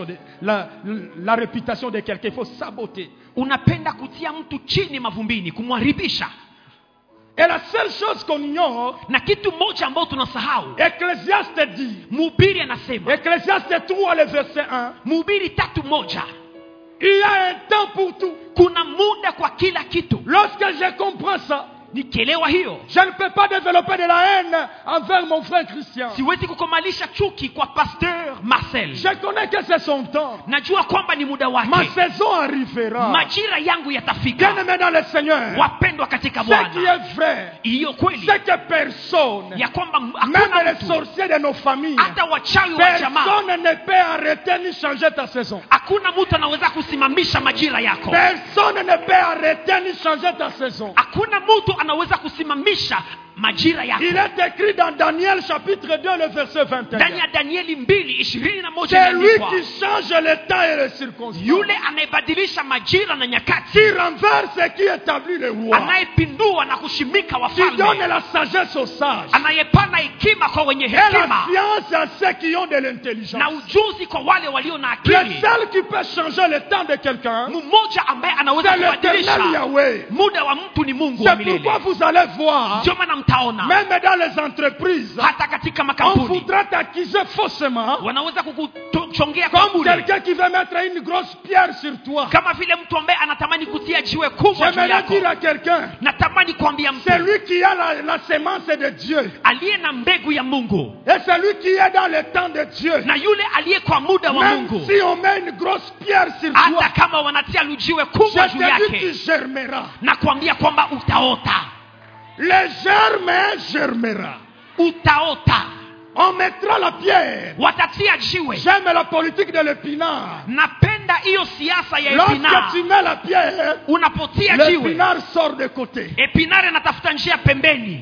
la réputation de quelqu'un. Il faut saboter. Unapenda kutia mtu chini mavumbini, kumharibisha. Et la seule chose qu'on ignore, Na kitu moja ambao tunasahau, Ecclésiaste dit, Mhubiri anasema, Ecclésiaste 3, le verset 1, Mhubiri 3:1, il y a un temps pour tout. kuna muda kwa kila kitu. Lorsque je comprends ça, Nikielewa hiyo, je ne peux pas développer de la haine envers mon frère Christian. siwezi kukomalisha chuki kwa Pasteur Marcel. Je connais que c'est son temps. Najua kwamba ni muda Ma wake. saison arrivera. Majira yangu yatafika. Bien-aimé dans le Seigneur, Wapendwa katika ce qui Bwana, est vrai, hiyo kweli c'est que personne, ya kwamba même hakuna les mtu, sorciers de nos familles, hata wachawi wa jamaa, personne ne peut arrêter ni changer ta saison. hakuna mtu anaweza kusimamisha majira yako. Personne ne peut arrêter ni changer ta saison. Hakuna mtu anaweza kusimamisha majira yako. Il est écrit dans Daniel chapitre 2, le verset 21. Ndani ya Danieli 2:21 C'est lui imeandikwa, qui change le temps et les circonstances. yule anayebadilisha majira na nyakati, Qui renverse et qui établit les rois. anayepindua na kushimika Qui donne wafalme, la sagesse aux sages. anayepana hekima kwa wenye Et la hekima science à ceux qui ont de l'intelligence. na ujuzi kwa wale walio na Le akili. seul qui peut changer le temps de quelqu'un, Mmoja ambaye anaweza c'est l'éternel kubadilisha Yahweh. muda wa mtu ni Mungu wa C'est milele. pourquoi vous allez voir, Ndio maana mtaona même dans les entreprises, hata katika on makampuni voudra t'accuser faussement wanaweza kukuchongea kwa comme bure, quelqu'un qui veut mettre une grosse pierre sur toi. kama vile mtu ambaye anatamani kutia jiwe kubwa juu J'aimerais yako. dire à quelqu'un, Natamani kuambia mtu c'est lui qui a la sémence de Dieu. aliye na mbegu ya Mungu Et c'est lui qui est dans le temps de Dieu. na yule aliye kwa muda wa Même Mungu, si on met une grosse pierre sur toi, hata kama wanatia lujiwe kubwa je juu te dis yake, tu germeras. na kuambia kwamba utaota, Le germe germera. utaota. On mettra la pierre. Watatia jiwe. J'aime la politique de l'épinard. Napenda hiyo siasa ya Lorsque epinari. tu mets la pierre, Unapotia jiwe, l'épinard sort de côté. epinari anatafuta njia pembeni.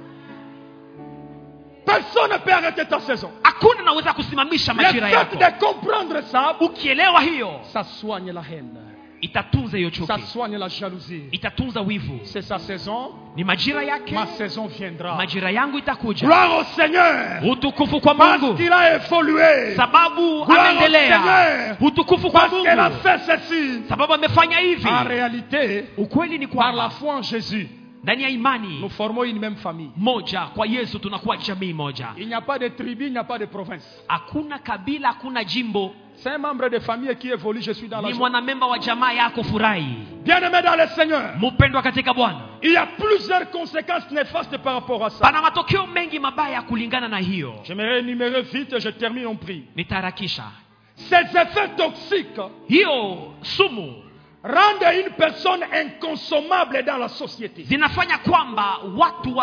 Personne ne peut arrêter ta saison. Hakuna naweza kusimamisha Le majira fait yako. de comprendre ça, Ukielewa hiyo, ça soigne la haine. itatunza hiyo Ça chuki, soigne la jalousie. itatunza wivu. C'est sa saison. Ni majira yake, Ma saison viendra. majira yangu itakuja. Gloire au Seigneur. Utukufu kwa Parce Mungu, qu'il a évolué. sababu Gloire au ameendelea. Seigneur. Utukufu kwa Parce qu'elle a Mungu, fait ceci. sababu amefanya hivi. En réalité, Ukweli ni par la kwamba foi en Jésus, ndani ya nous imani formons une même famille. moja kwa Yesu tunakuwa jamii moja. Il n'y a pas de tribu, il n'y a pas de province. Hakuna kabila, hakuna jimbo, C'est un membre de famille qui évolue, je suis dans la ni joie. mwanamemba wa jamaa yako, furahi. Bien-aimé dans le Seigneur, Mpendwa katika Bwana, il y a plusieurs conséquences néfastes par rapport à ça. pana matokeo mengi mabaya kulingana na hiyo. J'aimerais énumérer vite, je termine, on prie. Nitaharakisha. Ces effets toxiques Hiyo sumu rendent une personne inconsommable dans la société. zinafanya kwamba watu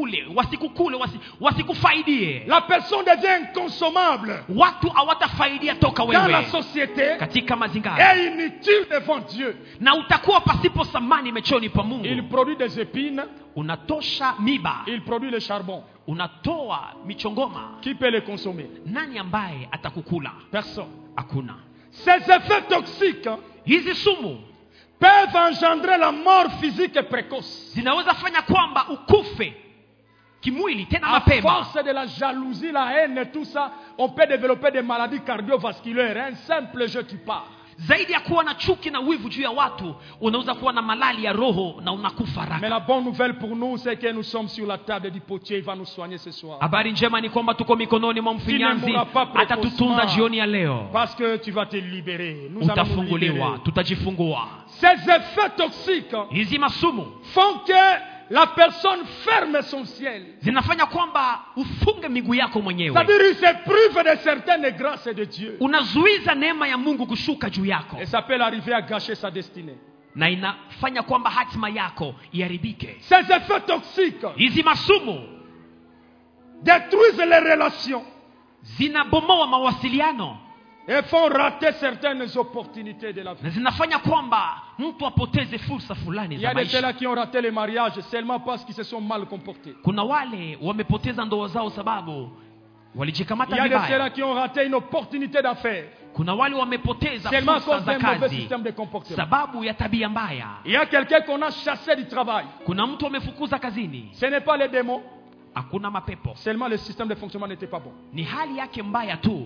wasikufaidie. La personne devient inconsommable Watu hawatafaidia toka dans la wewe société katika mazingira, et inutile devant Dieu. na utakuwa pasipo thamani machoni pa Mungu. Il produit des épines, Unatosha miba, il produit le charbon. unatoa michongoma. Qui peut les consommer? Nani ambaye atakukula? Personne. Hakuna. Ces effets toxiques Hizi sumu peuvent engendrer la mort physique et précoce. zinaweza fanya kwamba ukufe kimwili tena À mapema. force de la jalousie, la haine et tout ça, on peut développer des maladies cardiovasculaires. Un simple jeu qui part. Zaidi ya kuwa na chuki na wivu juu ya watu, unaweza kuwa na malali ya roho na unakufa Mais haraka. la bonne nouvelle pour nous, c'est que nous sommes sur la table du potier. Il va nous soigner ce soir. Habari njema ni kwamba tuko mikononi mwa mfinyanzi, atatutunza jioni ya leo. Parce que tu vas te libérer. Nous allons nous Utafunguliwa, libérer. tutajifungua. Ces effets toxiques Hizi masumu font que la personne ferme son ciel. zinafanya kwamba ufunge miguu yako mwenyewe. C'est-à-dire il se prive de certaines grâces de Dieu. Unazuiza neema ya Mungu kushuka juu yako, Et ça peut arriver à gâcher sa destinée. na inafanya kwamba hatima yako iharibike. Ces effets toxiques Hizi masumu détruisent les relations zinabomoa mawasiliano et font rater certaines opportunités de la vie. na zinafanya kwamba mtu apoteze fursa fulani Il y za a de ceux-là maisha. qui ont raté le mariage seulement parce qu'ils se sont mal comportés. Kuna wale wamepoteza ndoa zao sababu Il y walijikamata a de vibaya. ceux-là qui ont raté une opportunité d'affaires Kuna wale wamepoteza seulement à fursa cause za d'un mauvais kazi système de comportement. sababu ya tabia mbaya. Il y a quelqu'un qu'on a chassé du travail. Kuna mtu amefukuza kazini, Ce n'est pas les démons, hakuna mapepo, seulement le système de fonctionnement n'était pas bon. ni hali yake mbaya tu.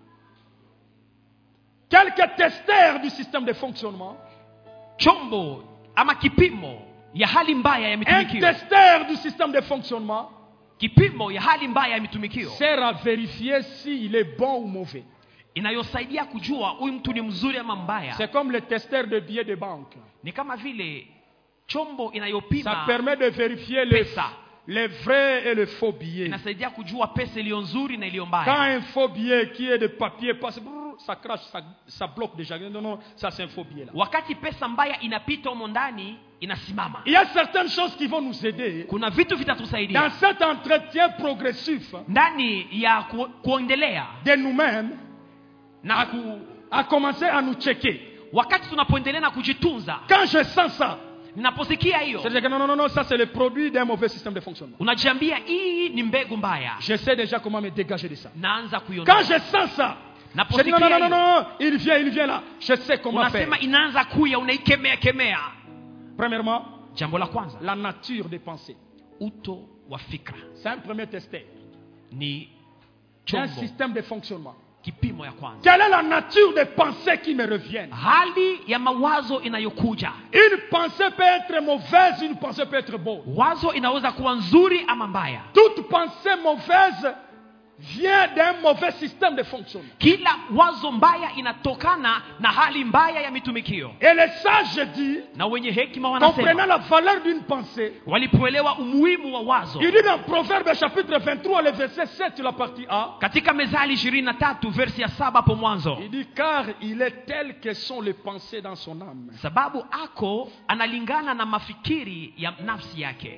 Quelques testeurs du système de fonctionnement, Chombo ama kipimo ya hali mbaya ya un mitumikio, testeur du système de fonctionnement kipimo ya hali mbaya ya mitumikio sert à vérifier s'il est bon ou mauvais. inayosaidia kujua huyu mtu ni mzuri ama mbaya. C'est comme le testeur de billets de banque. Ni kama vile chombo Ça inayopima permet de vérifier pesa, les vrais et les faux billets. inasaidia kujua pesa iliyo nzuri na iliyo Quand mbaya. un faux billet qui est de papier passe, ça crache, ça bloque déjà. Non, non, ça c'est un faux billet là. Wakati pesa mbaya inapita humo ndani inasimama. Il y a certaines choses qui vont nous aider Kuna vitu dans vitatusaidia cet entretien progressif ndani ya kuendelea de nous-mêmes na à commencer à nous checker. wakati tunapoendelea na kujitunza. Quand je sens ça, Ninaposikia hiyo, c'est-à-dire que non, ça c'est le produit d'un mauvais système de fonctionnement. unajiambia hii ni mbegu mbaya, Je sais déjà comment me dégager de ça. naanza Quand kuiondoa. je sens ça, je dis Naposikia non, hiyo, il vient là. Je sais comment faire. unasema inaanza kuya, unaikemea kemea. Premièrement, Jambo la kwanza, la nature des pensées. uto wa fikra C'est un premier testeur. ni C'est un chombo, système de fonctionnement. kipimo ya kwanza. Quelle est la nature des pensées qui me reviennent? Hali ya mawazo inayokuja. Une pensée peut être mauvaise, une pensée peut être bonne. Wazo inaweza kuwa nzuri ama mbaya. Toute pensée mauvaise vient d'un mauvais système de fonctionnement. Kila wazo mbaya inatokana na hali mbaya ya mitumikio. Et les sages disent, Na wenye hekima comprenant wanasema, la valeur d'une pensée, walipoelewa umuhimu wa wazo. il dit dans Proverbe chapitre 23, le verset 7, la partie A, Katika Mezali 23 versi ya 7 hapo mwanzo, il dit, car il est tel que sont les pensées dans son âme. sababu ako analingana na mafikiri ya nafsi yake.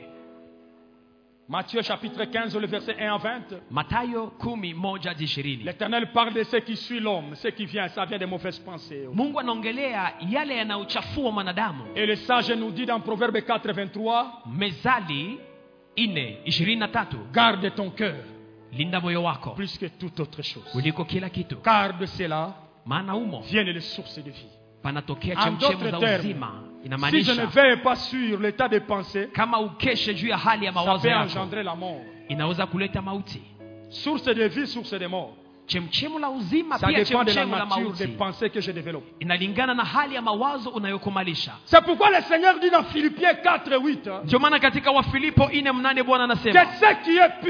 Matthieu chapitre 15, le verset 1 à 20. Mathayo 11:20. L'Éternel parle de ce qui suit l'homme, ce qui vient, ça vient des mauvaises pensées. Mungu anaongelea yale yanayochafua mwanadamu. Et le sage nous dit dans Proverbe 4, 23, Mezali 4:23, garde ton cœur linda moyo wako plus que toute autre chose. kuliko kila kitu, Car de cela maana humo viennent les sources de vie. panatokea En chemchemu d'autres za termes, uzima. Si je ne Inamaanisha veille pas sur l'état de pensée, kama ukeshe juu ya hali ya ça mawazo peut yako, engendrer la mort. inaweza kuleta mauti. Source de vie, source de mort. Chemchemu la uzima Ça pia dépend de la chemchemu la nature des mauti, pensées que je développe. inalingana na hali ya mawazo unayokomalisha. C'est pourquoi le Seigneur dit dans Philippiens 4, 8, Ndio maana katika Wafilipo 4:8 Bwana que anasema ce qui est pur,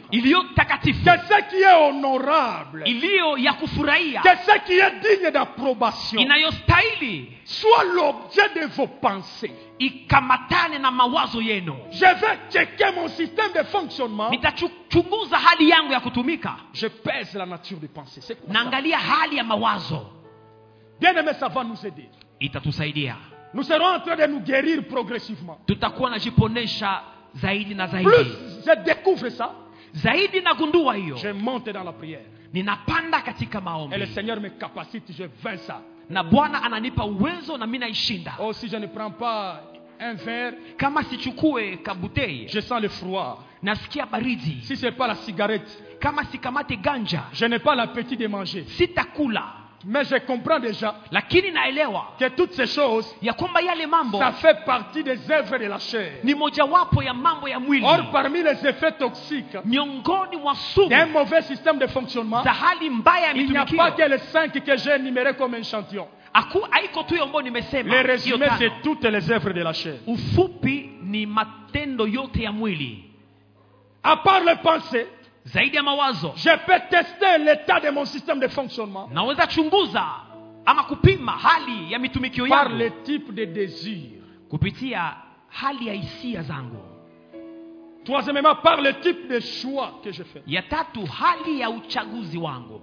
iliyo takatifu, que ce qui est honorable, iliyo ya kufurahia, que ce qui est digne d'approbation inayostahili soit l'objet de vos pensées. ikamatane na mawazo yenu. Je vais checker mon système de fonctionnement. Nitachunguza hali yangu ya kutumika. Je pèse la nature de pensée. C'est quoi ça? Naangalia hali ya mawazo. Bien aimé, ça va nous aider. Itatusaidia. Nous serons en train de nous guérir progressivement. Tutakuwa najiponesha zaidi na zaidi. Plus je découvre ça, zaidi nagundua hiyo, je monte dans la prière. ninapanda katika Et le maombi. Seigneur me capacite, je vaincre ça. Na Bwana ananipa uwezo na mimi naishinda. Oh, si je ne prends pas un verre, Kama sichukue kabutei, je sens le froid. nasikia baridi. Si ce n'est pas la cigarette, Kama sikamate ganja, je n'ai pas l'appétit de manger. sitakula. Mais je comprends déjà Lakini naelewa que toutes ces choses, ya kwamba yale mambo ça fait partie des œuvres de la chair. ni mojawapo ya mambo ya mwili. Or, parmi les effets toxiques Miongoni mwa sumu d'un mauvais système de fonctionnement, za hali mbaya ya il n'y a mitumikio, pas que les 5 que j'ai énumérés comme échantillon. haiko tu hiyo ambayo nimesema. Le hiyo résumé, tano. c'est toutes les œuvres de la chair. Ufupi ni matendo yote ya mwili. À part les pensées, Zaidi ya mawazo, je peux tester l'état de mon système de fonctionnement naweza chunguza ama kupima hali ya mitumikio par yangu le type de désir. kupitia hali ya hisia zangu. Troisièmement, par le type de choix que je fais. Ya tatu, hali ya uchaguzi wangu,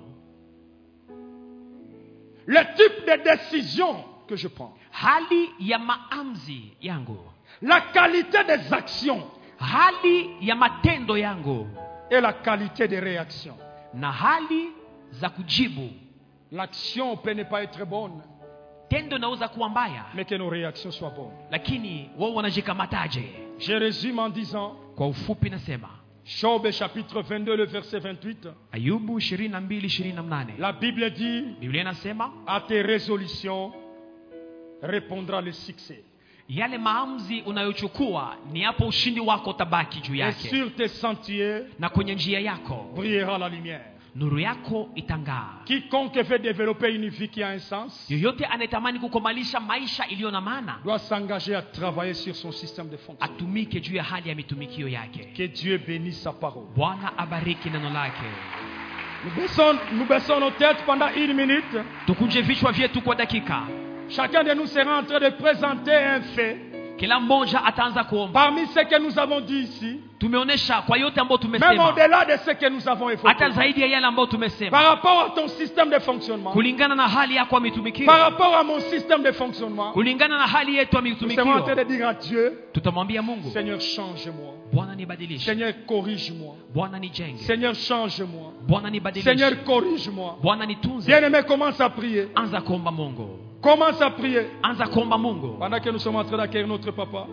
Le type de décision que je prends. hali ya maamuzi yangu, La qualité des actions hali ya matendo yangu, et la qualité des réactions. na hali za kujibu. L'action peut ne pas être bonne, Tendo naweza kuwa mbaya, mais que nos réactions soient bonnes. lakini wao wanajikamataje? Je résume en disant, Kwa ufupi nasema, Job chapitre 22, le verset 28, Ayubu 22:28, la Bible dit, Biblia inasema à tes résolutions répondra le succès. yale maamuzi unayochukua ni hapo ushindi wako utabaki juu Et yake, sur tes sentiers na kwenye njia yako brillera la lumière. nuru yako itang'aa. Quiconque veut développer une vie qui a un sens Yoyote anayetamani kukomalisha maisha iliyo na maana doit s'engager à travailler sur son système de fonctionnement. atumike juu ya hali ya mitumikio yake. Que Dieu bénisse sa parole. Bwana abariki neno lake. Nous baissons nos têtes pendant 1 minute. Tukunje vichwa vyetu kwa dakika. Chacun de nous sera en train de présenter un fait. Kila mmoja ataanza kuomba. Parmi ce que nous avons dit ici, Tumeonesha kwa yote ambayo même tumesema, au-delà de ce que nous avons évoqué, hata zaidi ya yale ambayo par tumesema, rapport à ton système de fonctionnement, kulingana na hali yako ya mitumikio, par rapport à mon système de fonctionnement, kulingana na hali yetu ya nous sommes en train de mitumikio, dire à Dieu, tutamwambia Mungu, Seigneur, change-moi. Bwana nibadilishe, Seigneur, corrige-moi. Bwana nijenge, Seigneur, change-moi. Bwana nibadilishe, Seigneur, corrige-moi. Bwana nitunze. Bien-aimé, commence à prier. Anza kuomba Mungu, Commence à prier. anza kuomba Mungu. Pendant que nous sommes en train d'accueillir notre papa.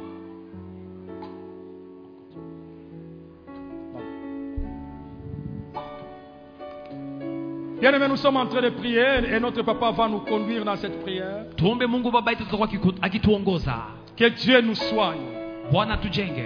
Bien-aimé, nous sommes en train de prier et notre papa va nous conduire dans cette prière. Tuombe Mungu baba yetu tutakuwa akituongoza. Que Dieu nous soigne. Bwana tujenge.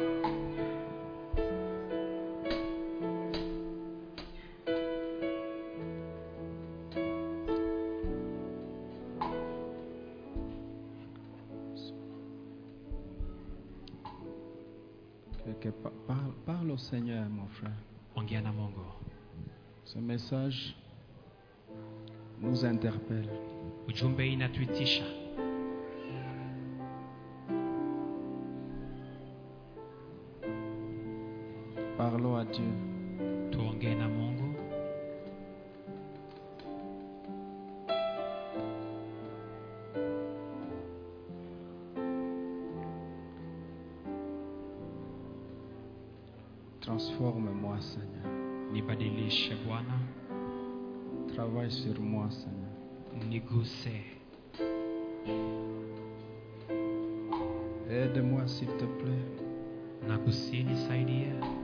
Parle au Seigneur, mon frère. Ongea na Mungu. Ce message nous interpelle. Ujumbe inatuitisha. Parlons à Dieu. Tuongee na Mungu. Transforme-moi, Seigneur. Nibadilishe Bwana. Travaille sur moi, Seigneur. Niguse. Aide-moi, s'il te plaît. Nakusihi nisaidie.